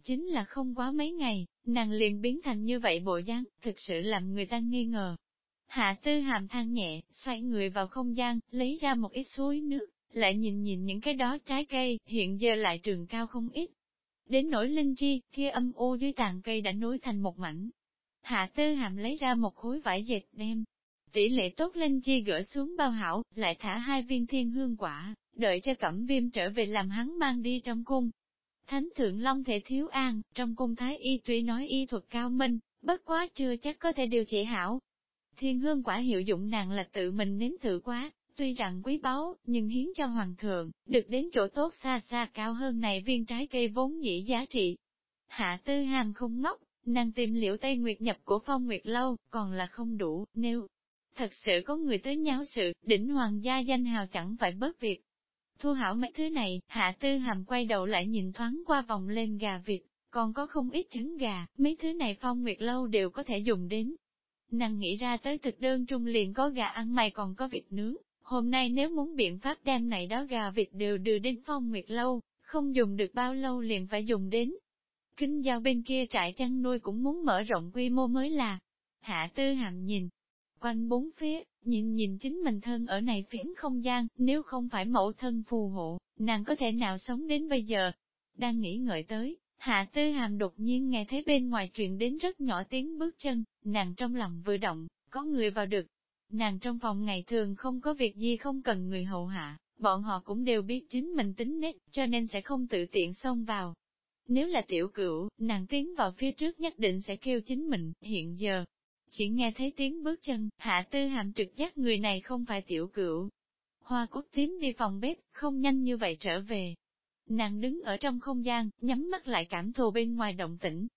Chính là không quá mấy ngày, nàng liền biến thành như vậy bộ dáng, thực sự làm người ta nghi ngờ. Hạ Tư Hàm than nhẹ, xoay người vào không gian, lấy ra một ít suối nước, lại nhìn nhìn những cái đó trái cây, hiện giờ lại trường cao không ít. Đến nỗi linh chi, kia âm u dưới tàn cây đã nối thành một mảnh. Hạ Tư Hàm lấy ra một khối vải dệt đem. Tỷ lệ tốt linh chi gỡ xuống bao hảo, lại thả 2 viên thiên hương quả, đợi cho Cẩm Viêm trở về làm hắn mang đi trong cung. Thánh thượng Long Thể Thiếu An, trong cung thái y tuy nói y thuật cao minh, bất quá chưa chắc có thể điều trị hảo. Thiên hương quả hiệu dụng nàng là tự mình nếm thử quá, tuy rằng quý báu, nhưng hiến cho hoàng thượng, được đến chỗ tốt xa xa cao hơn này viên trái cây vốn dĩ giá trị. Hạ Tư Hàm không ngốc, nàng tìm Liễu Tây Nguyệt nhập của Phong Nguyệt Lâu, còn là không đủ, nếu thật sự có người tới nháo sự, đỉnh hoàng gia danh hào chẳng phải bớt việc. Thu hảo mấy thứ này, Hạ Tư Hàm quay đầu lại nhìn thoáng qua vòng lên gà vịt, còn có không ít trứng gà, mấy thứ này Phong Nguyệt Lâu đều có thể dùng đến. Nàng nghĩ ra tới thực đơn trung liền có gà ăn mày còn có vịt nướng, hôm nay nếu muốn biện pháp đem này đó gà vịt đều đưa đến Phong Nguyệt Lâu, không dùng được bao lâu liền phải dùng đến. Kinh Giao bên kia trại chăn nuôi cũng muốn mở rộng quy mô mới là. Hạ Tư Hàm nhìn quanh bốn phía, nhìn chính mình thân ở này phiến không gian, nếu không phải mẫu thân phù hộ, nàng có thể nào sống đến bây giờ. Đang nghĩ ngợi tới, Hạ Tư Hàm đột nhiên nghe thấy bên ngoài truyền đến rất nhỏ tiếng bước chân, nàng trong lòng vừa động, có người vào được. Nàng trong phòng ngày thường không có việc gì không cần người hầu hạ, bọn họ cũng đều biết chính mình tính nết, cho nên sẽ không tự tiện xông vào. Nếu là tiểu cửu, nàng tiến vào phía trước nhất định sẽ kêu chính mình, hiện giờ. Chỉ nghe thấy tiếng bước chân, Hạ Tư Hàm trực giác người này không phải tiểu cửu. Hoa Cúc tím đi phòng bếp, không nhanh như vậy trở về. Nàng đứng ở trong không gian, nhắm mắt lại cảm thụ bên ngoài động tĩnh.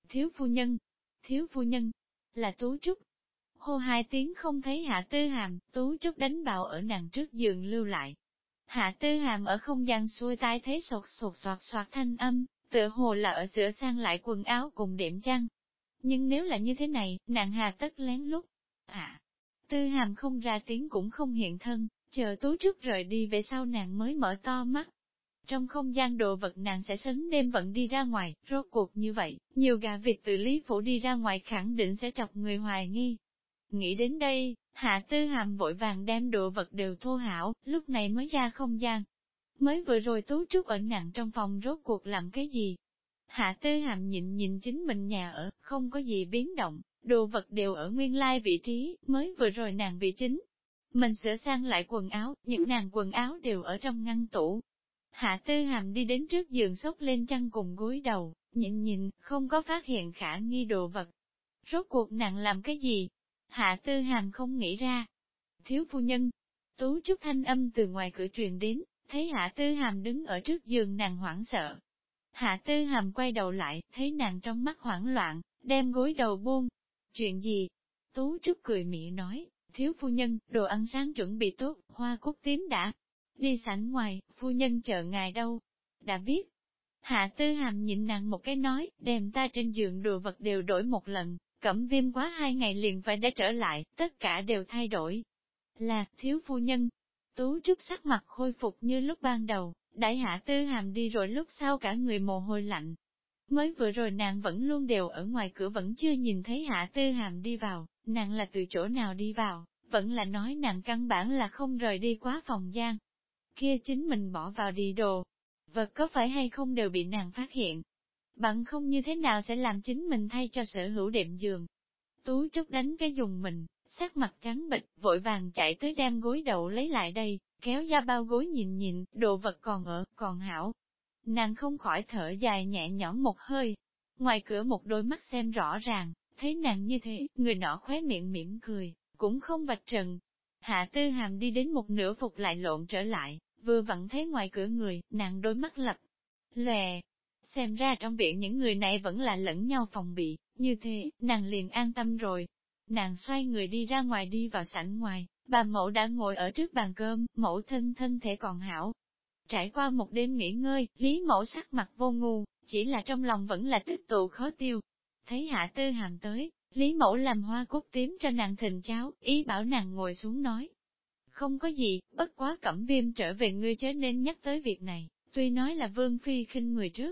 Thiếu phu nhân, là Tú Trúc. Hô 2 tiếng không thấy Hạ Tư Hàm, Tú Trúc đánh bạo ở nàng trước giường lưu lại. Hạ Tư Hàm ở không gian xuôi tai thấy sột sột soạt soạt thanh âm, tựa hồ là ở sửa sang lại quần áo cùng đệm chăn. Nhưng nếu là như thế này, nàng hà tất lén lút. Tư Hàm không ra tiếng cũng không hiện thân, chờ Tú Trúc rời đi về sau nàng mới mở to mắt. Trong không gian đồ vật nàng sẽ sấn đêm vận đi ra ngoài, rốt cuộc như vậy, nhiều gà vịt từ Lý Phủ đi ra ngoài khẳng định sẽ chọc người hoài nghi. Nghĩ đến đây, Hạ Tư Hàm vội vàng đem đồ vật đều thô hảo, lúc này mới ra không gian. Mới vừa rồi Tú Trúc ở nặng trong phòng rốt cuộc làm cái gì? Hạ Tư Hàm nhìn chính mình nhà ở, không có gì biến động, đồ vật đều ở nguyên lai vị trí, mới vừa rồi nàng bị chính. Mình sửa sang lại quần áo, những nàng quần áo đều ở trong ngăn tủ. Hạ Tư Hàm đi đến trước giường xốc lên chăn cùng gối đầu, nhìn, không có phát hiện khả nghi đồ vật. Rốt cuộc nàng làm cái gì? Hạ Tư Hàm không nghĩ ra. Thiếu phu nhân, Tú Trúc thanh âm từ ngoài cửa truyền đến, thấy Hạ Tư Hàm đứng ở trước giường nàng hoảng sợ. Hạ Tư Hàm quay đầu lại, thấy nàng trong mắt hoảng loạn, đem gối đầu buông. Chuyện gì? Tú Trúc cười mỉa nói, thiếu phu nhân, đồ ăn sáng chuẩn bị tốt, Hoa Cúc tím đã đi sảnh ngoài, phu nhân chờ ngài đâu? Đã biết. Hạ Tư Hàm nhìn nàng một cái nói, đem ta trên giường đồ vật đều đổi một lần, Cẩm Viêm quá 2 ngày liền phải đã trở lại, tất cả đều thay đổi. Là, thiếu phu nhân. Tú Trúc sắc mặt khôi phục như lúc ban đầu, đãi Hạ Tư Hàm đi rồi lúc sau cả người mồ hôi lạnh. Mới vừa rồi nàng vẫn luôn đều ở ngoài cửa vẫn chưa nhìn thấy Hạ Tư Hàm đi vào, nàng là từ chỗ nào đi vào, vẫn là nói nàng căn bản là không rời đi quá phòng gian. Kia chính mình bỏ vào đi đồ, vật có phải hay không đều bị nàng phát hiện. Bằng không như thế nào sẽ làm chính mình thay cho sở hữu đệm giường. Tú Trúc đánh cái dùng mình, sắc mặt trắng bệch, vội vàng chạy tới đem gối đậu lấy lại đây, kéo ra bao gối nhìn, đồ vật còn ở, còn hảo. Nàng không khỏi thở dài nhẹ nhõm một hơi. Ngoài cửa một đôi mắt xem rõ ràng, thấy nàng như thế, người nọ khóe miệng mỉm cười, cũng không vạch trần. Hạ Tư Hàm đi đến một nửa phục lại lộn trở lại, vừa vặn thấy ngoài cửa người, nàng đôi mắt lập lòe. Xem ra trong viện những người này vẫn là lẫn nhau phòng bị, như thế, nàng liền an tâm rồi. Nàng xoay người đi ra ngoài đi vào sảnh ngoài, bà mẫu đã ngồi ở trước bàn cơm, mẫu thân thể còn hảo. Trải qua một đêm nghỉ ngơi, Lý mẫu sắc mặt vô ngu, chỉ là trong lòng vẫn là tích tụ khó tiêu. Thấy Hạ Tư Hàm tới, Lý mẫu làm Hoa Cúc tím cho nàng thịnh cháo, ý bảo nàng ngồi xuống nói. Không có gì, bất quá Cẩm Viêm trở về ngươi chớ nên nhắc tới việc này, tuy nói là Vương Phi khinh người trước.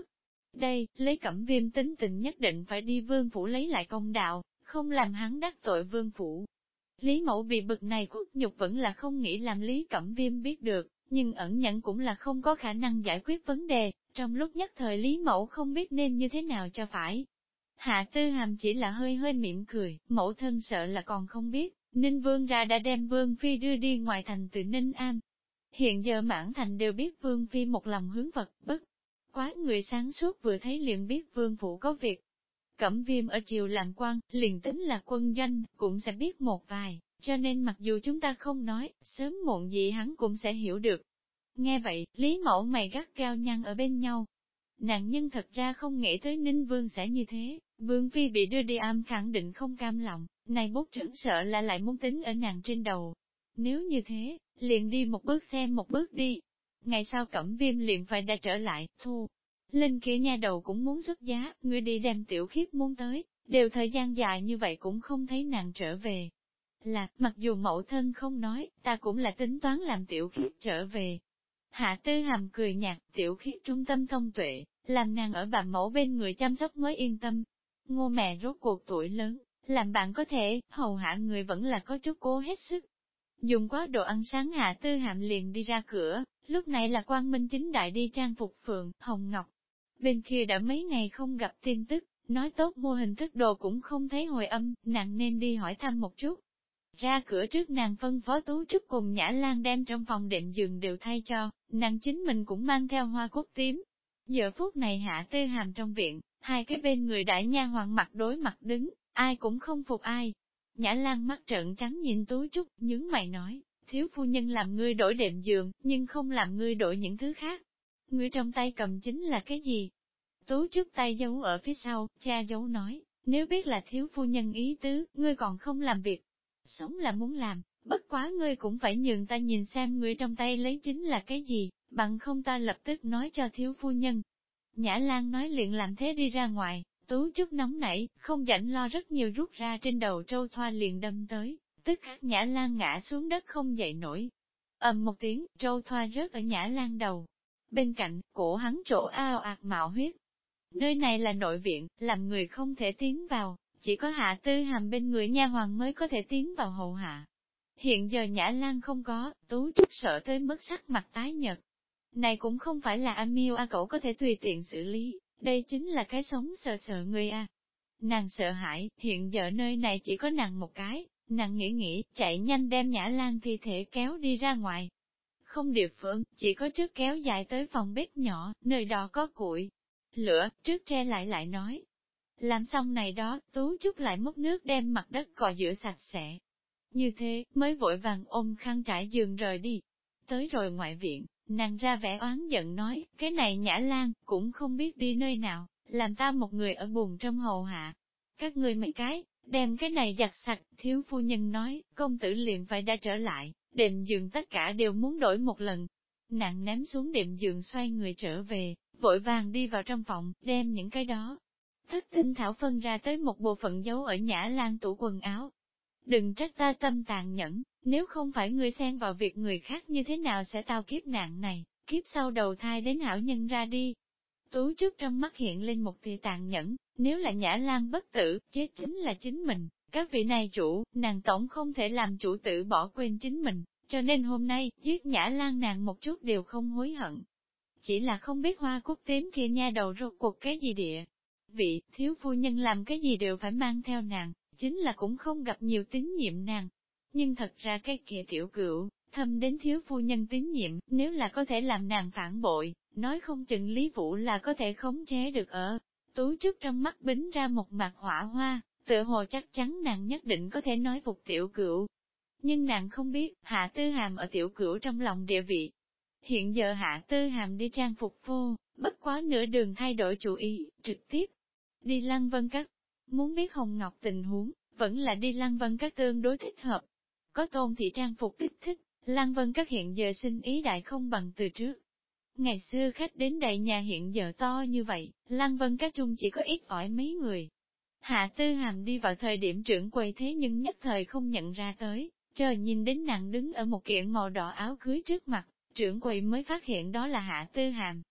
Đây, lấy Cẩm Viêm tính tình nhất định phải đi vương phủ lấy lại công đạo, không làm hắn đắc tội vương phủ. Lý Mẫu bị bực này khuất nhục vẫn là không nghĩ làm Lý Cẩm Viêm biết được, nhưng ẩn nhẫn cũng là không có khả năng giải quyết vấn đề, trong lúc nhất thời Lý Mẫu không biết nên như thế nào cho phải. Hạ Tư Hàm chỉ là hơi hơi mỉm cười, mẫu thân sợ là còn không biết, Ninh Vương ra đã đem Vương Phi đưa đi ngoài thành từ Ninh Am. Hiện giờ mãn thành đều biết Vương Phi một lòng hướng Phật, bất quá người sáng suốt vừa thấy liền biết Vương Phủ có việc. Cẩm Viêm ở triều làm quan, liền tính là quân doanh, cũng sẽ biết một vài, cho nên mặc dù chúng ta không nói, sớm muộn gì hắn cũng sẽ hiểu được. Nghe vậy, Lý Mẫu mày gắt cao nhăn ở bên nhau. Nàng nhân thật ra không nghĩ tới Ninh Vương sẽ như thế, Vương Phi bị đưa đi am khẳng định không cam lòng, này bút trứng sợ là lại muốn tính ở nàng trên đầu. Nếu như thế, liền đi một bước xem một bước đi. Ngày sau Cẩm Viêm liền phải đã trở lại, thu. Linh kia nha đầu cũng muốn xuất giá, người đi đem Tiểu Khiết muốn tới, đều thời gian dài như vậy cũng không thấy nàng trở về. Là, mặc dù mẫu thân không nói, ta cũng là tính toán làm Tiểu Khiết trở về. Hạ Tư Hàm cười nhạt, Tiểu Khiết trung tâm thông tuệ, làm nàng ở bà mẫu bên người chăm sóc mới yên tâm. Ngô mẹ rốt cuộc tuổi lớn, làm bạn có thể, hầu hạ người vẫn là có chút cố hết sức. Dùng quá đồ ăn sáng Hạ Tư Hàm liền đi ra cửa, lúc này là Quang Minh chính đại đi trang phục phượng, Hồng Ngọc. Bên kia đã mấy ngày không gặp tin tức, nói tốt mua hình thức đồ cũng không thấy hồi âm, nàng nên đi hỏi thăm một chút. Ra cửa trước nàng phân phó Tú Trúc cùng Nhã Lan đem trong phòng đệm giường đều thay cho, nàng chính mình cũng mang theo hoa cúc tím. Giờ phút này Hạ Tư Hàm trong viện, hai cái bên người đại nha hoàng mặt đối mặt đứng, ai cũng không phục ai. Nhã Lan mắt trợn trắng nhìn Tú Trúc, nhướng mày nói, thiếu phu nhân làm ngươi đổi đệm giường, nhưng không làm ngươi đổi những thứ khác. Ngươi trong tay cầm chính là cái gì? Tú Trúc tay giấu ở phía sau, cha giấu nói, nếu biết là thiếu phu nhân ý tứ, ngươi còn không làm việc. Sống là muốn làm, bất quá ngươi cũng phải nhường ta nhìn xem ngươi trong tay lấy chính là cái gì, bằng không ta lập tức nói cho thiếu phu nhân. Nhã Lan nói liền làm thế đi ra ngoài, Tú Trúc nóng nảy, không rảnh lo rất nhiều rút ra trên đầu trâu thoa liền đâm tới, tức khắc Nhã Lan ngã xuống đất không dậy nổi. Ầm một tiếng, trâu thoa rớt ở Nhã Lan đầu. Bên cạnh, cổ hắn chỗ ao ạt mạo huyết. Nơi này là nội viện, làm người không thể tiến vào, chỉ có Hạ Tư Hàm bên người nha hoàng mới có thể tiến vào hầu hạ. Hiện giờ Nhã Lan không có, Tú Trúc sợ tới mức sắc mặt tái nhợt. Này cũng không phải là Miêu A cậu có thể tùy tiện xử lý, đây chính là cái sống sợ sợ người A. Nàng sợ hãi, hiện giờ nơi này chỉ có nàng một cái, nàng nghĩ, chạy nhanh đem Nhã Lan thi thể kéo đi ra ngoài. Không địa phương, chỉ có trước kéo dài tới phòng bếp nhỏ, nơi đó có củi. Lửa, trước tre lại nói. Làm xong này đó, Tú Trúc lại múc nước đem mặt đất cọ rửa sạch sẽ. Như thế, mới vội vàng ôm khăn trải giường rời đi. Tới rồi ngoại viện, nàng ra vẻ oán giận nói, cái này Nhã Lan, cũng không biết đi nơi nào, làm ta một người ở buồn trong hầu hạ. Các người mấy cái, đem cái này giặt sạch, thiếu phu nhân nói, công tử liền phải đã trở lại, đệm giường tất cả đều muốn đổi một lần. Nàng ném xuống đệm giường xoay người trở về, vội vàng đi vào trong phòng, đem những cái đó. Thất tinh thảo phân ra tới một bộ phận giấu ở Nhã Lan tủ quần áo. Đừng trách ta tâm tàn nhẫn, nếu không phải ngươi xen vào việc người khác như thế nào sẽ tao kiếp nạn này, kiếp sau đầu thai đến hảo nhân ra đi. Tú Trúc trong mắt hiện lên một tia tàn nhẫn, nếu là Nhã Lan bất tử, chết chính là chính mình, các vị này chủ, nàng tổng không thể làm chủ tử bỏ quên chính mình, cho nên hôm nay, giết Nhã Lan nàng một chút đều không hối hận. Chỉ là không biết hoa cúc tím kia nha đầu rốt cuộc cái gì địa. Vị, thiếu phu nhân làm cái gì đều phải mang theo nàng, chính là cũng không gặp nhiều tín nhiệm nàng. Nhưng thật ra cái kia tiểu cửu, thâm đến thiếu phu nhân tín nhiệm, nếu là có thể làm nàng phản bội, nói không chừng Lý Vũ là có thể khống chế được ở. Tú Trúc trong mắt bính ra một mặt hỏa hoa, tựa hồ chắc chắn nàng nhất định có thể nói phục tiểu cửu. Nhưng nàng không biết, Hạ Tư Hàm ở tiểu cửu trong lòng địa vị. Hiện giờ Hạ Tư Hàm đi trang phục phô, bất quá nửa đường thay đổi chủ ý, trực tiếp đi Lăng Vân Các. Muốn biết Hồng Ngọc tình huống, vẫn là đi Lăng Vân Các tương đối thích hợp. Có Tôn thị trang phục kích thích, Lăng Vân Các hiện giờ sinh ý đại không bằng từ trước. Ngày xưa khách đến đầy nhà hiện giờ to như vậy, Lăng Vân Các trung chỉ có ít ỏi mấy người. Hạ Tư Hàm đi vào thời điểm trưởng quầy thế nhưng nhất thời không nhận ra tới, chờ nhìn đến nàng đứng ở một kiện màu đỏ áo cưới trước mặt, trưởng quầy mới phát hiện đó là Hạ Tư Hàm.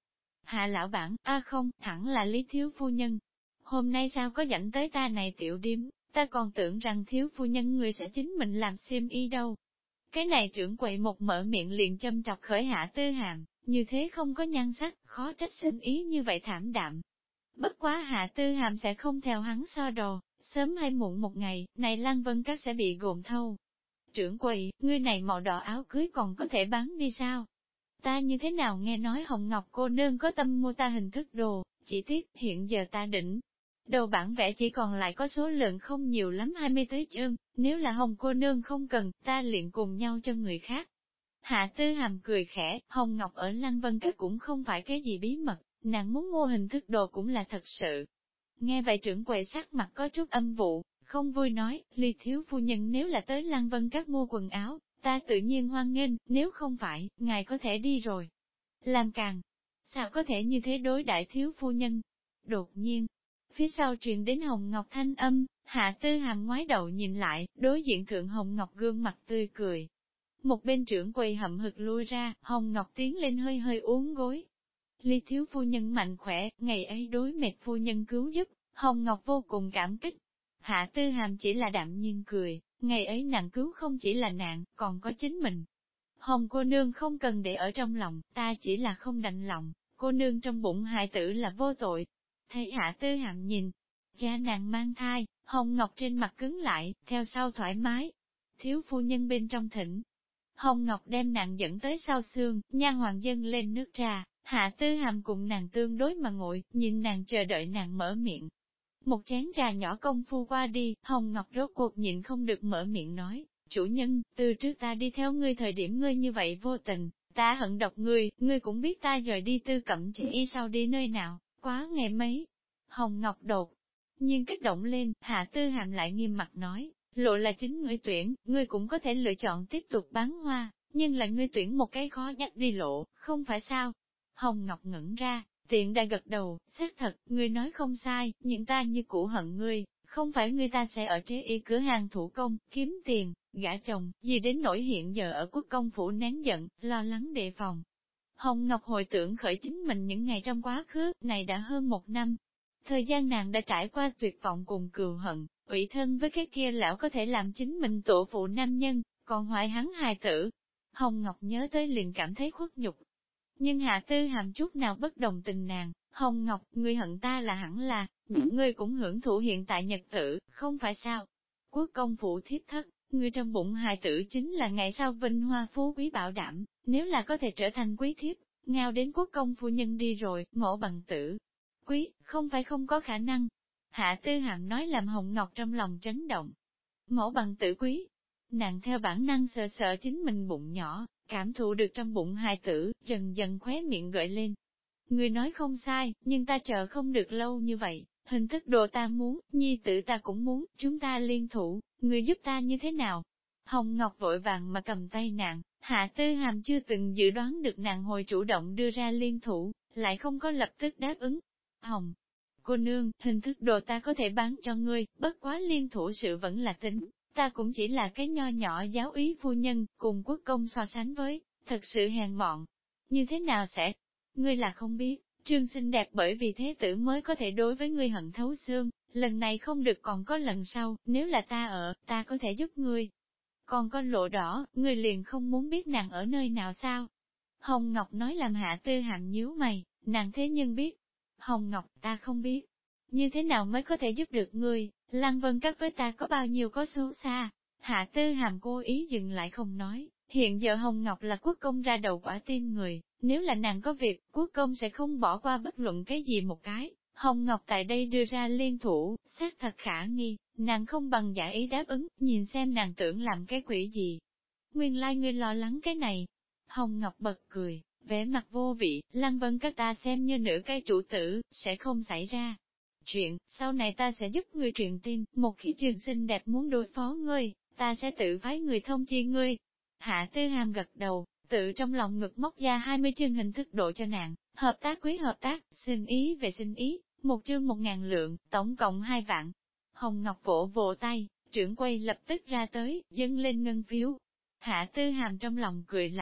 Hạ lão bản, không, hẳn là Lý thiếu phu nhân. Hôm nay sao có rảnh tới ta này tiểu điếm, ta còn tưởng rằng thiếu phu nhân người sẽ chính mình làm xiêm y đâu. Cái này trưởng quậy một mở miệng liền châm trọc khởi Hạ Tư Hàm, như thế không có nhan sắc, khó trách sinh ý như vậy thảm đạm. Bất quá Hạ Tư Hàm sẽ không theo hắn so đồ, sớm hay muộn một ngày, này Lăng Vân Các sẽ bị gồm thâu. Trưởng quầy, ngươi này màu đỏ áo cưới còn có thể bán đi sao? Ta như thế nào nghe nói Hồng Ngọc cô nương có tâm mua ta hình thức đồ, chỉ tiếc hiện giờ ta đỉnh. Đầu bản vẽ chỉ còn lại có số lượng không nhiều lắm 20 tới chương, nếu là Hồng cô nương không cần, ta liền cùng nhau cho người khác. Hạ Tư Hàm cười khẽ, Hồng Ngọc ở Lăng Vân Các cũng không phải cái gì bí mật, nàng muốn mua hình thức đồ cũng là thật sự. Nghe vậy trưởng quầy sắc mặt có chút âm vụ, không vui nói, Ly thiếu phu nhân nếu là tới Lăng Vân Các mua quần áo, ta tự nhiên hoan nghênh, nếu không phải, ngài có thể đi rồi. Làm càng, sao có thể như thế đối đại thiếu phu nhân? Đột nhiên, phía sau truyền đến Hồng Ngọc thanh âm, Hạ Tư Hàm ngoái đầu nhìn lại, đối diện thượng Hồng Ngọc gương mặt tươi cười. Một bên trưởng quầy hậm hực lui ra, Hồng Ngọc tiến lên hơi hơi uốn gối. Ly thiếu phu nhân mạnh khỏe, ngày ấy đối mệt phu nhân cứu giúp, Hồng Ngọc vô cùng cảm kích. Hạ Tư Hàm chỉ là đạm nhiên cười, ngày ấy nàng cứu không chỉ là nàng, còn có chính mình. Hồng cô nương không cần để ở trong lòng, ta chỉ là không đành lòng, cô nương trong bụng hài tử là vô tội. Thấy Hạ Tư Hàm nhìn, cha nàng mang thai, Hồng Ngọc trên mặt cứng lại, theo sau thoải mái. Thiếu phu nhân bên trong thỉnh. Hồng Ngọc đem nàng dẫn tới sau xương, nha hoàng dân lên nước trà, Hạ Tư Hàm cùng nàng tương đối mà ngồi, nhìn nàng chờ đợi nàng mở miệng. Một chén trà nhỏ công phu qua đi, Hồng Ngọc rốt cuộc nhịn không được mở miệng nói, chủ nhân, từ trước ta đi theo ngươi thời điểm ngươi như vậy vô tình, ta hận độc ngươi cũng biết ta rời đi Tư Cẩm Chỉ y sau đi nơi nào, quá ngày mấy. Hồng Ngọc đột nhiên kích động lên, Hạ Tư Hàm lại nghiêm mặt nói, lộ là chính ngươi tuyển, ngươi cũng có thể lựa chọn tiếp tục bán hoa, nhưng là ngươi tuyển một cái khó nhắc đi lộ, không phải sao? Hồng Ngọc ngẩn ra, tiện đà gật đầu, xác thật, ngươi nói không sai, nhưng ta như cũ hận ngươi, không phải ngươi ta sẽ ở chế y cửa hàng thủ công, kiếm tiền, gả chồng, gì đến nỗi hiện giờ ở quốc công phủ nén giận, lo lắng đề phòng. Hồng Ngọc hồi tưởng khởi chính mình những ngày trong quá khứ, này đã hơn 1 năm. Thời gian nàng đã trải qua tuyệt vọng cùng cừu hận, ủy thân với cái kia lão có thể làm chính mình tổ phụ nam nhân, còn hoại hắn hài tử. Hồng Ngọc nhớ tới liền cảm thấy khuất nhục. Nhưng Hạ Tư Hàm chút nào bất đồng tình nàng, Hồng Ngọc, ngươi hận ta là hẳn là, những ngươi cũng hưởng thụ hiện tại nhật tử, không phải sao? Quốc công phụ thiếp thất, ngươi trong bụng hài tử chính là ngày sau vinh hoa phú quý bảo đảm, nếu là có thể trở thành quý thiếp, ngao đến quốc công phu nhân đi rồi, mổ bằng tử. Quý, không phải không có khả năng. Hạ Tư Hàm nói làm Hồng Ngọc trong lòng chấn động. Mổ bằng tử quý, nàng theo bản năng sợ sợ chính mình bụng nhỏ, cảm thụ được trong bụng hài tử, dần dần khóe miệng gợi lên. Người nói không sai, nhưng ta chờ không được lâu như vậy, hình thức đồ ta muốn, nhi tử ta cũng muốn, chúng ta liên thủ, người giúp ta như thế nào? Hồng Ngọc vội vàng mà cầm tay nàng, Hạ Tư Hàm chưa từng dự đoán được nàng hồi chủ động đưa ra liên thủ, lại không có lập tức đáp ứng. Hồng, cô nương, hình thức đồ ta có thể bán cho ngươi, bất quá liên thủ sự vẫn là tính, ta cũng chỉ là cái nho nhỏ giáo úy phu nhân, cùng quốc công so sánh với, thật sự hèn mọn. Như thế nào sẽ? Ngươi là không biết, Trương xinh đẹp bởi vì thế tử mới có thể đối với ngươi hận thấu xương, lần này không được còn có lần sau, nếu là ta ở, ta có thể giúp ngươi. Còn có lộ đỏ, ngươi liền không muốn biết nàng ở nơi nào sao? Hồng Ngọc nói làm Hạ Tư Hàm nhíu mày, nàng thế nhưng biết. Hồng Ngọc, ta không biết. Như thế nào mới có thể giúp được ngươi, Lăng Vân Các với ta có bao nhiêu có xấu xa? Hạ Tư Hàm cố ý dừng lại không nói, hiện giờ Hồng Ngọc là quốc công ra đầu quả tim người, nếu là nàng có việc, quốc công sẽ không bỏ qua bất luận cái gì một cái. Hồng Ngọc tại đây đưa ra liên thủ, xác thật khả nghi, nàng không bằng giả ý đáp ứng, nhìn xem nàng tưởng làm cái quỷ gì. Nguyên lai ngươi lo lắng cái này. Hồng Ngọc bật cười, vẻ mặt vô vị, Lăng Vân Các ta xem như nửa cái chủ tử, sẽ không xảy ra chuyện, sau này ta sẽ giúp ngươi truyền tin, một khi Trường xinh đẹp muốn đối phó ngươi, ta sẽ tự phái người thông chi ngươi. Hạ Tư Hàm gật đầu, tự trong lòng ngực móc ra 20 chương hình thức độ cho nàng, hợp tác quý hợp tác, xin ý về xin ý, một chương 1.000 lượng, tổng cộng 2 vạn. Hồng Ngọc vỗ vỗ tay, trưởng quay lập tức ra tới, dâng lên ngân phiếu. Hạ Tư Hàm trong lòng cười lạnh,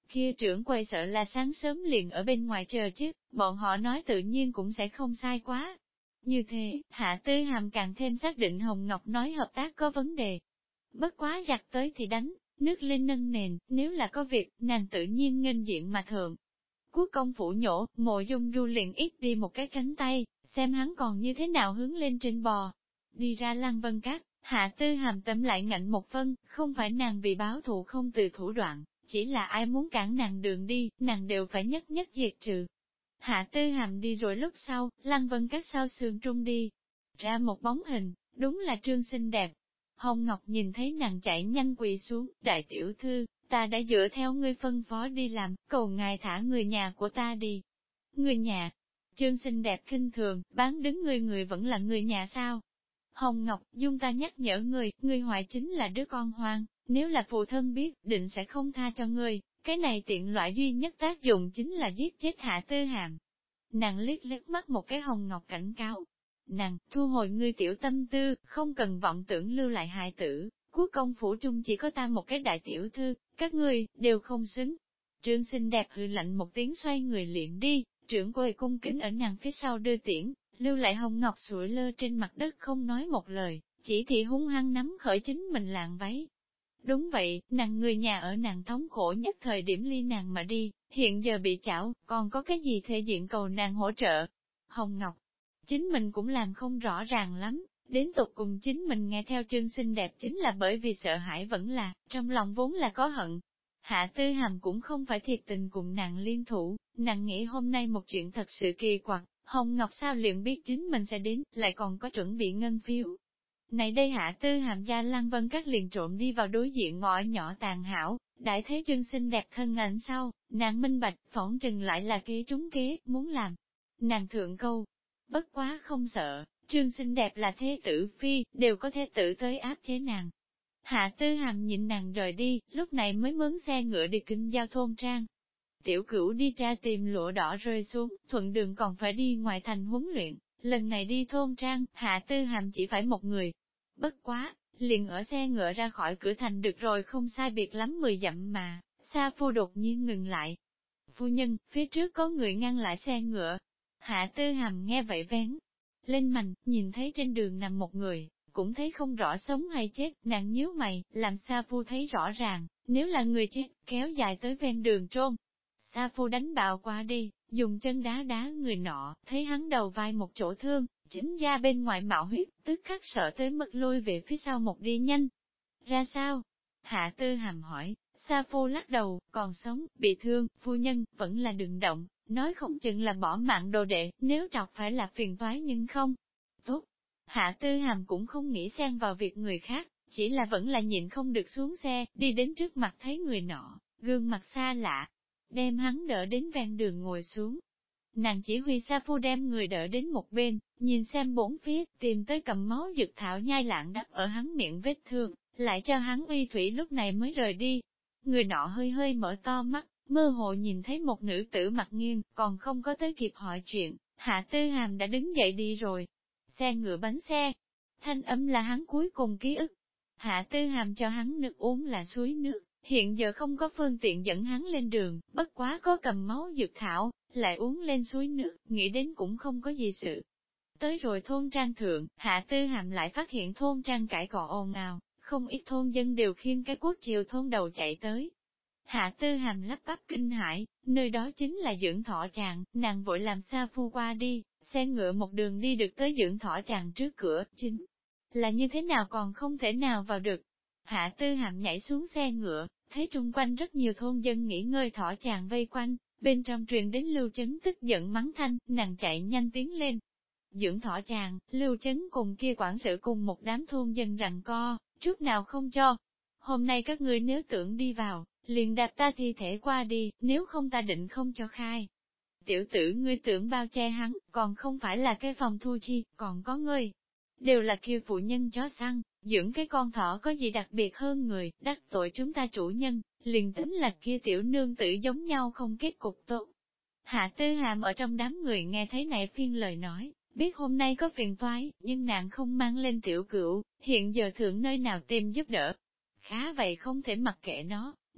kia trưởng quầy sợ là sáng sớm liền ở bên ngoài chờ chứ, bọn họ nói tự nhiên cũng sẽ không sai quá. Như thế, Hạ Tư Hàm càng thêm xác định Hồng Ngọc nói hợp tác có vấn đề. Bất quá giặt tới thì đánh, nước lên nâng nền, nếu là có việc, nàng tự nhiên nghênh diện mà thượng. Quốc công phủ nhổ, Mộ Dung Du liền ít đi một cái cánh tay, xem hắn còn như thế nào hướng lên trên bò. Đi ra Lăng Vân Các, Hạ Tư Hàm tấm lại ngạnh một phân, không phải nàng vì báo thù không từ thủ đoạn, chỉ là ai muốn cản nàng đường đi, nàng đều phải nhất nhất diệt trừ. Hạ Tư Hàm đi rồi lúc sau, Lăng Vân Các sau sườn trung đi, ra một bóng hình, đúng là Trương xinh đẹp. Hồng Ngọc nhìn thấy nàng chạy nhanh quỳ xuống, đại tiểu thư, ta đã dựa theo ngươi phân phó đi làm, cầu ngài thả người nhà của ta đi. Người nhà, Trương xinh đẹp khinh thường, bán đứng người vẫn là người nhà sao? Hồng Ngọc, dung ta nhắc nhở người hoại chính là đứa con hoang, nếu là phụ thân biết, định sẽ không tha cho ngươi, cái này tiện loại duy nhất tác dụng chính là giết chết Hạ Tư Hàm. Nàng liếc liếc mắt một cái Hồng Ngọc cảnh cáo. Nàng, thu hồi ngươi tiểu tâm tư, không cần vọng tưởng lưu lại hài tử, quốc công phủ trung chỉ có ta một cái đại tiểu thư, các ngươi, đều không xứng. Trương xinh đẹp hừ lạnh một tiếng xoay người liền đi, trưởng quầy cung kính ở nàng phía sau đưa tiễn, lưu lại Hồng Ngọc sủi lơ trên mặt đất không nói một lời, chỉ thị hung hăng nắm khởi chính mình lạng váy. Đúng vậy, nàng người nhà ở nàng thống khổ nhất thời điểm ly nàng mà đi, hiện giờ bị chảo, còn có cái gì thể diện cầu nàng hỗ trợ. Hồng Ngọc, chính mình cũng làm không rõ ràng lắm, đến tục cùng chính mình nghe theo Trương xinh đẹp chính là bởi vì sợ hãi vẫn là, trong lòng vốn là có hận. Hạ Tư Hàm cũng không phải thiệt tình cùng nàng liên thủ, nàng nghĩ hôm nay một chuyện thật sự kỳ quặc, Hồng Ngọc sao liền biết chính mình sẽ đến, lại còn có chuẩn bị ngân phiếu. Này đây Hạ Tư Hàm gia Lăng Vân Các liền trộm đi vào đối diện ngõ nhỏ tàn hảo, đại thấy Trương xinh đẹp thân ảnh sau, nàng minh bạch, phỏng chừng lại là kế trúng kế, muốn làm. Nàng thượng câu, bất quá không sợ, Trương xinh đẹp là thế tử phi, đều có thể tự tới áp chế nàng. Hạ Tư Hàm nhìn nàng rời đi, lúc này mới mướn xe ngựa đi kinh giao thôn trang. Tiểu Cửu đi ra tìm lụa đỏ rơi xuống, thuận đường còn phải đi ngoài thành huấn luyện, lần này đi thôn trang, Hạ Tư Hàm chỉ phải một người. Bất quá, liền ở xe ngựa ra khỏi cửa thành được rồi không sai biệt lắm 10 dặm mà, Sa Phu đột nhiên ngừng lại. Phu nhân, phía trước có người ngăn lại xe ngựa. Hạ Tư Hàm nghe vậy vén lên mành, nhìn thấy trên đường nằm một người, cũng thấy không rõ sống hay chết, nàng nhíu mày, làm Sa Phu thấy rõ ràng, nếu là người chết, kéo dài tới ven đường trôn. Sa Phu đánh bạo qua đi, dùng chân đá đá người nọ, thấy hắn đầu vai một chỗ thương, chính ra bên ngoài mạo huyết, tức khắc sợ tới mức lui về phía sau một đi nhanh. Ra sao? Hạ Tư Hàm hỏi, Sa Phu lắc đầu, còn sống, bị thương, phu nhân, vẫn là đừng động, nói không chừng là bỏ mạng đồ đệ, nếu trọc phải là phiền toái nhưng không. Tốt. Hạ Tư Hàm cũng không nghĩ xen vào việc người khác, chỉ là vẫn là nhịn không được xuống xe, đi đến trước mặt thấy người nọ, gương mặt xa lạ, đem hắn đỡ đến ven đường ngồi xuống. Nàng chỉ huy Sa Phu đem người đỡ đến một bên, nhìn xem bốn phía, tìm tới cầm máu dược thảo nhai lạng đắp ở hắn miệng vết thương, lại cho hắn uy thủy lúc này mới rời đi. Người nọ hơi hơi mở to mắt, mơ hồ nhìn thấy một nữ tử mặt nghiêng, còn không có tới kịp hỏi chuyện, Hạ Tư Hàm đã đứng dậy đi rồi. Xe ngựa bánh xe, thanh âm là hắn cuối cùng ký ức. Hạ Tư Hàm cho hắn nước uống là suối nước, hiện giờ không có phương tiện dẫn hắn lên đường, bất quá có cầm máu dược thảo, lại uống lên suối nước, nghĩ đến cũng không có gì sự. Tới rồi thôn trang thượng, Hạ Tư Hàm lại phát hiện thôn trang cãi cọ ồn ào, không ít thôn dân đều khiêng cái cuốc chiều thôn đầu chạy tới. Hạ Tư Hàm lắp bắp kinh hãi, nơi đó chính là dưỡng thọ tràng, nàng vội làm Sa Phu qua đi, xe ngựa một đường đi được tới dưỡng thọ tràng trước cửa, chính là như thế nào còn không thể nào vào được. Hạ Tư Hàm nhảy xuống xe ngựa, thấy trung quanh rất nhiều thôn dân nghỉ ngơi thọ tràng vây quanh, bên trong truyền đến Lưu Chấn tức giận mắng thanh, nàng chạy nhanh tiến lên. Dưỡng thọ tràng, Lưu Chấn cùng kia quản sự cùng một đám thôn dân rằng co, chút nào không cho. Hôm nay các ngươi nếu tưởng đi vào, liền đạp ta thi thể qua đi, nếu không ta định không cho khai. Tiểu tử ngươi tưởng bao che hắn, còn không phải là cái phòng thu chi, còn có ngươi. Đều là kia phụ nhân chó săn, dưỡng cái con thỏ có gì đặc biệt hơn người, đắc tội chúng ta chủ nhân, liền tính là kia tiểu nương tử giống nhau không kết cục tốt. Hạ Tư Hàm ở trong đám người nghe thấy này phiên lời nói, biết hôm nay có phiền toái, nhưng nàng không mang lên Tiểu Cửu, hiện giờ thượng nơi nào tìm giúp đỡ. Khá vậy không thể mặc kệ nó,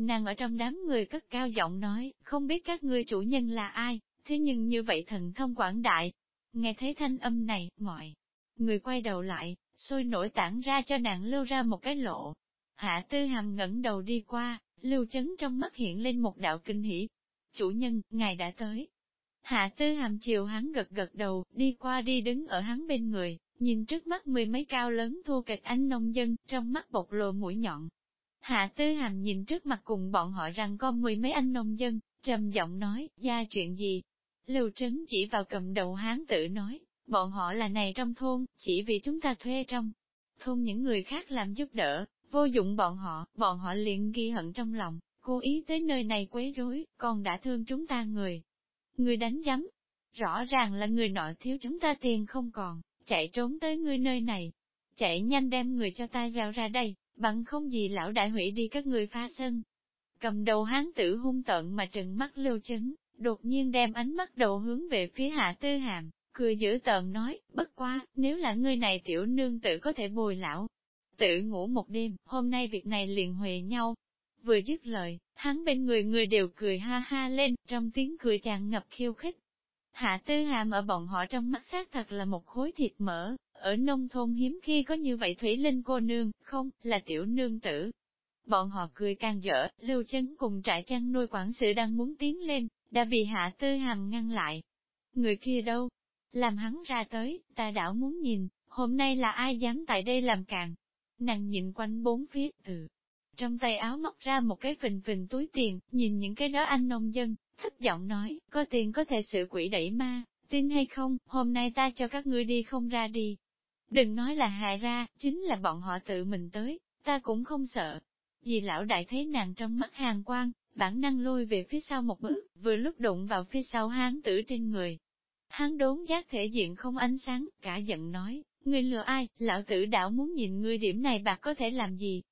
Nàng ở trong đám người cất cao giọng nói, không biết các ngươi chủ nhân là ai, thế nhưng như vậy thần thông quảng đại. Nghe thấy thanh âm này, mọi người quay đầu lại, sôi nổi tản ra cho nàng lưu ra một cái lộ. Hạ Tư Hàm ngẩng đầu đi qua, Lưu Chấn trong mắt hiện lên một đạo kinh hỉ. Chủ nhân, ngài đã tới. Hạ Tư Hàm chiều hắn gật gật đầu, đi qua đi đứng ở hắn bên người, nhìn trước mắt mười mấy cao lớn thô kệch anh nông dân, trong mắt bộc lộ mũi nhọn. Hạ Tư Hàm nhìn trước mặt cùng bọn họ rằng có mười mấy anh nông dân, trầm giọng nói, gia chuyện gì? Lưu Trấn chỉ vào cầm đầu hán tử nói, bọn họ là này trong thôn, chỉ vì chúng ta thuê trong thôn những người khác làm giúp đỡ, vô dụng bọn họ liền ghi hận trong lòng, cố ý tới nơi này quấy rối, còn đã thương chúng ta người. Người đánh giấm, rõ ràng là người nọ thiếu chúng ta tiền không còn, chạy trốn tới ngươi nơi này. Chạy nhanh đem người cho ta rao ra đây, bằng không gì lão đại hủy đi các người phá sân. Cầm đầu hán tử hung tợn mà trừng mắt Lưu Chấn, đột nhiên đem ánh mắt đầu hướng về phía Hạ Tư Hàm, cười dữ tợn nói, bất quá, nếu là ngươi này tiểu nương tử có thể bồi lão tử ngủ một đêm, hôm nay việc này liền huề nhau. Vừa dứt lời, hắn bên người đều cười ha ha lên, trong tiếng cười tràn ngập khiêu khích. Hạ Tư Hàm ở bọn họ trong mắt xác thật là một khối thịt mỡ, ở nông thôn hiếm khi có như vậy Thủy Linh cô nương, không, là tiểu nương tử. Bọn họ cười càng dở, Lưu Chấn cùng trại chăn nuôi quản sự đang muốn tiến lên, đã bị Hạ Tư Hàm ngăn lại. Người kia đâu? Làm hắn ra tới, ta đảo muốn nhìn, hôm nay là ai dám tại đây làm càn. Nàng nhìn quanh bốn phía, trong tay áo móc ra một cái phình phình túi tiền, nhìn những cái đó anh nông dân, thấp giọng nói, có tiền có thể sự quỷ đẩy ma, tin hay không, hôm nay ta cho các ngươi đi không ra đi. Đừng nói là hại ra, chính là bọn họ tự mình tới, ta cũng không sợ. Vì lão đại thấy nàng trong mắt hàn quang, bản năng lui về phía sau một bước, vừa lúc đụng vào phía sau hán tử trên người. Hắn đốn giác thể diện không ánh sáng, cả giận nói, ngươi lừa ai, lão tử đảo muốn nhìn ngươi điểm này bạc có thể làm gì.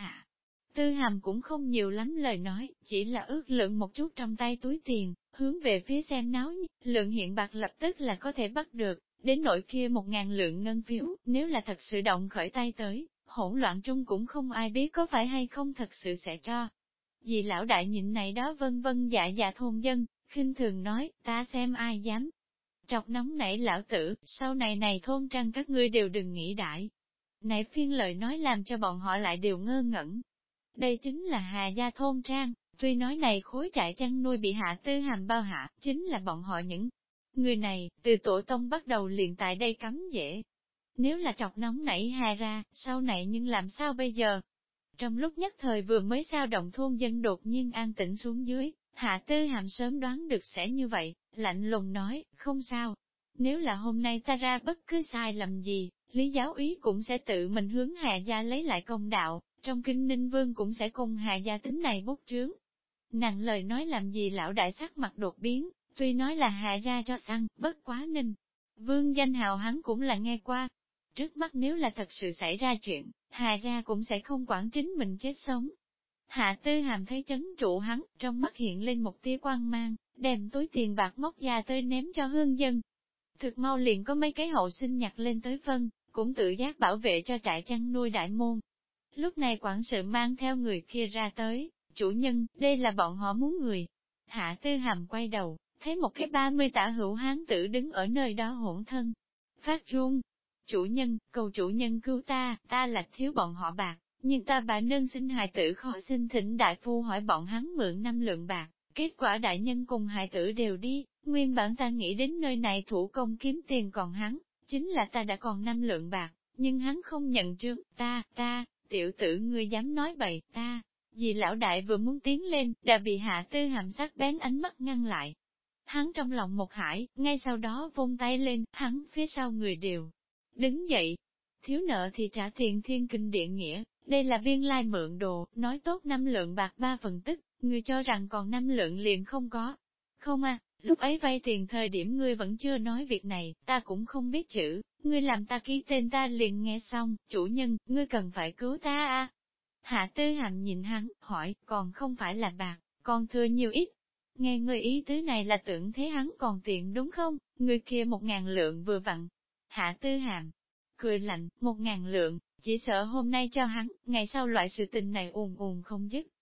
Tư Hàm cũng không nhiều lắm lời nói, chỉ là ước lượng một chút trong tay túi tiền, hướng về phía xem náo lượng hiện bạc lập tức là có thể bắt được, đến nỗi kia 1.000 lượng ngân phiếu, nếu là thật sự động khởi tay tới, hỗn loạn trung cũng không ai biết có phải hay không thật sự sẽ cho. Vì lão đại nhịn này đó vân vân dạ thôn dân, khinh thường nói, ta xem ai dám. Trọc nóng nảy lão tử, sau này thôn trang các ngươi đều đừng nghĩ đại. Này phiên lời nói làm cho bọn họ lại đều ngơ ngẩn. Đây chính là Hà Gia thôn trang, tuy nói này khối trại chăn nuôi bị Hạ Tư Hàm bao hạ, chính là bọn họ những người này, từ tổ tông bắt đầu liền tại đây cắm dễ. Nếu là trọc nóng nảy Hà ra, sau này nhưng làm sao bây giờ? Trong lúc nhất thời vừa mới sao động thôn dân đột nhiên an tĩnh xuống dưới, Hạ Tư Hàm sớm đoán được sẽ như vậy, lạnh lùng nói, không sao. Nếu là hôm nay ta ra bất cứ sai lầm gì, Lý Giáo úy cũng sẽ tự mình hướng Hà Gia lấy lại công đạo, trong kinh Ninh Vương cũng sẽ cùng Hà Gia tính này bút chướng. Nàng lời nói làm gì lão đại sắc mặt đột biến, tuy nói là Hà Gia cho săn, bất quá Ninh Vương danh hào hắn cũng là nghe qua. Trước mắt nếu là thật sự xảy ra chuyện, Hà Gia cũng sẽ không quản chính mình chết sống. Hạ Tư Hàm thấy trấn trụ hắn, trong mắt hiện lên một tia quang mang, đem túi tiền bạc móc ra tới ném cho hương dân. Thực mau liền có mấy cái hậu sinh nhặt lên tới phân, cũng tự giác bảo vệ cho trại chăn nuôi đại môn. Lúc này quản sự mang theo người kia ra tới, chủ nhân, đây là bọn họ muốn người. Hạ Tư Hàm quay đầu, thấy một cái 30 tả hữu hán tử đứng ở nơi đó hỗn thân. Phát run, chủ nhân, cầu chủ nhân cứu ta là thiếu bọn họ bạc, nhưng ta bà nương sinh hài tử khó xin thỉnh đại phu hỏi bọn hắn mượn 5 lượng bạc, kết quả đại nhân cùng hài tử đều đi, nguyên bản ta nghĩ đến nơi này thủ công kiếm tiền còn hắn, chính là ta đã còn 5 lượng bạc, nhưng hắn không nhận trước, ta, tiểu tử ngươi dám nói bậy, ta, vì lão đại vừa muốn tiến lên, đã bị Hạ Tư Hàm sắc bén ánh mắt ngăn lại. Hắn trong lòng một hải, ngay sau đó vung tay lên, hắn phía sau người đều đứng dậy. Thiếu nợ thì trả tiền thiên kinh điện nghĩa, đây là viên lai mượn đồ, nói tốt 5 lượng bạc 3 phần tức, ngươi cho rằng còn 5 lượng liền không có. Không à, lúc ấy vay tiền thời điểm ngươi vẫn chưa nói việc này, ta cũng không biết chữ, ngươi làm ta ký tên ta liền nghe xong, chủ nhân, ngươi cần phải cứu ta à. Hạ Tư Hàm nhìn hắn, hỏi, còn không phải là bạc, còn thừa nhiều ít. Nghe người ý tứ này là tưởng thế hắn còn tiện đúng không, người kia 1.000 lượng vừa vặn. Hạ Tư Hàm cười lạnh, 1.000 lượng, chỉ sợ hôm nay cho hắn, ngày sau loại sự tình này ùn ùn không dứt.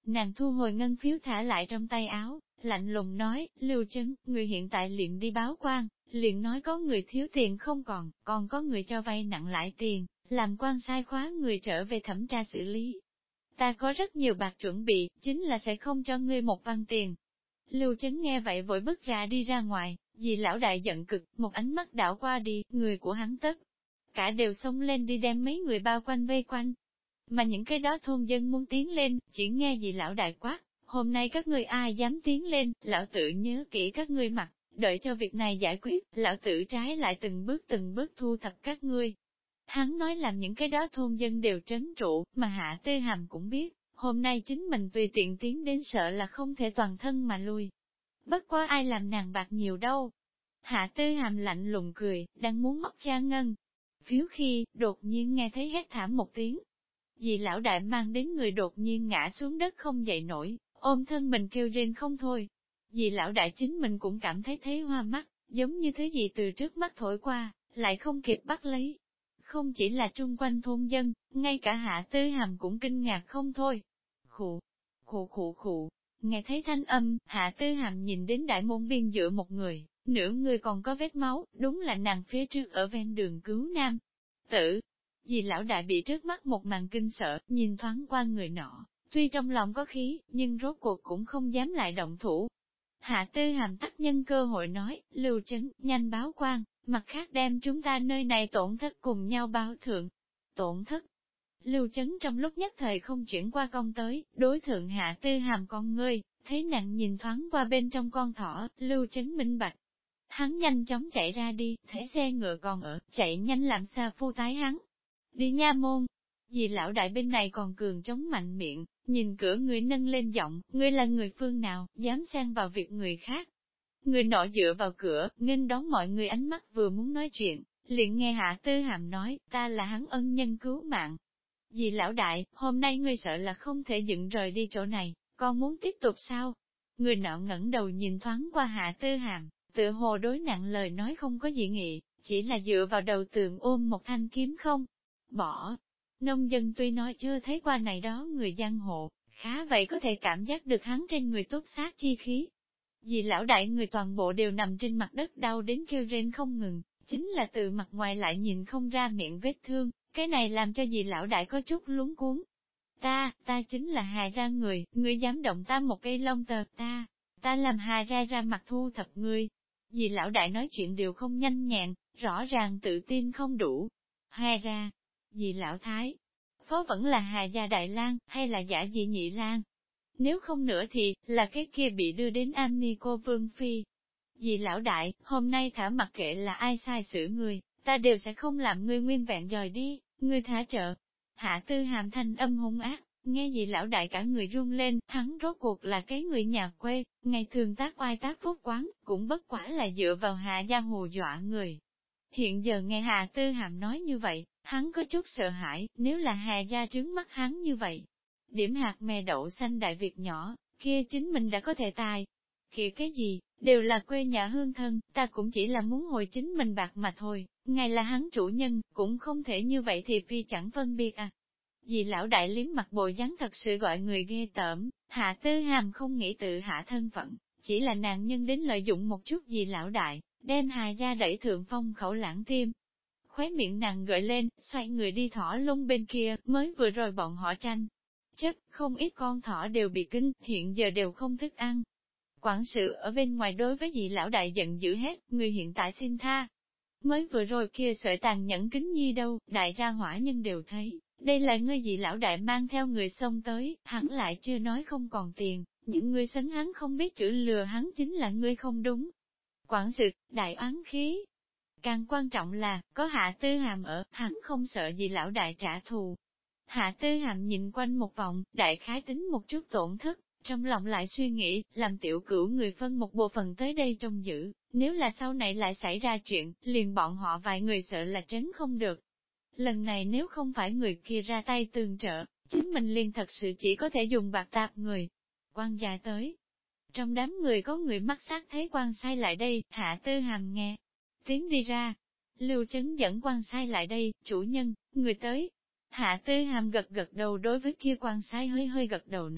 Nàng thu hồi ngân phiếu thả lại trong tay áo, lạnh lùng nói, Lưu Trấn, người hiện tại liền đi báo quan, liền nói có người thiếu tiền không còn có người cho vay nặng lãi tiền, làm quan sai khóa người trở về thẩm tra xử lý. Ta có rất nhiều bạc chuẩn bị, chính là sẽ không cho ngươi một văn tiền. Lưu Trấn nghe vậy vội bước ra đi ra ngoài, vì lão đại giận cực, một ánh mắt đảo qua đi, người của hắn tất. Cả đều xông lên đi đem mấy người bao quanh vây quanh. Mà những cái đó thôn dân muốn tiến lên, chỉ nghe gì lão đại quát, hôm nay các ngươi ai dám tiến lên, lão tử nhớ kỹ các ngươi mặt, đợi cho việc này giải quyết, lão tử trái lại từng bước thu thập các ngươi. Hắn nói làm những cái đó thôn dân đều trấn trụ, mà Hạ Tư Hàm cũng biết, hôm nay chính mình tùy tiện tiến đến sợ là không thể toàn thân mà lui. Bất quá ai làm nàng bạc nhiều đâu. Hạ Tư Hàm lạnh lùng cười, đang muốn móc cha ngân. Phiếu khi, đột nhiên nghe thấy hét thảm một tiếng. Vì lão đại mang đến người đột nhiên ngã xuống đất không dậy nổi, ôm thân mình kêu rên không thôi. Vì lão đại chính mình cũng cảm thấy thấy hoa mắt, giống như thứ gì từ trước mắt thổi qua, lại không kịp bắt lấy. Không chỉ là trung quanh thôn dân, ngay cả Hạ Tư Hàm cũng kinh ngạc không thôi. Khụ, khụ, nghe thấy thanh âm, Hạ Tư Hàm nhìn đến đại môn biên giữa một người, nửa người còn có vết máu, đúng là nàng phía trước ở ven đường cứu nam. Tử, vì lão đại bị trước mắt một màn kinh sợ, nhìn thoáng qua người nọ, tuy trong lòng có khí, nhưng rốt cuộc cũng không dám lại động thủ. Hạ Tư Hàm tắc nhân cơ hội nói, Lưu Trấn, nhanh báo quan, mặt khác đem chúng ta nơi này tổn thất cùng nhau báo thượng. Tổn thất. Lưu Trấn trong lúc nhất thời không chuyển qua công tới, đối thượng Hạ Tư Hàm con ngươi, thấy nặng nhìn thoáng qua bên trong con thỏ, Lưu Trấn minh bạch. Hắn nhanh chóng chạy ra đi, thấy xe ngựa còn ở, chạy nhanh làm xa phu tái hắn. Đi nha môn. Vì lão đại bên này còn cường chống mạnh miệng, nhìn cửa người nâng lên giọng, ngươi là người phương nào, dám xen vào việc người khác. Người nọ dựa vào cửa, nghênh đón mọi người ánh mắt vừa muốn nói chuyện, liền nghe Hạ Tư Hàm nói, ta là hắn ân nhân cứu mạng. Vì lão đại, hôm nay ngươi sợ là không thể dựng rời đi chỗ này, còn muốn tiếp tục sao? Người nọ ngẩng đầu nhìn thoáng qua Hạ Tư Hàm, tựa hồ đối nặng lời nói không có dị nghị, chỉ là dựa vào đầu tường ôm một thanh kiếm không bỏ. Nông dân tuy nói chưa thấy qua này đó người giang hồ, khá vậy có thể cảm giác được hắn trên người tốt sát chi khí. Vì lão đại người toàn bộ đều nằm trên mặt đất đau đến kêu rên không ngừng, chính là từ mặt ngoài lại nhìn không ra miệng vết thương, cái này làm cho dì lão đại có chút luống cuống. Ta chính là Hà Ra người, ngươi dám động ta một cây lông tờ, ta làm Hà Ra ra mặt thu thập ngươi. Dì lão đại nói chuyện đều không nhanh nhẹn, rõ ràng tự tin không đủ. Hà Ra, dì lão thái, phó vẫn là Hà gia Đại Lang hay là giả dì Nhị Lang? Nếu không nữa thì, là cái kia bị đưa đến Am Ni cô Vương Phi. Dì lão đại, hôm nay thả mặc kệ là ai sai xử người, ta đều sẽ không làm ngươi nguyên vẹn dời đi, ngươi thả trợ. Hạ Tư Hàm thanh âm hung ác, nghe dì lão đại cả người run lên, hắn rốt cuộc là cái người nhà quê, ngày thường tác oai tác phúc quán, cũng bất quả là dựa vào Hạ gia hù dọa người. Hiện giờ nghe Hạ Tư Hàm nói như vậy, hắn có chút sợ hãi, nếu là Hà gia trướng mắt hắn như vậy. Điểm hạt mè đậu xanh đại việc nhỏ, kia chính mình đã có thể tài. Kia cái gì, đều là quê nhà hương thân, ta cũng chỉ là muốn hồi chính mình bạc mà thôi, ngài là hắn chủ nhân, cũng không thể như vậy thì phi chẳng phân biệt à. Vì lão đại liếm mặt bộ dáng thật sự gọi người ghê tởm, Hạ Tư Hàm không nghĩ tự hạ thân phận, chỉ là nạn nhân đến lợi dụng một chút vì lão đại, đem Hà gia đẩy thượng phong khẩu lãng tim. Khóe miệng nàng gợi lên, xoay người đi thỏ lung bên kia, mới vừa rồi bọn họ tranh. Chất, không ít con thỏ đều bị kinh, hiện giờ đều không thức ăn. Quản sự ở bên ngoài đối với dì lão đại giận dữ hết, người hiện tại xin tha. Mới vừa rồi kia sợi tàn nhẫn kính nhi đâu, đại ra hỏa nhân đều thấy, đây là ngươi dì lão đại mang theo người xông tới, hắn lại chưa nói không còn tiền, những người sấn hắn không biết chữ lừa hắn chính là ngươi không đúng. Quản sự, đại oán khí. Càng quan trọng là, có Hạ Tư Hàm ở, hắn không sợ gì lão đại trả thù. Hạ Tư Hàm nhìn quanh một vòng, đại khái tính một chút tổn thất, trong lòng lại suy nghĩ, làm tiểu cửu người phân một bộ phận tới đây trông giữ, nếu là sau này lại xảy ra chuyện, liền bọn họ vài người sợ là tránh không được. Lần này nếu không phải người kia ra tay tường trợ, chính mình liền thật sự chỉ có thể dùng bạc tạp người. Quan gia tới. Trong đám người có người mắt sắc thấy quan sai lại đây, Hạ Tư Hàm nghe. Tiến đi ra. Lưu Trấn dẫn quan sai lại đây, chủ nhân, người tới. Hạ Tư Hàm gật gật đầu đối với kia quan sai hơi hơi gật đầu nói,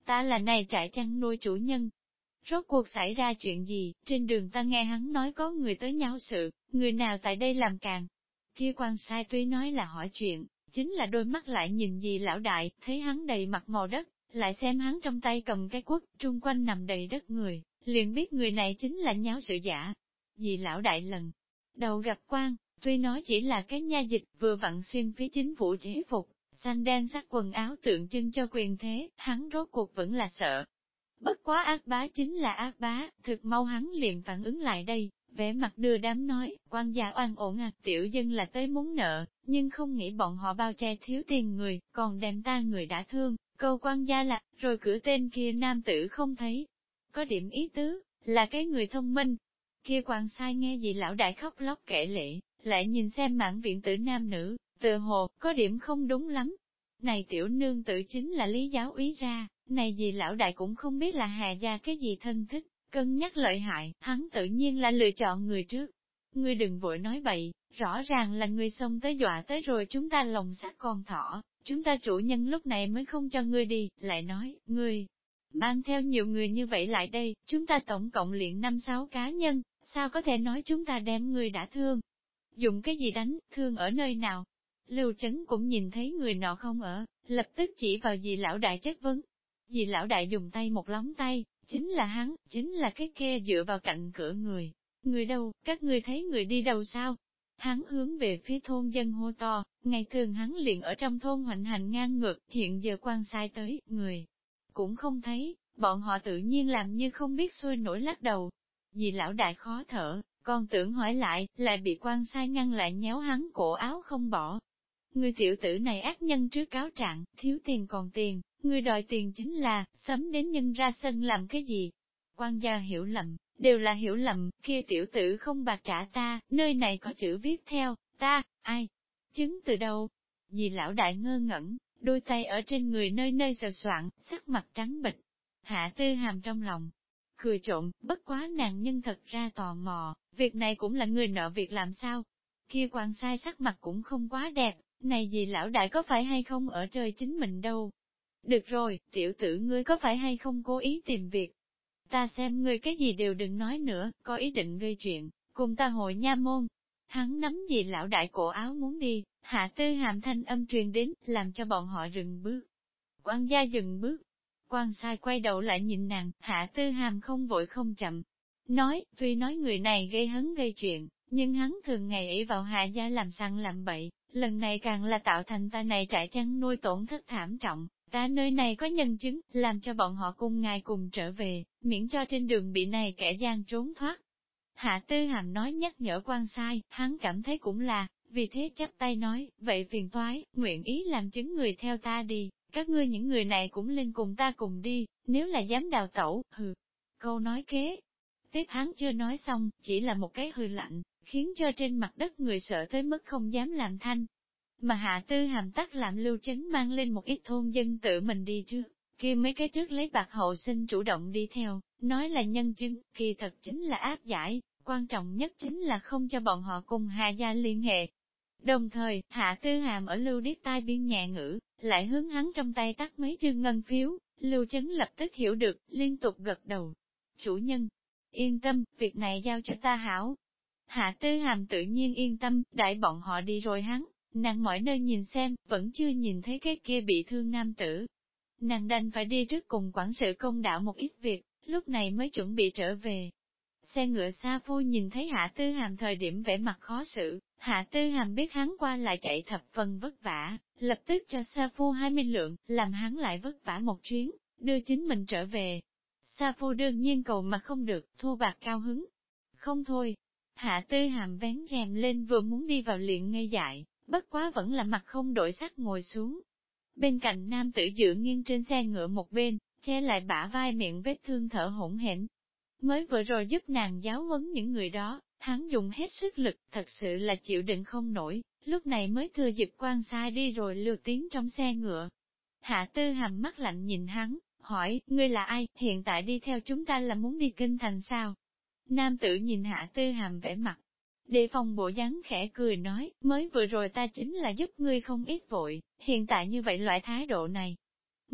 ta là này trại chăn nuôi chủ nhân. Rốt cuộc xảy ra chuyện gì, trên đường ta nghe hắn nói có người tới nháo sự, người nào tại đây làm càng. Kia quan sai tuy nói là hỏi chuyện, chính là đôi mắt lại nhìn gì lão đại, thấy hắn đầy mặt màu đất, lại xem hắn trong tay cầm cái quất, trung quanh nằm đầy đất người, liền biết người này chính là nháo sự giả. Dì lão đại lần đầu gặp quan, tuy nói chỉ là cái nha dịch vừa vặn xuyên phía chính phủ chế phục, xanh đen sắc quần áo tượng trưng cho quyền thế, hắn rốt cuộc vẫn là sợ. Bất quá ác bá chính là ác bá, thực mau hắn liền phản ứng lại đây, vẻ mặt đưa đám nói, quan gia oan ổn tiểu dân là tới muốn nợ, nhưng không nghĩ bọn họ bao che thiếu tiền người, còn đem ta người đã thương, câu quan gia là, rồi cử tên kia nam tử không thấy. Có điểm ý tứ, là cái người thông minh. Kia quan sai nghe gì lão đại khóc lóc kể lệ, lại nhìn xem mãn viện tử nam nữ, tự hồ, có điểm không đúng lắm. Này tiểu nương tử chính là lý giáo úy ra, này gì lão đại cũng không biết là hà gia cái gì thân thích, cân nhắc lợi hại, hắn tự nhiên là lựa chọn người trước. Ngươi đừng vội nói bậy, rõ ràng là ngươi xông tới dọa tới rồi chúng ta lòng sát con thỏ, chúng ta chủ nhân lúc này mới không cho ngươi đi, lại nói, ngươi mang theo nhiều người như vậy lại đây, chúng ta tổng cộng luyện 5-6 cá nhân, sao có thể nói chúng ta đem ngươi đã thương? Dùng cái gì đánh, thương ở nơi nào? Lưu Chấn cũng nhìn thấy người nọ không ở, lập tức chỉ vào dì lão đại chất vấn. Dì lão đại dùng tay một lóng tay, chính là hắn, chính là cái kia dựa vào cạnh cửa người. Người đâu, các ngươi thấy người đi đâu sao? Hắn hướng về phía thôn dân hô to, ngày thường hắn liền ở trong thôn hoành hành ngang ngược, hiện giờ quan sai tới, người cũng không thấy, bọn họ tự nhiên làm như không biết sôi nổi lắc đầu. Dì lão đại khó thở, còn tưởng hỏi lại bị quan sai ngăn lại nhéo hắn cổ áo không bỏ. Người tiểu tử này ác nhân trước cáo trạng, thiếu tiền còn tiền, người đòi tiền chính là, sớm đến nhân ra sân làm cái gì? Quan gia hiểu lầm, đều là hiểu lầm, kia tiểu tử không bạc trả ta, nơi này có chữ viết theo, ta, ai? Chứng từ đâu? Dì lão đại ngơ ngẩn, đôi tay ở trên người nơi nơi sờ soạn, sắc mặt trắng bệch. Hạ Tư Hàm trong lòng cười trộn, bất quá nàng nhân thật ra tò mò, việc này cũng là người nợ việc làm sao? Kia quan sai sắc mặt cũng không quá đẹp, này gì lão đại có phải hay không ở trời chính mình đâu. Được rồi, tiểu tử ngươi có phải hay không cố ý tìm việc? Ta xem ngươi cái gì đều đừng nói nữa, có ý định gây chuyện, cùng ta hội nha môn. Hắn nắm gì lão đại cổ áo muốn đi, Hạ Tư Hàm thanh âm truyền đến, làm cho bọn họ dừng bước. Quan gia dừng bước. Quan sai quay đầu lại nhìn nàng, Hạ Tư Hàm không vội không chậm. Nói, tuy nói người này gây hấn gây chuyện, nhưng hắn thường ngày ỷ vào Hạ gia làm săn làm bậy, lần này càng là tạo thành ta này trại chăn nuôi tổn thất thảm trọng. Ta nơi này có nhân chứng, làm cho bọn họ cùng ngài cùng trở về, miễn cho trên đường bị này kẻ gian trốn thoát. Hạ Tư Hàm nói nhắc nhở quan sai, hắn cảm thấy cũng là, vì thế chắp tay nói, vậy phiền toái, nguyện ý làm chứng người theo ta đi, các ngươi những người này cũng lên cùng ta cùng đi, nếu là dám đào tẩu, hừ. Câu nói kế. Tiếp hắn chưa nói xong, chỉ là một cái hừ lạnh, khiến cho trên mặt đất người sợ tới mức không dám làm thanh. Mà Hạ Tư Hàm tắc làm Lưu Chấn mang lên một ít thôn dân tự mình đi trước, kia mấy cái trước lấy bạc hậu sinh chủ động đi theo, nói là nhân chứng, kỳ thật chính là áp giải, quan trọng nhất chính là không cho bọn họ cùng Hạ gia liên hệ. Đồng thời, Hạ Tư Hàm ở Lưu Điết tai biên nhẹ ngữ, lại hướng hắn trong tay tắt mấy trương ngân phiếu, Lưu Chấn lập tức hiểu được, liên tục gật đầu. Chủ nhân, yên tâm, việc này giao cho ta hảo. Hạ Tư Hàm tự nhiên yên tâm, đãi bọn họ đi rồi hắn. Nàng mọi nơi nhìn xem, vẫn chưa nhìn thấy cái kia bị thương nam tử. Nàng đành phải đi trước cùng quản sự công đạo một ít việc, lúc này mới chuẩn bị trở về. Xe ngựa Sa Phu nhìn thấy Hạ Tư Hàm thời điểm vẻ mặt khó xử, Hạ Tư Hàm biết hắn qua lại chạy thập phần vất vả, lập tức cho Sa Phu 20 lượng, làm hắn lại vất vả một chuyến, đưa chính mình trở về. Sa Phu đương nhiên cầu mà không được, thua bạc cao hứng. Không thôi, Hạ Tư Hàm vén rèm lên vừa muốn đi vào liền ngây dại. Bất quá vẫn là mặt không đổi sắc ngồi xuống. Bên cạnh nam tử dựa nghiêng trên xe ngựa một bên, che lại bả vai miệng vết thương thở hổn hển. Mới vừa rồi giúp nàng giáo huấn những người đó, hắn dùng hết sức lực, thật sự là chịu đựng không nổi, lúc này mới thừa dịp quan sai đi rồi lưu tiến trong xe ngựa. Hạ Tư Hàm mắt lạnh nhìn hắn, hỏi, ngươi là ai, hiện tại đi theo chúng ta là muốn đi kinh thành sao? Nam tử nhìn Hạ Tư Hàm vẻ mặt. Đề phòng bộ dáng khẽ cười nói, mới vừa rồi ta chính là giúp ngươi không ít vội, hiện tại như vậy loại thái độ này.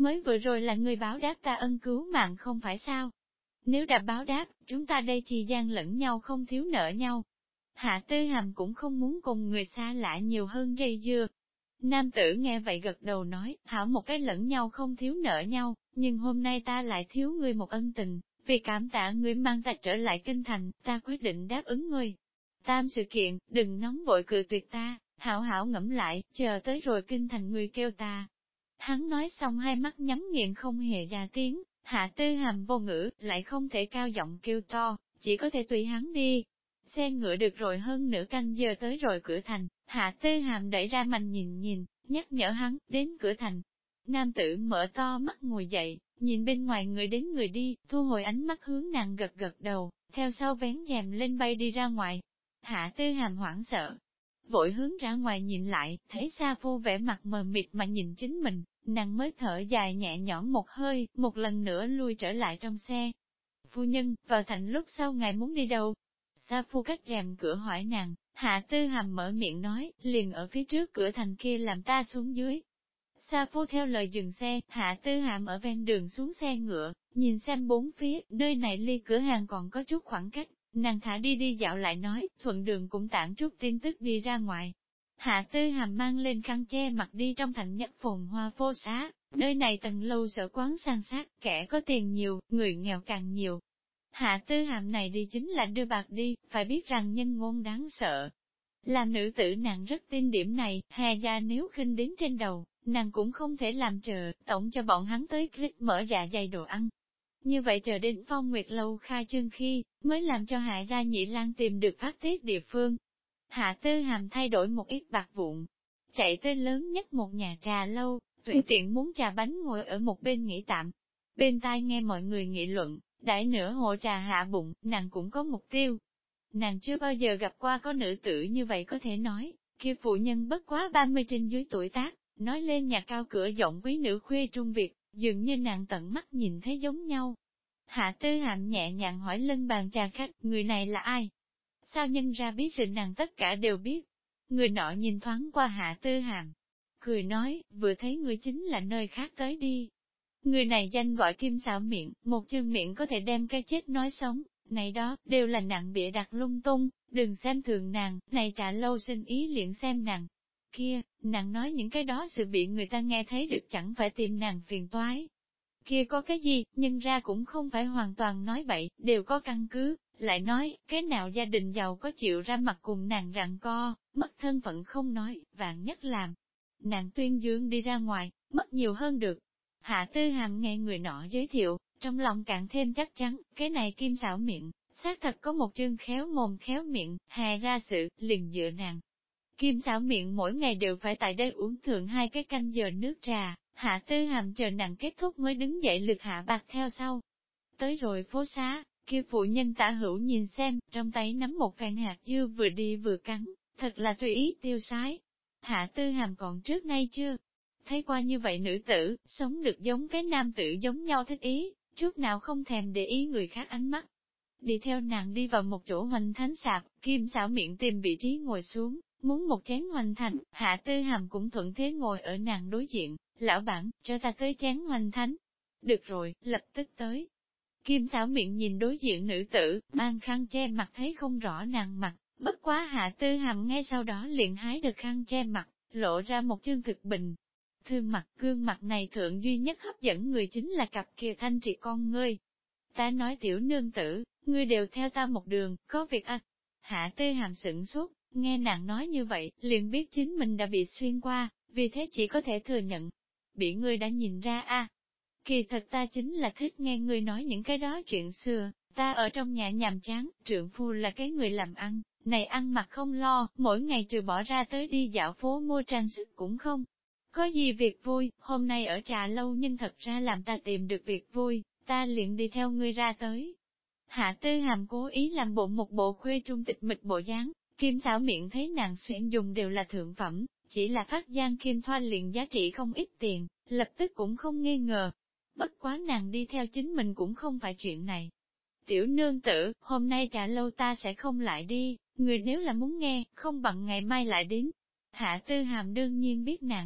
mới vừa rồi là ngươi báo đáp ta ân cứu mạng không phải sao? Nếu đã báo đáp, chúng ta đây chi gian lẫn nhau không thiếu nợ nhau. Hạ Tư Hàm cũng không muốn cùng người xa lạ nhiều hơn dây dưa. Nam tử nghe vậy gật đầu nói, hảo một cái lẫn nhau không thiếu nợ nhau, nhưng hôm nay ta lại thiếu ngươi một ân tình, vì cảm tạ ngươi mang ta trở lại kinh thành, ta quyết định đáp ứng ngươi. Tam sự kiện, đừng nóng vội cự tuyệt ta, hảo hảo ngẫm lại, chờ tới rồi kinh thành ngươi kêu ta. Hắn nói xong hai mắt nhắm nghiền không hề ra tiếng, Hạ Tư Hàm vô ngữ, lại không thể cao giọng kêu to, chỉ có thể tùy hắn đi. Xe ngựa được rồi hơn nửa canh giờ tới rồi cửa thành, Hạ Tư Hàm đẩy ra mành nhìn nhìn, nhắc nhở hắn, đến cửa thành. Nam tử mở to mắt ngồi dậy, nhìn bên ngoài người đến người đi, thu hồi ánh mắt hướng nàng gật gật đầu, theo sau vén rèm lên bay đi ra ngoài. Hạ Tư Hàm hoảng sợ, vội hướng ra ngoài nhìn lại, thấy Sa Phu vẻ mặt mờ mịt mà nhìn chính mình, nàng mới thở dài nhẹ nhõm một hơi, một lần nữa lui trở lại trong xe. Phu nhân, vào thành lúc sau ngài muốn đi đâu? Sa Phu cách rèm cửa hỏi nàng, Hạ Tư Hàm mở miệng nói, liền ở phía trước cửa thành kia làm ta xuống dưới. Sa Phu theo lời dừng xe, Hạ Tư Hàm ở ven đường xuống xe ngựa, nhìn xem bốn phía, nơi này ly cửa hàng còn có chút khoảng cách, nàng thả đi đi dạo lại nói, thuận đường cũng tản chút tin tức đi ra ngoài. Hạ Tư Hàm mang lên khăn che mặt đi trong thành nhất phồn hoa phô xá, nơi này tầng lâu sở quán san sát, kẻ có tiền nhiều, người nghèo càng nhiều. Hạ Tư Hàm này đi chính là đưa bạc đi, phải biết rằng nhân ngôn đáng sợ. Làm nữ tử nàng rất tin điểm này, hè gia nếu khinh đến trên đầu, nàng cũng không thể làm chờ, tổng cho bọn hắn tới click mở dạ dày đồ ăn. Như vậy chờ đến Phong Nguyệt Lâu khai trương khi, mới làm cho Hạ gia nhị lang tìm được phát tiết địa phương. Hạ Tư Hàm thay đổi một ít bạc vụn, chạy tới lớn nhất một nhà trà lâu, tùy tiện muốn trà bánh ngồi ở một bên nghỉ tạm. Bên tai nghe mọi người nghị luận, đãi nửa hồ trà hạ bụng, nàng cũng có mục tiêu. Nàng chưa bao giờ gặp qua có nữ tử như vậy có thể nói, kia phụ nhân bất quá 30 trên dưới tuổi tác, nói lên nhà cao cửa rộng quý nữ khuê trung Việt, dường như nàng tận mắt nhìn thấy giống nhau. Hạ Tư Hàm nhẹ nhàng hỏi lân bàn trà khách, người này là ai? Sao nhân ra biết sự nàng tất cả đều biết? Người nọ nhìn thoáng qua Hạ Tư Hàm, cười nói, vừa thấy người chính là nơi khác tới đi. Người này danh gọi Kim Xảo Miệng, một chương miệng có thể đem cái chết nói sống, này đó, đều là nặng bịa đặt lung tung, đừng xem thường nàng, này trả lâu sinh ý liền xem nàng. Kia, nàng nói những cái đó sự bị người ta nghe thấy được chẳng phải tìm nàng phiền toái. Kia có cái gì, nhưng ra cũng không phải hoàn toàn nói bậy, đều có căn cứ, lại nói, cái nào gia đình giàu có chịu ra mặt cùng nàng rặn co, mất thân phận không nói, vạn nhất làm. Nàng tuyên dương đi ra ngoài, mất nhiều hơn được. Hạ Tư Hàm nghe người nọ giới thiệu, trong lòng càng thêm chắc chắn, cái này Kim Xảo Miệng, xác thật có một chương khéo mồm khéo miệng, hè ra sự, liền dựa nàng. Kim Xảo Miệng mỗi ngày đều phải tại đây uống thượng 2 cái canh giờ nước trà, Hạ Tư Hàm chờ nàng kết thúc mới đứng dậy lực hạ bạc theo sau. Tới rồi phố xá, kia phụ nhân Tả Hữu nhìn xem, trong tay nắm một phen hạt dưa vừa đi vừa cắn, thật là tùy ý tiêu sái. Hạ Tư Hàm còn trước nay chưa thấy qua như vậy nữ tử, sống được giống cái nam tử giống nhau thích ý, chút nào không thèm để ý người khác ánh mắt. Đi theo nàng đi vào một chỗ hoành thánh sạp, Kim Xảo Miệng tìm vị trí ngồi xuống, muốn một chén hoành thánh, Hạ Tư Hàm cũng thuận thế ngồi ở nàng đối diện, lão bản, cho ta tới chén hoành thánh. Được rồi, lập tức tới. Kim Xảo Miệng nhìn đối diện nữ tử, mang khăn che mặt thấy không rõ nàng mặt, bất quá Hạ Tư Hàm ngay sau đó liền hái được khăn che mặt, lộ ra một chương thực bình. Thương mặt, gương mặt này thượng duy nhất hấp dẫn người chính là cặp kia thanh triệt con ngươi. Ta nói tiểu nương tử, ngươi đều theo ta một đường, có việc à? Hạ Tư Hàm sửng sốt, nghe nàng nói như vậy, liền biết chính mình đã bị xuyên qua, vì thế chỉ có thể thừa nhận. Bị ngươi đã nhìn ra à? Kỳ thật ta chính là thích nghe ngươi nói những cái đó chuyện xưa, ta ở trong nhà nhàm chán, trượng phu là cái người làm ăn, này ăn mặc không lo, mỗi ngày trừ bỏ ra tới đi dạo phố mua trang sức cũng không. Có gì việc vui, hôm nay ở trà lâu nhưng thật ra làm ta tìm được việc vui, ta liền đi theo ngươi ra tới. Hạ Tư Hàm cố ý làm bộ một bộ khuê trung tịch mịch bộ dáng, Kim Xảo Miệng thấy nàng xuyên dùng đều là thượng phẩm, chỉ là phát gian kim thoa liền giá trị không ít tiền, lập tức cũng không nghi ngờ. Bất quá nàng đi theo chính mình cũng không phải chuyện này. Tiểu nương tử, hôm nay trà lâu ta sẽ không lại đi, người nếu là muốn nghe, không bằng ngày mai lại đến. Hạ Tư Hàm đương nhiên biết nàng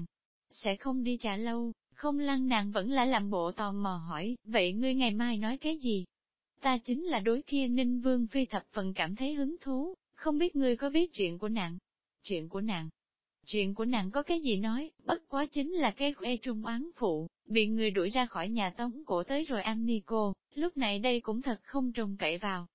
sẽ không đi trà lâu, không lăng nàng vẫn là làm bộ tò mò hỏi, vậy ngươi ngày mai nói cái gì? Ta chính là đối kia Ninh Vương Phi thập phần cảm thấy hứng thú, không biết ngươi có biết chuyện của nàng? Chuyện của nàng? Chuyện của nàng có cái gì nói, bất quá chính là cái khoe trung oán phụ, bị người đuổi ra khỏi nhà Tống Cổ tới rồi am ni cô, lúc này đây cũng thật không trông cậy vào.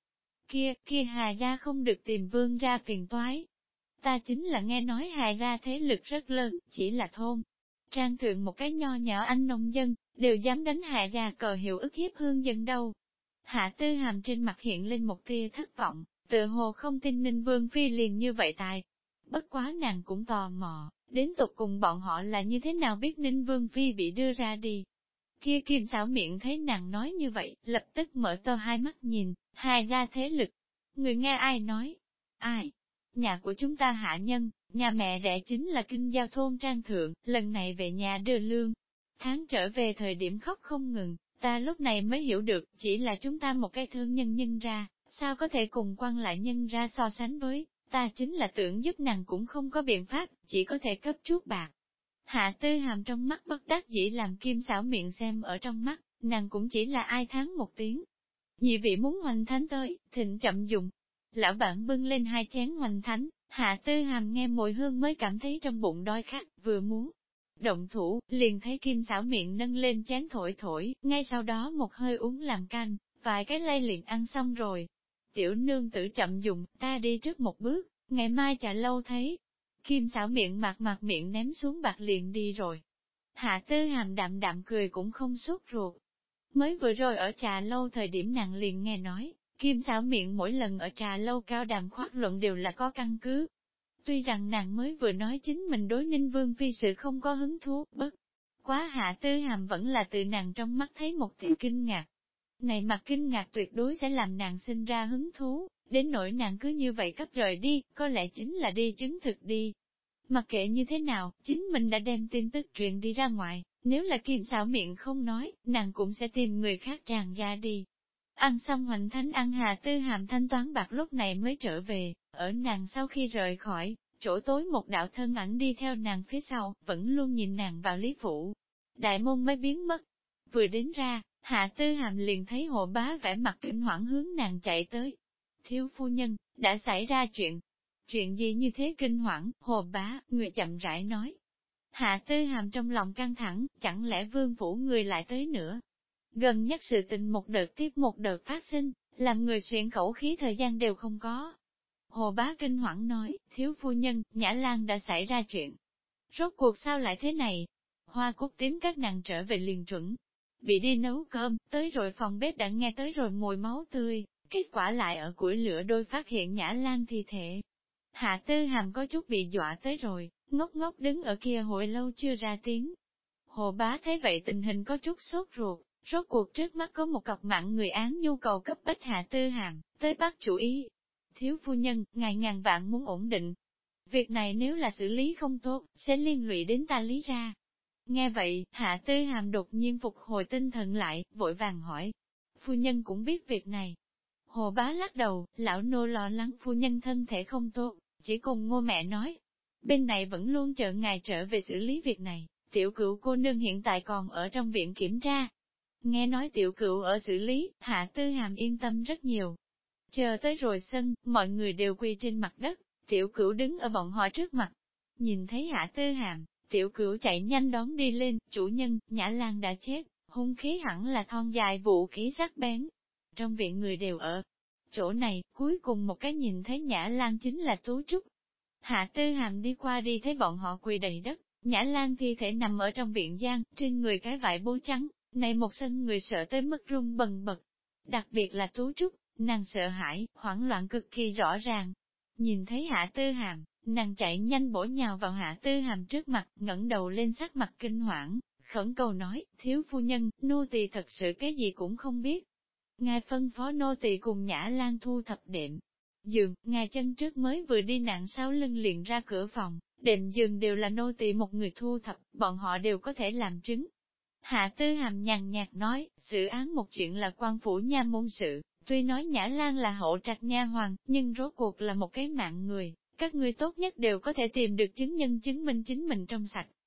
Kia Hà ra không được tìm vương ra phiền toái. Ta chính là nghe nói Hà ra thế lực rất lớn, chỉ là thôn. Trang thượng một cái nho nhỏ anh nông dân, đều dám đánh Hà ra cờ hiệu ức hiếp hương dân đâu. Hạ Tư Hàm trên mặt hiện lên một tia thất vọng, tựa hồ không tin Ninh Vương Phi liền như vậy tài. Bất quá nàng cũng tò mò, đến tục cùng bọn họ là như thế nào biết Ninh Vương Phi bị đưa ra đi. Kia Kim xảo miệng thấy nàng nói như vậy, lập tức mở to hai mắt nhìn, Hà ra thế lực. Người nghe ai nói? Ai? Nhà của chúng ta hạ nhân, nhà mẹ đẻ chính là kinh giao thôn trang thượng, lần này về nhà đưa lương. Tháng trở về thời điểm khóc không ngừng, ta lúc này mới hiểu được, chỉ là chúng ta một cái thương nhân nhân ra, sao có thể cùng quan lại nhân ra so sánh với, ta chính là tưởng giúp nàng cũng không có biện pháp, chỉ có thể cấp chút bạc. Hạ Tư Hàm trong mắt bất đắc dĩ làm Kim xảo miệng xem ở trong mắt, nàng cũng chỉ là ai tháng một tiếng. Nhị vị muốn hoành thánh tới, thịnh chậm dùng. Lão bản bưng lên hai chén hoành thánh, Hạ Tư Hàm nghe mùi hương mới cảm thấy trong bụng đói khát, vừa muốn động thủ, liền thấy Kim xảo miệng nâng lên chén thổi thổi, ngay sau đó một hơi uống làm canh, vài cái lây liền ăn xong rồi. Tiểu nương tử chậm dùng, ta đi trước một bước, ngày mai trà lâu thấy. Kim xảo miệng mặt miệng ném xuống bạc liền đi rồi. Hạ Tư Hàm đạm đạm cười cũng không sốt ruột. Mới vừa rồi ở trà lâu thời điểm nàng liền nghe nói, Kim xảo miệng mỗi lần ở trà lâu cao đàm khoát luận đều là có căn cứ. Tuy rằng nàng mới vừa nói chính mình đối Ninh Vương Phi sự không có hứng thú, bất quá Hạ Tư Hàm vẫn là từ nàng trong mắt thấy một tia kinh ngạc. Này mặt kinh ngạc tuyệt đối sẽ làm nàng sinh ra hứng thú, đến nỗi nàng cứ như vậy cấp rời đi, có lẽ chính là đi chứng thực đi. Mặc kệ như thế nào, chính mình đã đem tin tức truyền đi ra ngoài, nếu là Kim xảo miệng không nói, nàng cũng sẽ tìm người khác tràn ra đi. Ăn xong hoành thánh ăn Hà Tư Hàm thanh toán bạc lúc này mới trở về, ở nàng sau khi rời khỏi, chỗ tối một đạo thân ảnh đi theo nàng phía sau, vẫn luôn nhìn nàng vào Lý Phủ. Đại môn mới biến mất. Vừa đến ra, Hạ Tư Hàm liền thấy Hồ Bá vẻ mặt kinh hoảng hướng nàng chạy tới. Thiếu phu nhân, đã xảy ra chuyện. Chuyện gì như thế kinh hoảng, Hồ Bá, người chậm rãi nói. Hạ Tư Hàm trong lòng căng thẳng, chẳng lẽ vương phủ người lại tới nữa. Gần nhất sự tình một đợt tiếp một đợt phát sinh, làm người xuyên khẩu khí thời gian đều không có. Hồ Bá kinh hoảng nói, thiếu phu nhân, Nhã Lan đã xảy ra chuyện. Rốt cuộc sao lại thế này? Hoa Cúc tím các nàng trở về liền chuẩn. Bị đi nấu cơm, tới rồi phòng bếp đã nghe tới rồi mùi máu tươi, kết quả lại ở củi lửa đôi phát hiện Nhã Lan thi thể. Hạ Tư Hàm có chút bị dọa tới rồi, ngốc ngốc đứng ở kia hồi lâu chưa ra tiếng. Hồ Bá thấy vậy tình hình có chút sốt ruột, rốt cuộc trước mắt có một cọc mạng người án nhu cầu cấp bách Hạ Tư Hàm, tới bắt chủ ý. Thiếu phu nhân, ngài ngàn vạn muốn ổn định. Việc này nếu là xử lý không tốt, sẽ liên lụy đến ta Lý ra. Nghe vậy, Hạ Tư Hàm đột nhiên phục hồi tinh thần lại, vội vàng hỏi. Phu nhân cũng biết việc này. Hồ Bá lắc đầu, lão nô lo lắng phu nhân thân thể không tốt, chỉ cùng Ngô mẹ nói. Bên này vẫn luôn chờ ngài trở về xử lý việc này, tiểu cửu cô nương hiện tại còn ở trong viện kiểm tra. Nghe nói tiểu cửu ở xử lý, Hạ Tư Hàm yên tâm rất nhiều. Chờ tới rồi sân, mọi người đều quỳ trên mặt đất, tiểu cửu đứng ở bọn họ trước mặt. Nhìn thấy Hạ Tư Hàm, tiểu cửu chạy nhanh đón đi lên, chủ nhân, Nhã Lan đã chết, hung khí hẳn là thon dài vũ khí sắc bén. Trong viện người đều ở chỗ này, cuối cùng một cái nhìn thấy Nhã Lan chính là Tú Trúc. Hạ Tư Hàm đi qua đi thấy bọn họ quỳ đầy đất, Nhã Lan thi thể nằm ở trong viện gian, trên người cái vải bố trắng, này một sân người sợ tới mức run bần bật. Đặc biệt là Tú Trúc, nàng sợ hãi, hoảng loạn cực kỳ rõ ràng. Nhìn thấy Hạ Tư Hàm, nàng chạy nhanh bổ nhào vào Hạ Tư Hàm trước mặt, ngẩng đầu lên sắc mặt kinh hoảng, khẩn cầu nói, thiếu phu nhân, nô tỳ thật sự cái gì cũng không biết. Ngài phân phó nô tỳ cùng Nhã Lan thu thập đệm giường, ngài chân trước mới vừa đi nặng sau lưng liền ra cửa phòng, đệm giường đều là nô tỳ một người thu thập, bọn họ đều có thể làm chứng. Hạ Tư Hàm nhàn nhạt nói, xử án một chuyện là quan phủ nha môn sự, tuy nói Nhã Lan là hậu trạch nha hoàng, nhưng rốt cuộc là một cái mạng người, các ngươi tốt nhất đều có thể tìm được chứng nhân chứng minh chính mình trong sạch.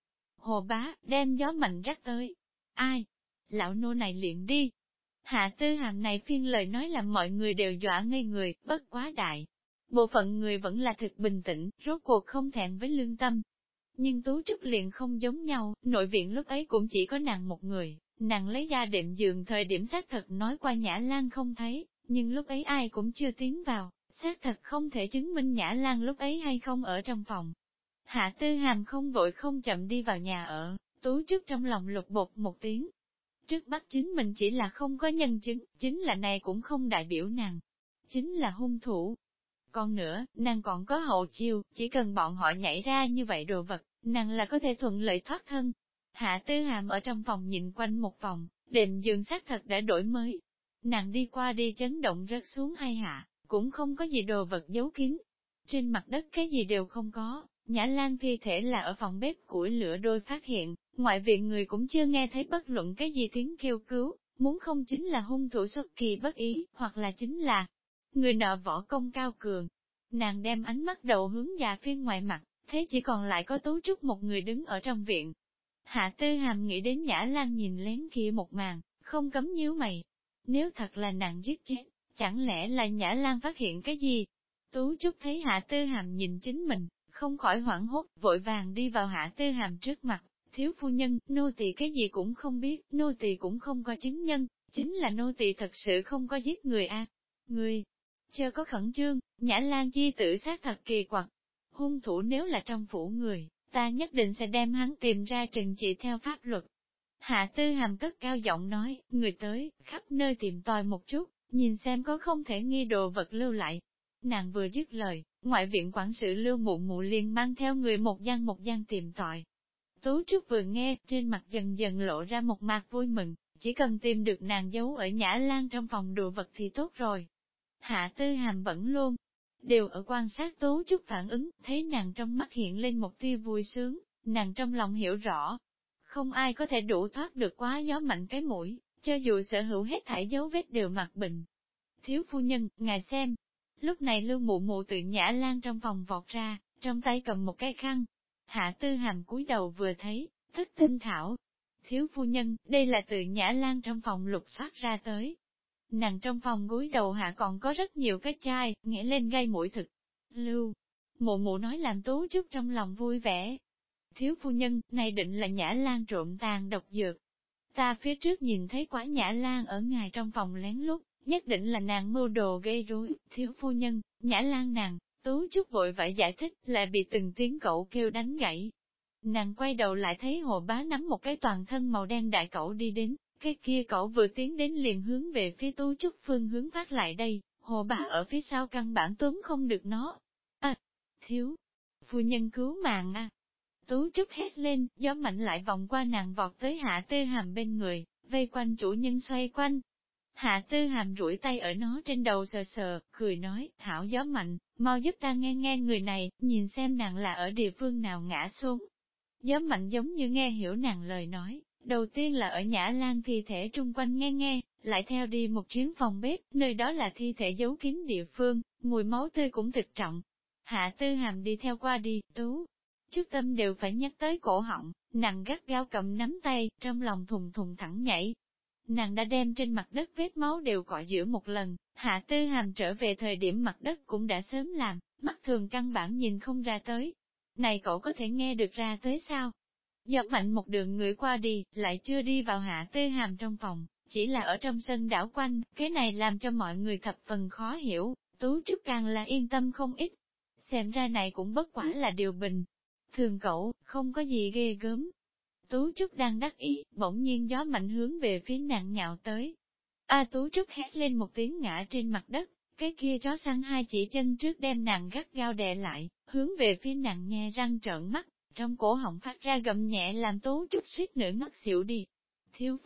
Hồ bá, đem gió mạnh rắc tới. Ai? Lão nô này liền đi. Hạ Tư Hàm này phiên lời nói làm mọi người đều dọa ngây người, bất quá đại. Bộ phận người vẫn là thực bình tĩnh, rốt cuộc không thẹn với lương tâm. Nhưng Tú Trúc liền không giống nhau, nội viện lúc ấy cũng chỉ có nàng một người, nàng lấy ra đệm giường thời điểm xác thật nói qua Nhã Lan không thấy, nhưng lúc ấy ai cũng chưa tiến vào, xác thật không thể chứng minh Nhã Lan lúc ấy hay không ở trong phòng. Hạ Tư Hàm không vội không chậm đi vào nhà ở, Tú Trúc trong lòng lục bột một tiếng. Trước mắt chính mình chỉ là không có nhân chứng, chính là này cũng không đại biểu nàng, chính là hung thủ. Còn nữa, nàng còn có hậu chiêu, chỉ cần bọn họ nhảy ra như vậy đồ vật, nàng là có thể thuận lợi thoát thân. Hạ Tư Hàm ở trong phòng nhìn quanh một vòng, đệm giường xác thật đã đổi mới. Nàng đi qua đi chấn động rớt xuống hai hạ, cũng không có gì đồ vật giấu kín. Trên mặt đất cái gì đều không có, Nhã Lan thi thể là ở phòng bếp củi lửa đôi phát hiện, ngoại viện người cũng chưa nghe thấy bất luận cái gì tiếng kêu cứu, muốn không chính là hung thủ xuất kỳ bất ý, hoặc là chính là người nọ võ công cao cường. Nàng đem ánh mắt đầu hướng già phiên ngoài mặt, thế chỉ còn lại có Tú Trúc một người đứng ở trong viện. Hạ Tư Hàm nghĩ đến Nhã Lan nhìn lén kia một màn, không cấm nhíu mày. Nếu thật là nàng giết chết, chẳng lẽ là Nhã Lan phát hiện cái gì? Tú Trúc thấy Hạ Tư Hàm nhìn chính mình, không khỏi hoảng hốt, vội vàng đi vào Hạ Tư Hàm trước mặt. Thiếu phu nhân, nô tỳ cái gì cũng không biết, nô tỳ cũng không có chứng nhân, chính là nô tỳ thật sự không có giết người a. Người, chớ có khẩn trương, Nhã Lan chi tử sát thật kỳ quặc. Hung thủ nếu là trong phủ người, ta nhất định sẽ đem hắn tìm ra trừng trị theo pháp luật. Hạ Tư Hàm cất cao giọng nói, người tới, khắp nơi tìm tòi một chút, nhìn xem có không thể nghi đồ vật lưu lại. Nàng vừa dứt lời, ngoại viện quản sự Lưu Mụ Mụ liền mang theo người một gian tìm tòi. Tú Trúc vừa nghe, trên mặt dần dần lộ ra một mặt vui mừng, chỉ cần tìm được nàng giấu ở Nhã Lan trong phòng đồ vật thì tốt rồi. Hạ Tư Hàm vẫn luôn đều ở quan sát Tú Trúc phản ứng, thấy nàng trong mắt hiện lên một tia vui sướng, nàng trong lòng hiểu rõ. Không ai có thể đủ thoát được quá gió mạnh cái mũi, cho dù sở hữu hết thảy dấu vết đều mặc bình. Thiếu phu nhân, ngài xem. Lúc này Lưu Mụ Mụ tự Nhã Lan trong phòng vọt ra, trong tay cầm một cái khăn. Hạ Tư Hàm cúi đầu vừa thấy, thất tinh thảo. Thiếu phu nhân, đây là tự Nhã Lan trong phòng lục soát ra tới. Nàng trong phòng gối đầu hạ còn có rất nhiều cái chai, nghĩa lên gây mũi thực. Lưu, Mụ Mụ nói làm Tú Trúc trong lòng vui vẻ. Thiếu phu nhân, này định là Nhã Lan trộm tàn độc dược. Ta phía trước nhìn thấy quả Nhã Lan ở ngài trong phòng lén lút, nhất định là nàng mưu đồ gây rối. Thiếu phu nhân, Nhã Lan nàng, Tú Trúc vội vã giải thích, lại bị từng tiếng cậu kêu đánh gãy. Nàng quay đầu lại thấy Hồ Bá nắm một cái toàn thân màu đen đại cẩu đi đến, cái kia cậu vừa tiến đến liền hướng về phía Tú Trúc phương hướng phát lại đây, Hồ Bá ở phía sau căn bản túm không được nó. À, thiếu, phu nhân cứu mạng a! Tú Trúc hét lên, gió mạnh lại vòng qua nàng vọt tới Hạ Tư Hàm bên người, vây quanh chủ nhân xoay quanh. Hạ Tư Hàm duỗi tay ở nó trên đầu sờ sờ, cười nói, hảo gió mạnh, mau giúp ta nghe nghe người này, nhìn xem nàng là ở địa phương nào ngã xuống. Gió mạnh giống như nghe hiểu nàng lời nói, đầu tiên là ở Nhã Lan thi thể trung quanh nghe nghe, lại theo đi một chuyến phòng bếp, nơi đó là thi thể giấu kín địa phương, mùi máu tươi cũng thực trọng. Hạ Tư Hàm đi theo qua đi, Tú Trúc tâm đều phải nhắc tới cổ họng, nàng gắt gao cầm nắm tay, trong lòng thùng thùng thẳng nhảy. Nàng đã đem trên mặt đất vết máu đều cọ rửa một lần, Hạ Tư Hàm trở về thời điểm mặt đất cũng đã sớm làm, mắt thường căn bản nhìn không ra tới. Này cậu có thể nghe được ra tới sao? Giọt mạnh một đường người qua đi, lại chưa đi vào Hạ Tư Hàm trong phòng, chỉ là ở trong sân đảo quanh, cái này làm cho mọi người thập phần khó hiểu, Tú Trúc càng là yên tâm không ít. Xem ra này cũng bất quả là điều bình. Thường cậu, không có gì ghê gớm. Tú Trúc đang đắc ý, bỗng nhiên gió mạnh hướng về phía nàng nhạo tới. Tú Trúc hét lên một tiếng ngã trên mặt đất, cái kia chó săn hai chỉ chân trước đem nàng gắt gao đè lại, hướng về phía nàng nhe răng trợn mắt, trong cổ họng phát ra gầm nhẹ làm Tú Trúc suýt nữa ngất xỉu đi. Thiếu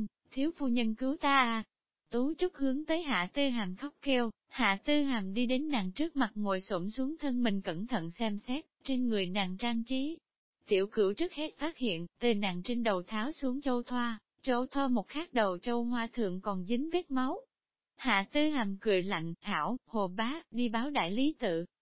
phu nhân cứu ta à! Tú Trúc hướng tới Hạ Tư Hàm khóc kêu, Hạ Tư Hàm đi đến nàng trước mặt ngồi xổm xuống thân mình cẩn thận xem xét, trên người nàng trang trí. Tiểu Cửu trước hết phát hiện, từ nàng trên đầu tháo xuống châu thoa một khác đầu châu hoa thượng còn dính vết máu. Hạ Tư Hàm cười lạnh, hảo, Hồ Bá, đi báo đại lý tự,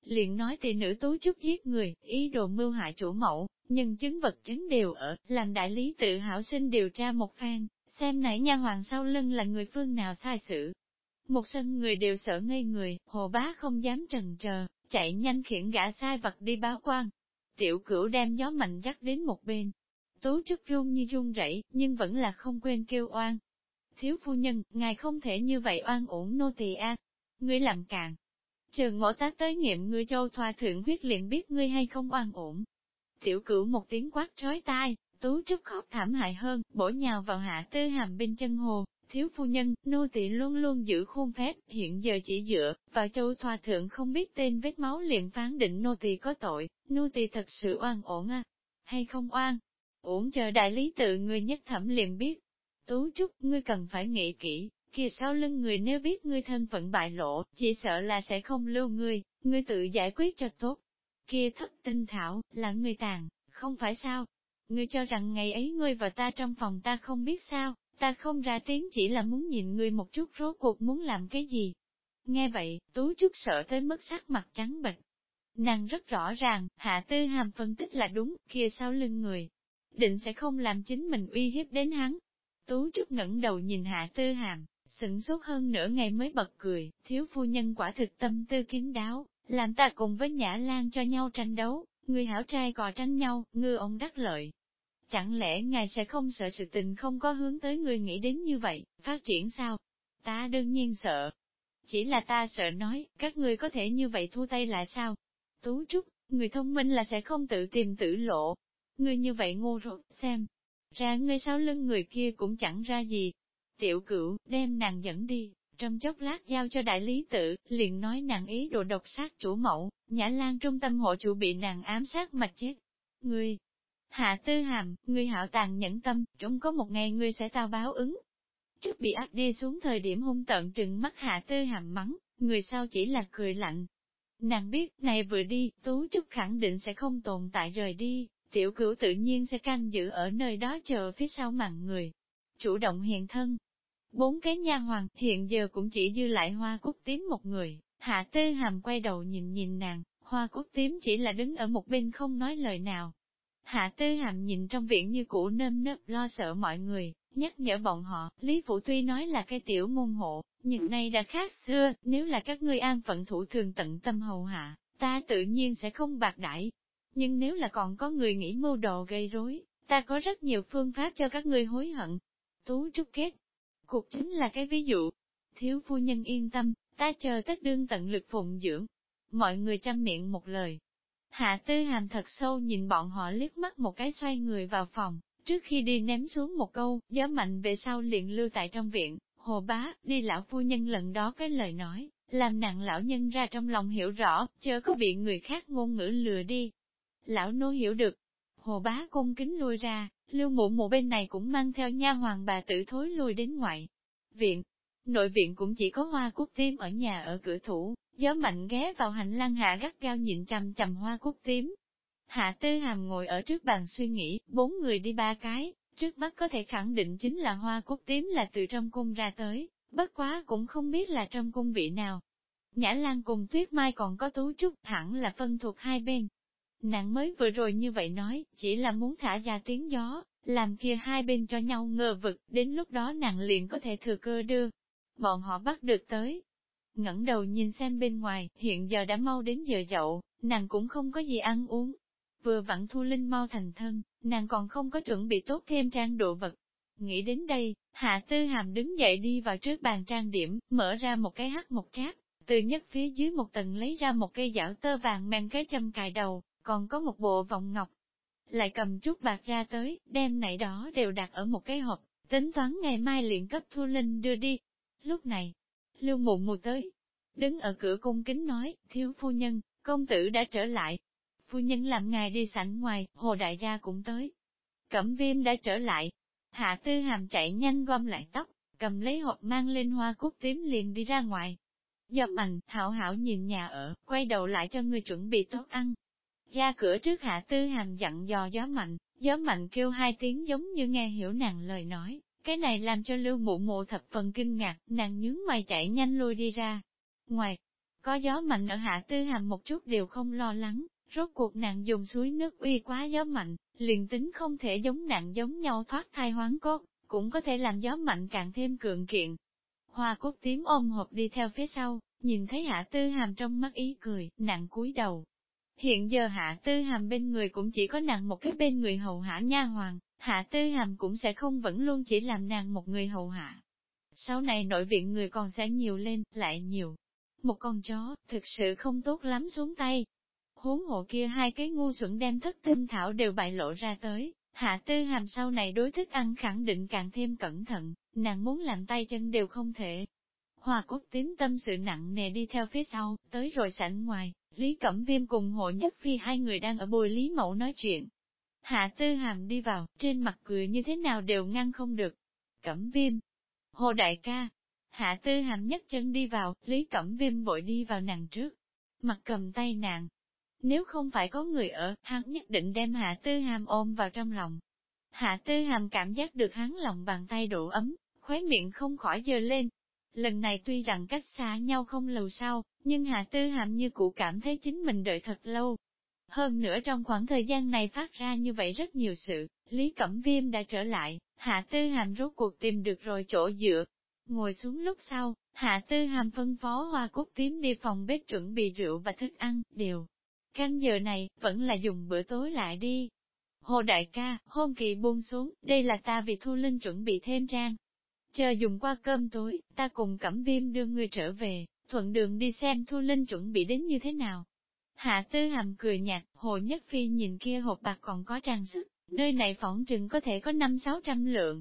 liền nói tỷ nữ Tú Trúc giết người, ý đồ mưu hại chủ mẫu, nhưng chứng vật chứng đều ở, làm đại lý tự hảo sinh điều tra một phen, xem nãy nha hoàng sau lưng là người phương nào sai sự. Một sân người đều sợ ngây người, Hồ Bá không dám trần trờ, chạy nhanh khiển gã sai vật đi báo quan. Tiểu Cửu đem gió mạnh dắt đến một bên. Tú Trúc run như run rẩy, nhưng vẫn là không quên kêu oan. Thiếu phu nhân, ngài không thể như vậy oan uổng nô tỳ a. Ngươi làm càn. Trường ngộ tá tới nghiệm ngươi châu thoa thượng huyết liền biết ngươi hay không oan uổng. Tiểu Cửu một tiếng quát trói tai, Tú Trúc khóc thảm hại hơn, bổ nhào vào Hạ Tư Hàm bên chân hồ. Thiếu phu nhân, nô tỳ luôn luôn giữ khuôn phép, hiện giờ chỉ dựa vào châu thoa thượng không biết tên vết máu liền phán định nô tỳ có tội, nô tỳ thật sự oan uổng a, hay không oan? Uổng chờ đại lý tự người nhất thẩm liền biết. Tú Trúc, ngươi cần phải nghĩ kỹ, kia sau lưng người nếu biết ngươi thân phận bại lộ, chỉ sợ là sẽ không lưu ngươi tự giải quyết cho tốt. Kia thất tinh thảo, là ngươi tàn, không phải sao? Ngươi cho rằng ngày ấy ngươi và ta trong phòng ta không biết sao, ta không ra tiếng chỉ là muốn nhìn ngươi một chút rốt cuộc muốn làm cái gì. Nghe vậy, Tú Trúc sợ tới mức sắc mặt trắng bệch. Nàng rất rõ ràng, Hạ Tư Hàm phân tích là đúng, kia sau lưng người, định sẽ không làm chính mình uy hiếp đến hắn. Tú Trúc ngẩng đầu nhìn Hạ Tư Hàm, sửng sốt hơn nửa ngày mới bật cười, thiếu phu nhân quả thực tâm tư kín đáo, làm ta cùng với Nhã Lan cho nhau tranh đấu, người hảo trai cò tranh nhau, ngư ông đắc lợi. Chẳng lẽ ngài sẽ không sợ sự tình không có hướng tới người nghĩ đến như vậy, phát triển sao? Ta đương nhiên sợ. Chỉ là ta sợ nói, các ngươi có thể như vậy thu tay lại sao? Tú Trúc, người thông minh là sẽ không tự tìm tử lộ. Ngươi như vậy ngu rồi, xem. Ra ngươi sau lưng người kia cũng chẳng ra gì. Tiểu Cửu, đem nàng dẫn đi, trong chốc lát giao cho đại lý tự, liền nói nàng ý đồ độc sát chủ mẫu, Nhã Lan trung tâm hộ chủ bị nàng ám sát mà chết. Ngươi, Hạ Tư Hàm, ngươi hạo tàn nhẫn tâm, trông có một ngày ngươi sẽ tao báo ứng. Trước bị áp đi xuống thời điểm hung tận trừng mắt Hạ Tư Hàm mắng, người sau chỉ là cười lạnh. Nàng biết, này vừa đi, Tú Trúc khẳng định sẽ không tồn tại rời đi, Tiểu Cửu tự nhiên sẽ canh giữ ở nơi đó chờ phía sau màn người. Chủ động hiện thân. 4 cái nha hoàn, hiện giờ cũng chỉ dư lại Hoa Cúc Tím một người, Hạ Tư Hàm quay đầu nhìn nàng, Hoa Cúc Tím chỉ là đứng ở một bên không nói lời nào. Hạ Tư Hàm nhìn trong viện như cũ nơm nớp lo sợ mọi người, nhắc nhở bọn họ, Lý Phủ tuy nói là cái tiểu môn hộ, nhưng nay đã khác xưa, nếu là các ngươi an phận thủ thường tận tâm hầu hạ, ta tự nhiên sẽ không bạc đãi. Nhưng nếu là còn có người nghĩ mưu đồ gây rối, ta có rất nhiều phương pháp cho các ngươi hối hận. Tú Trúc kết. Cuộc chính là cái ví dụ. Thiếu phu nhân yên tâm, ta chờ tất đương tận lực phụng dưỡng. Mọi người trăm miệng một lời. Hạ Tư Hàm thật sâu nhìn bọn họ liếc mắt một cái xoay người vào phòng, trước khi đi ném xuống một câu, gió mạnh về sau liền lưu tại trong viện, Hồ Bá, đi lão phu nhân lần đó cái lời nói, làm nặng lão nhân ra trong lòng hiểu rõ, chớ có bị người khác ngôn ngữ lừa đi. Lão nô hiểu được. Hồ Bá cung kính lui ra, Lưu Mụ Mụ bên này cũng mang theo nha hoàng bà tử thối lui đến ngoại viện. Nội viện cũng chỉ có Hoa Cúc Tím ở nhà ở cửa thủ, gió mạnh ghé vào hành lang hạ gắt gao nhìn chằm chằm Hoa Cúc Tím. Hạ Tư Hàm ngồi ở trước bàn suy nghĩ, 4 người đi 3 cái, trước mắt có thể khẳng định chính là Hoa Cúc Tím là từ trong cung ra tới, bất quá cũng không biết là trong cung vị nào. Nhã Lan cùng Tuyết Mai còn có Tú Trúc hẳn là phân thuộc hai bên. Nàng mới vừa rồi như vậy nói, chỉ là muốn thả ra tiếng gió, làm kia hai bên cho nhau ngờ vực, đến lúc đó nàng liền có thể thừa cơ đưa. Bọn họ bắt được tới. Ngẩng đầu nhìn xem bên ngoài, hiện giờ đã mau đến giờ dậu, nàng cũng không có gì ăn uống. Vừa vặn Thu Linh mau thành thân, nàng còn không có chuẩn bị tốt thêm trang đồ vật. Nghĩ đến đây, Hạ Tư Hàm đứng dậy đi vào trước bàn trang điểm, mở ra một cái hắc một tráp, từ nhất phía dưới một tầng lấy ra một cây giảo tơ vàng mang cái châm cài đầu, còn có một bộ vòng ngọc. Lại cầm chút bạc ra tới, đem này đó đều đặt ở một cái hộp, tính toán ngày mai liền cấp Thu Linh đưa đi. Lúc này, Lưu Mụ Mụ tới, đứng ở cửa cung kính nói, thiếu phu nhân, công tử đã trở lại. Phu nhân làm ngài đi sảnh ngoài, Hồ Đại gia cũng tới. Cẩm Viêm đã trở lại. Hạ Tư Hàm chạy nhanh gom lại tóc, cầm lấy hộp mang lên Hoa Cúc Tím liền đi ra ngoài. Dọc ảnh, hảo hảo nhìn nhà ở, quay đầu lại cho người chuẩn bị tốt ăn. Ra cửa trước Hạ Tư Hàm dặn dò gió mạnh kêu 2 tiếng giống như nghe hiểu nàng lời nói, cái này làm cho Lưu Mụ Mụ thập phần kinh ngạc, nàng nhướng mày chạy nhanh lui đi ra. Ngoài có gió mạnh ở Hạ Tư Hàm một chút đều không lo lắng, rốt cuộc nàng dùng suối nước uy quá gió mạnh, liền tính không thể giống nàng giống nhau thoát thai hoán cốt, cũng có thể làm gió mạnh càng thêm cường kiện. Hoa Cúc tím ôm hộp đi theo phía sau, nhìn thấy Hạ Tư Hàm trong mắt ý cười, nàng cúi đầu. Hiện giờ Hạ Tư Hàm bên người cũng chỉ có nàng một cái bên người hầu hạ nha hoàn, Hạ Tư Hàm cũng sẽ không vẫn luôn chỉ làm nàng một người hầu hạ. Sau này nội viện người còn sẽ nhiều lên, lại nhiều. Một con chó, thực sự không tốt lắm xuống tay. Huống hộ kia hai cái ngu xuẩn đem thất tinh thảo đều bại lộ ra tới, Hạ Tư Hàm sau này đối thức ăn khẳng định càng thêm cẩn thận, nàng muốn làm tay chân đều không thể. Hoa Cúc tím tâm sự nặng nề đi theo phía sau, tới rồi sảnh ngoài, Lý Cẩm Viêm cùng Hộ Nhất Phi hai người đang ở bồi Lý Mẫu nói chuyện. Hạ Tư Hàm đi vào, trên mặt cười như thế nào đều ngăn không được. Cẩm Viêm, Hồ đại ca. Hạ Tư Hàm nhấc chân đi vào, Lý Cẩm Viêm vội đi vào nàng trước, mặt cầm tay nàng. Nếu không phải có người ở, hắn nhất định đem Hạ Tư Hàm ôm vào trong lòng. Hạ Tư Hàm cảm giác được hắn lòng bàn tay độ ấm, khóe miệng không khỏi giơ lên. Lần này tuy rằng cách xa nhau không lâu sau, nhưng Hạ Tư Hàm như cũ cảm thấy chính mình đợi thật lâu. Hơn nữa trong khoảng thời gian này phát ra như vậy rất nhiều sự, Lý Cẩm Viêm đã trở lại, Hạ Tư Hàm rốt cuộc tìm được rồi chỗ dựa. Ngồi xuống lúc sau, Hạ Tư Hàm phân phó Hoa Cúc tím đi phòng bếp chuẩn bị rượu và thức ăn, đều. Canh giờ này, vẫn là dùng bữa tối lại đi. Hồ đại ca, hôn kỳ buông xuống, đây là ta vì Thu Linh chuẩn bị thêm trang. Chờ dùng qua cơm tối, ta cùng Cẩm Viêm đưa người trở về, thuận đường đi xem Thu Linh chuẩn bị đến như thế nào. Hạ Tư Hàm cười nhạt, Hồ Nhất Phi nhìn kia hộp bạc còn có trang sức, nơi này phỏng chừng có thể có 500-600 lượng.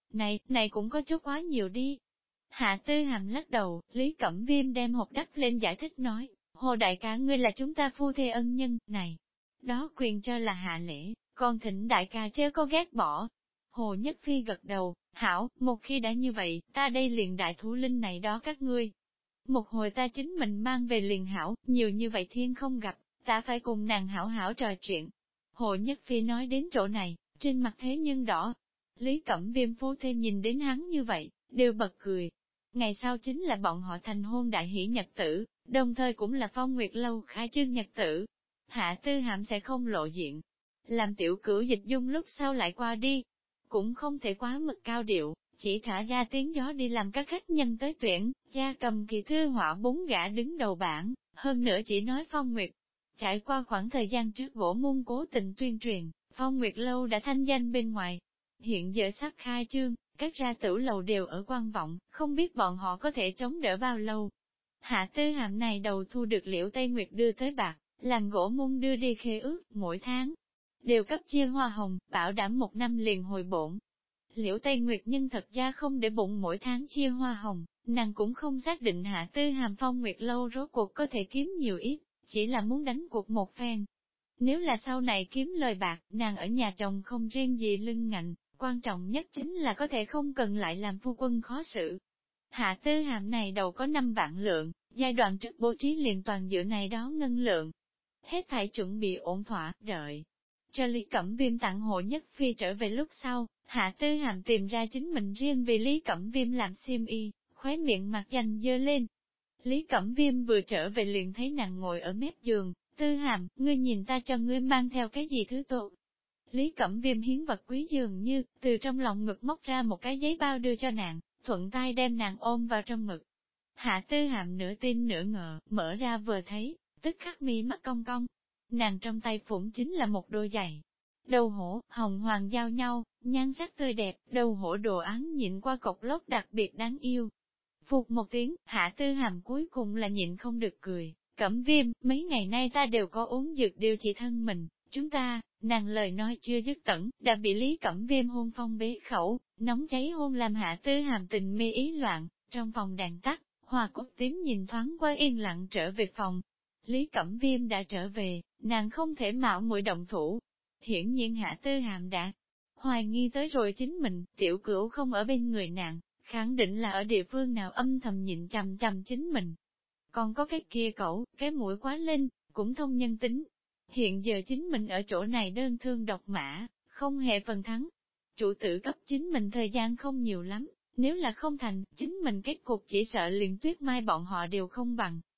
Này cũng có chút quá nhiều đi. Hạ Tư Hàm lắc đầu, Lý Cẩm Viêm đem hộp đắp lên giải thích nói, Hồ đại ca ngươi là chúng ta phu thê ân nhân, này. Đó quyền cho là hạ lễ, còn thỉnh đại ca chớ có ghét bỏ. Hồ Nhất Phi gật đầu, hảo, một khi đã như vậy, ta đây liền đại thủ linh này đó các ngươi. Một hồi ta chính mình mang về liền hảo, nhiều như vậy thiên không gặp, ta phải cùng nàng hảo hảo trò chuyện. Hồ Nhất Phi nói đến chỗ này, trên mặt thế nhưng đỏ. Lý Cẩm Viêm phu thê nhìn đến hắn như vậy, đều bật cười. Ngày sau chính là bọn họ thành hôn đại hỷ nhật tử, đồng thời cũng là Phong Nguyệt lâu khai trương nhật tử. Hạ Tư Hàm sẽ không lộ diện. Làm tiểu cửu dịch dung lúc sau lại qua đi. Cũng không thể quá mực cao điệu, chỉ thả ra tiếng gió đi làm các khách nhân tới tuyển, gia cầm kỳ thư họa 4 gã đứng đầu bảng, hơn nữa chỉ nói Phong Nguyệt. Trải qua khoảng thời gian trước gỗ môn cố tình tuyên truyền, Phong Nguyệt lâu đã thanh danh bên ngoài. Hiện giờ sắp khai trương, các ra tử lầu đều ở quan vọng, không biết bọn họ có thể chống đỡ bao lâu. Hạ Tư Hàm này đầu thu được Liễu Tây Nguyệt đưa tới bạc, làm gỗ môn đưa đi khế ước, mỗi tháng đều cấp chia hoa hồng, bảo đảm 1 năm liền hồi bổn. Liễu Tây Nguyệt nhưng thật ra không để bụng mỗi tháng chia hoa hồng, nàng cũng không xác định Hạ Tư Hàm Phong Nguyệt lâu rốt cuộc có thể kiếm nhiều ít, chỉ là muốn đánh cuộc một phen. Nếu là sau này kiếm lời bạc, nàng ở nhà chồng không riêng gì lưng ngạnh, quan trọng nhất chính là có thể không cần lại làm phu quân khó xử. Hạ Tư Hàm này đầu có 5 vạn lượng, giai đoạn trước bố trí liền toàn dựa này đó ngân lượng. Hết thảy chuẩn bị ổn thỏa, đợi. Cho Lý Cẩm Viêm tặng Hộ Nhất Phi trở về lúc sau, Hạ Tư Hàm tìm ra chính mình riêng vì Lý Cẩm Viêm làm xiêm y, khóe miệng mặt dành dơ lên. Lý Cẩm Viêm vừa trở về liền thấy nàng ngồi ở mép giường, Tư Hàm, ngươi nhìn ta cho ngươi mang theo cái gì thứ tốt. Lý Cẩm Viêm hiến vật quý dường như, từ trong lòng ngực móc ra một cái giấy bao đưa cho nàng, thuận tay đem nàng ôm vào trong ngực. Hạ Tư Hàm nửa tin nửa ngờ, mở ra vừa thấy, tức khắc mi mắt cong cong. Nàng trong tay phủng chính là một đôi giày. Đầu hổ, hồng hoàng giao nhau, nhan sắc tươi đẹp, đầu hổ đồ án nhịn qua cọc lót đặc biệt đáng yêu. Phục một tiếng, Hạ Tư Hàm cuối cùng là nhịn không được cười, Cẩm Viêm, mấy ngày nay ta đều có uống dược điều trị thân mình, chúng ta, nàng lời nói chưa dứt tẩn, đã bị Lý Cẩm Viêm hôn phong bế khẩu, nóng cháy hôn làm Hạ Tư Hàm tình mê ý loạn, trong phòng đèn tắt, Hoa Cúc tím nhìn thoáng qua yên lặng trở về phòng. Lý Cẩm Viêm đã trở về, nàng không thể mạo muội động thủ. Hiển nhiên Hạ Tư Hàm đã hoài nghi tới rồi chính mình, tiểu cửu không ở bên người nàng, khẳng định là ở địa phương nào âm thầm nhịn chằm chằm chính mình. Còn có cái kia cậu, cái mũi quá lên, cũng thông nhân tính. Hiện giờ chính mình ở chỗ này đơn thương độc mã, không hề phần thắng. Chủ tử cấp chính mình thời gian không nhiều lắm, nếu là không thành, chính mình kết cục chỉ sợ liền Tuyết Mai bọn họ đều không bằng.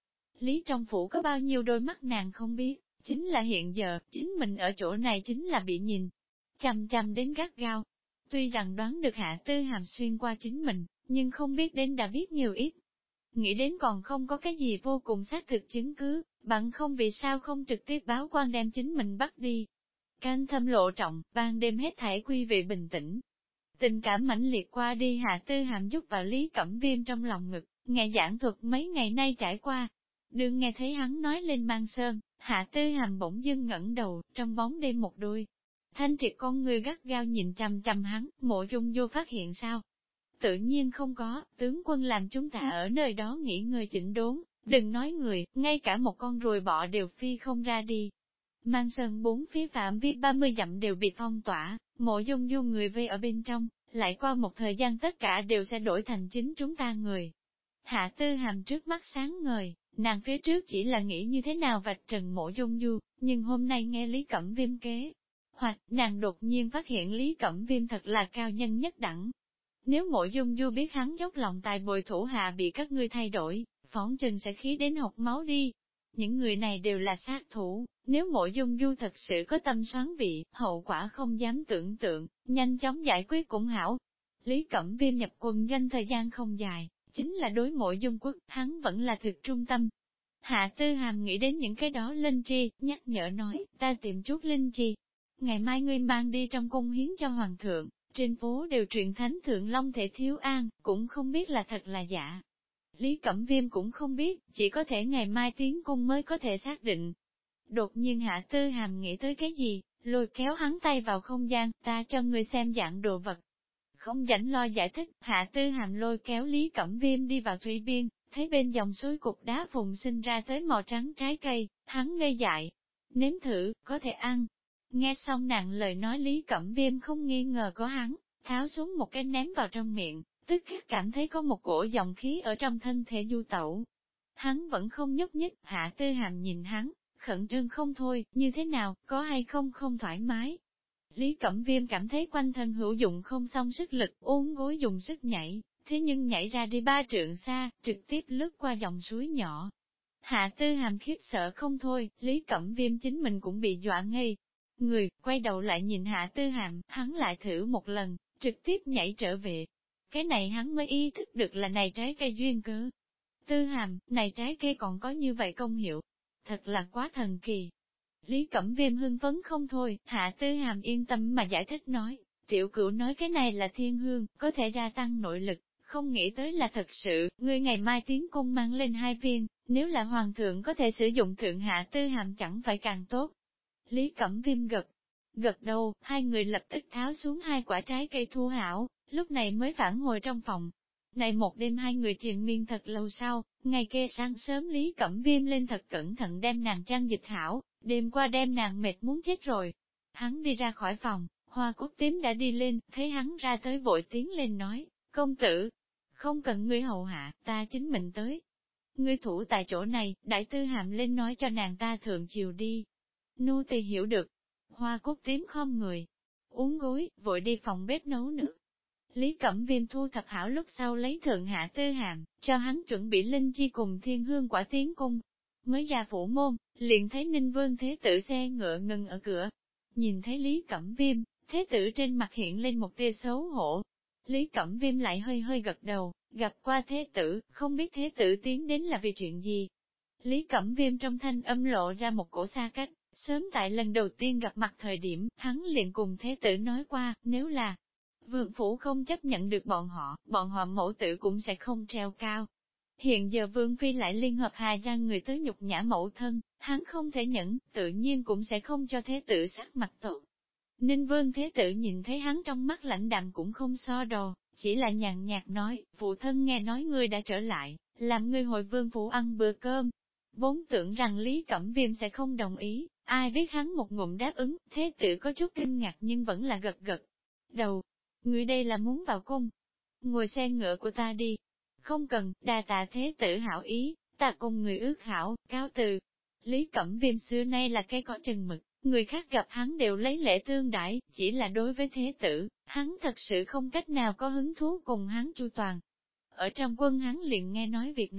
Lý trong phủ có bao nhiêu đôi mắt nàng không biết, chính là hiện giờ, chính mình ở chỗ này chính là bị nhìn, chằm chằm đến gắt gao. Tuy rằng đoán được Hạ Tư Hàm xuyên qua chính mình, nhưng không biết đến đã biết nhiều ít. Nghĩ đến còn không có cái gì vô cùng xác thực chứng cứ, bằng không vì sao không trực tiếp báo quan đem chính mình bắt đi. Canh thâm lộ trọng, ban đêm hết thảy quy vị bình tĩnh. Tình cảm mãnh liệt qua đi, Hạ Tư Hàm giúp vào Lý Cẩm Viêm trong lòng ngực, nghe giảng thuật mấy ngày nay trải qua. Đương nghe thấy hắn nói lên Mang Sơn, Hạ Tư Hàm bỗng dưng ngẩng đầu, trong bóng đêm một đôi. Thanh triệt con người gắt gao nhìn chằm chằm hắn, Mộ Dung vô phát hiện sao? Tự nhiên không có, tướng quân làm chúng ta ở nơi đó nghỉ ngơi chỉnh đốn, đừng nói người, ngay cả một con ruồi bọ đều phi không ra đi. Mang Sơn bốn phía phạm vi 30 dặm đều bị phong tỏa, Mộ Dung vô người vây ở bên trong, lại qua một thời gian tất cả đều sẽ đổi thành chính chúng ta người. Hạ Tư Hàm trước mắt sáng ngời, nàng phía trước chỉ là nghĩ như thế nào vạch trần Mộ Dung du, nhưng hôm nay nghe Lý Cẩm Viêm kế. Hoặc, nàng đột nhiên phát hiện Lý Cẩm Viêm thật là cao nhân nhất đẳng. Nếu Mộ Dung du biết hắn dốc lòng tài bồi thủ hạ bị các ngươi thay đổi, phỏng chừng sẽ khí đến hộc máu đi. Những người này đều là sát thủ, nếu Mộ Dung du thật sự có tâm xoán vị, hậu quả không dám tưởng tượng, nhanh chóng giải quyết cũng hảo. Lý Cẩm Viêm nhập quân doanh thời gian không dài, chính là đối Mộ Dung quốc, hắn vẫn là thực trung tâm. Hạ Tư Hàm nghĩ đến những cái đó linh chi, nhắc nhở nói, ta tìm chút linh chi. Ngày mai ngươi mang đi trong cung hiến cho hoàng thượng, trên phố đều truyền thánh thượng long thể thiếu an, cũng không biết là thật là giả. Lý Cẩm Viêm cũng không biết, chỉ có thể ngày mai tiến cung mới có thể xác định. Đột nhiên Hạ Tư Hàm nghĩ tới cái gì, lôi kéo hắn tay vào không gian, ta cho ngươi xem dạng đồ vật. Không rảnh lo giải thích, Hạ Tư Hàm lôi kéo Lý Cẩm Viêm đi vào thủy biên, thấy bên dòng suối cục đá phùng sinh ra tới màu trắng trái cây, hắn ngây dại. Nếm thử, có thể ăn. Nghe xong nàng lời nói Lý Cẩm Viêm không nghi ngờ có hắn, tháo xuống một cái ném vào trong miệng, tức khắc cảm thấy có một cổ dòng khí ở trong thân thể du tẩu. Hắn vẫn không nhúc nhích, Hạ Tư Hàm nhìn hắn, khẩn trương không thôi, như thế nào, có hay không không thoải mái. Lý Cẩm Viêm cảm thấy quanh thân hữu dụng không xong sức lực, uốn gối dùng sức nhảy, thế nhưng nhảy ra đi 3 trượng xa, trực tiếp lướt qua dòng suối nhỏ. Hạ Tư Hàm khiếp sợ không thôi, Lý Cẩm Viêm chính mình cũng bị dọa ngây. Người, quay đầu lại nhìn Hạ Tư Hàm, hắn lại thử một lần, trực tiếp nhảy trở về. Cái này hắn mới ý thức được là này trái cây duyên cớ. Tư Hàm, này trái cây còn có như vậy công hiệu. Thật là quá thần kỳ. Lý Cẩm Viêm hưng phấn không thôi, Hạ Tư Hàm yên tâm mà giải thích nói, tiểu cửu nói cái này là thiên hương, có thể gia tăng nội lực, không nghĩ tới là thật sự, ngươi ngày mai tiến cung mang lên 2 viên, nếu là hoàng thượng có thể sử dụng thượng Hạ Tư Hàm chẳng phải càng tốt. Lý Cẩm Viêm gật đầu, hai người lập tức tháo xuống 2 quả trái cây thu hảo, lúc này mới phản hồi trong phòng. Này một đêm hai người triền miên thật lâu sau, ngày kia sáng sớm Lý Cẩm Viêm lên thật cẩn thận đem nàng trang dịch hảo, đêm qua đem nàng mệt muốn chết rồi. Hắn đi ra khỏi phòng, Hoa Cúc Tím đã đi lên, thấy hắn ra tới vội tiến lên nói, công tử, không cần ngươi hầu hạ, ta chính mình tới. Ngươi thủ tại chỗ này, Đại Tư Hàm lên nói cho nàng ta thượng chiều đi. Nô tỳ hiểu được. Hoa Cúc Tím khom người, uống gối, vội đi phòng bếp nấu nước. Lý Cẩm Viêm thu thập hảo lúc sau lấy thượng Hạ Tư Hàm, cho hắn chuẩn bị linh chi cùng thiên hương quả tiến cung. Mới ra phủ môn, liền thấy Ninh Vương Thế Tử xe ngựa ngừng ở cửa. Nhìn thấy Lý Cẩm Viêm, Thế Tử trên mặt hiện lên một tia xấu hổ. Lý Cẩm Viêm lại hơi hơi gật đầu, gặp qua Thế Tử, không biết Thế Tử tiến đến là vì chuyện gì. Lý Cẩm Viêm trong thanh âm lộ ra một cổ xa cách, sớm tại lần đầu tiên gặp mặt thời điểm, hắn liền cùng Thế Tử nói qua, nếu là Vương phủ không chấp nhận được bọn họ mẫu tử cũng sẽ không treo cao. Hiện giờ Vương Phi lại liên hợp Hà gia người tới nhục nhã mẫu thân, hắn không thể nhẫn, tự nhiên cũng sẽ không cho Thế Tử sắc mặt tội. Ninh Vương Thế Tử nhìn thấy hắn trong mắt lãnh đạm cũng không so đồ, chỉ là nhàn nhạt nói, phụ thân nghe nói ngươi đã trở lại, làm ngươi hồi Vương phủ ăn bữa cơm. Vốn tưởng rằng Lý Cẩm Viêm sẽ không đồng ý, ai biết hắn một ngụm đáp ứng, Thế Tử có chút kinh ngạc nhưng vẫn là gật đầu. Ngươi đây là muốn vào cung, ngồi xe ngựa của ta đi. Không cần, đa tạ Thế Tử hảo ý, ta cùng người ước hảo, cáo từ. Lý Cẩm Viêm xưa nay là cái có chừng mực, người khác gặp hắn đều lấy lễ tương đãi, chỉ là đối với Thế Tử, hắn thật sự không cách nào có hứng thú cùng hắn chu toàn. Ở trong quân hắn liền nghe nói việc này,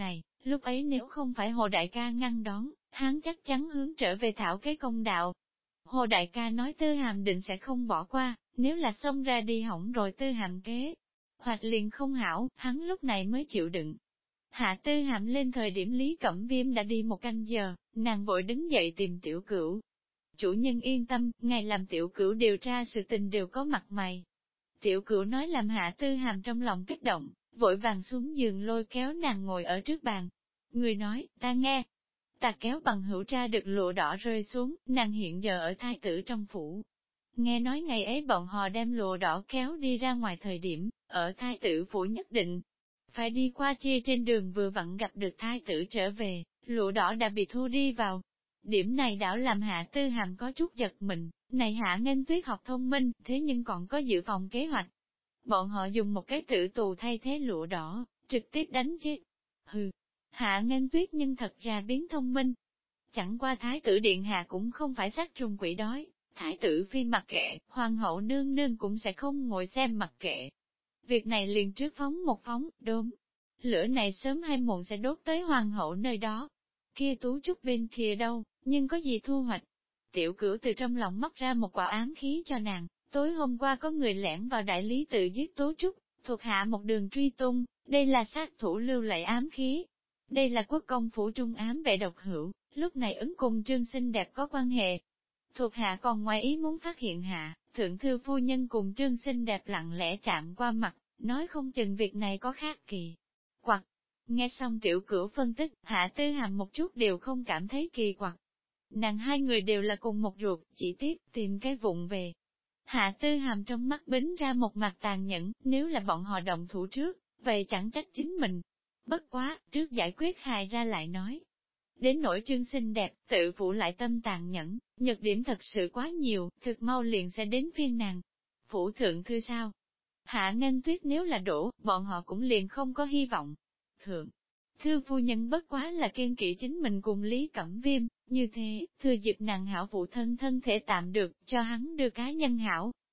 Lúc ấy nếu không phải Hồ Đại ca ngăn đón, hắn chắc chắn hướng trở về thảo cái công đạo. Hồ Đại ca nói Tư Hàm định sẽ không bỏ qua, nếu là xông ra đi hỏng rồi Tư Hàm kế. Hoặc liền không hảo, hắn lúc này mới chịu đựng. Hạ Tư Hàm lên thời điểm Lý Cẩm Viêm đã đi 1 canh giờ, nàng vội đứng dậy tìm Tiểu Cửu. Chủ nhân yên tâm, ngài làm Tiểu Cửu điều tra sự tình đều có mặt mày. Tiểu Cửu nói làm Hạ Tư Hàm trong lòng kích động, vội vàng xuống giường lôi kéo nàng ngồi ở trước bàn. Người nói, ta nghe. Ta kéo bằng hữu tra được lụa đỏ rơi xuống, nàng hiện giờ ở thái tử trong phủ. Nghe nói ngày ấy bọn họ đem lụa đỏ kéo đi ra ngoài thời điểm, ở thái tử phủ nhất định. Phải đi qua chia trên đường vừa vặn gặp được thái tử trở về, lụa đỏ đã bị thu đi vào. Điểm này đảo làm Hạ Tư Hàm có chút giật mình, này Hạ Nghênh Tuyết học thông minh, thế nhưng còn có dự phòng kế hoạch. Bọn họ dùng một cái tử tù thay thế lụa đỏ, trực tiếp đánh chết. Hừ, Hạ Nghênh Tuyết nhưng thật ra biến thông minh. Chẳng qua thái tử điện hạ cũng không phải sát trùng quỷ đói, thái tử phi mặc kệ, hoàng hậu nương nương cũng sẽ không ngồi xem mặc kệ. Việc này liền trước phóng một phóng, đôm. Lửa này sớm hay muộn sẽ đốt tới hoàng hậu nơi đó. Kia Tú Trúc bên kia đâu, nhưng có gì thu hoạch? Tiểu Cửu từ trong lòng móc ra một quả ám khí cho nàng, tối hôm qua có người lẻn vào đại lý tự giết Tú Trúc, thuộc hạ một đường truy tung, đây là sát thủ lưu lại ám khí. Đây là quốc công phủ trung ám vệ độc hữu, lúc này ứng cùng Trương xinh đẹp có quan hệ. Thuộc hạ còn ngoài ý muốn phát hiện hạ, thượng thư phu nhân cùng Trương xinh đẹp lặng lẽ chạm qua mặt, nói không chừng việc này có khác kỳ. Quặc, nghe xong Tiểu Cửu phân tích, Hạ Tư Hàm một chút đều không cảm thấy kỳ quặc. Nàng hai người đều là cùng một ruột, chỉ tiếc tìm cái vụng về. Hạ Tư Hàm trong mắt bính ra một mặt tàn nhẫn, nếu là bọn họ động thủ trước, vậy chẳng trách chính mình. Bất quá, trước giải quyết hài ra lại nói. Đến nỗi Trương xinh đẹp, tự phụ lại tâm tàn nhẫn, nhược điểm thật sự quá nhiều, thực mau liền sẽ đến phiên nàng. Phủ thượng thư sao? Hạ Nghênh Tuyết nếu là đổ, bọn họ cũng liền không có hy vọng. Thượng thư phu nhân bất quá là kiên kỵ chính mình cùng Lý Cẩm Viêm, như thế, thừa dịp nàng hảo phụ thân thân thể tạm được, cho hắn đưa cá nhân hảo.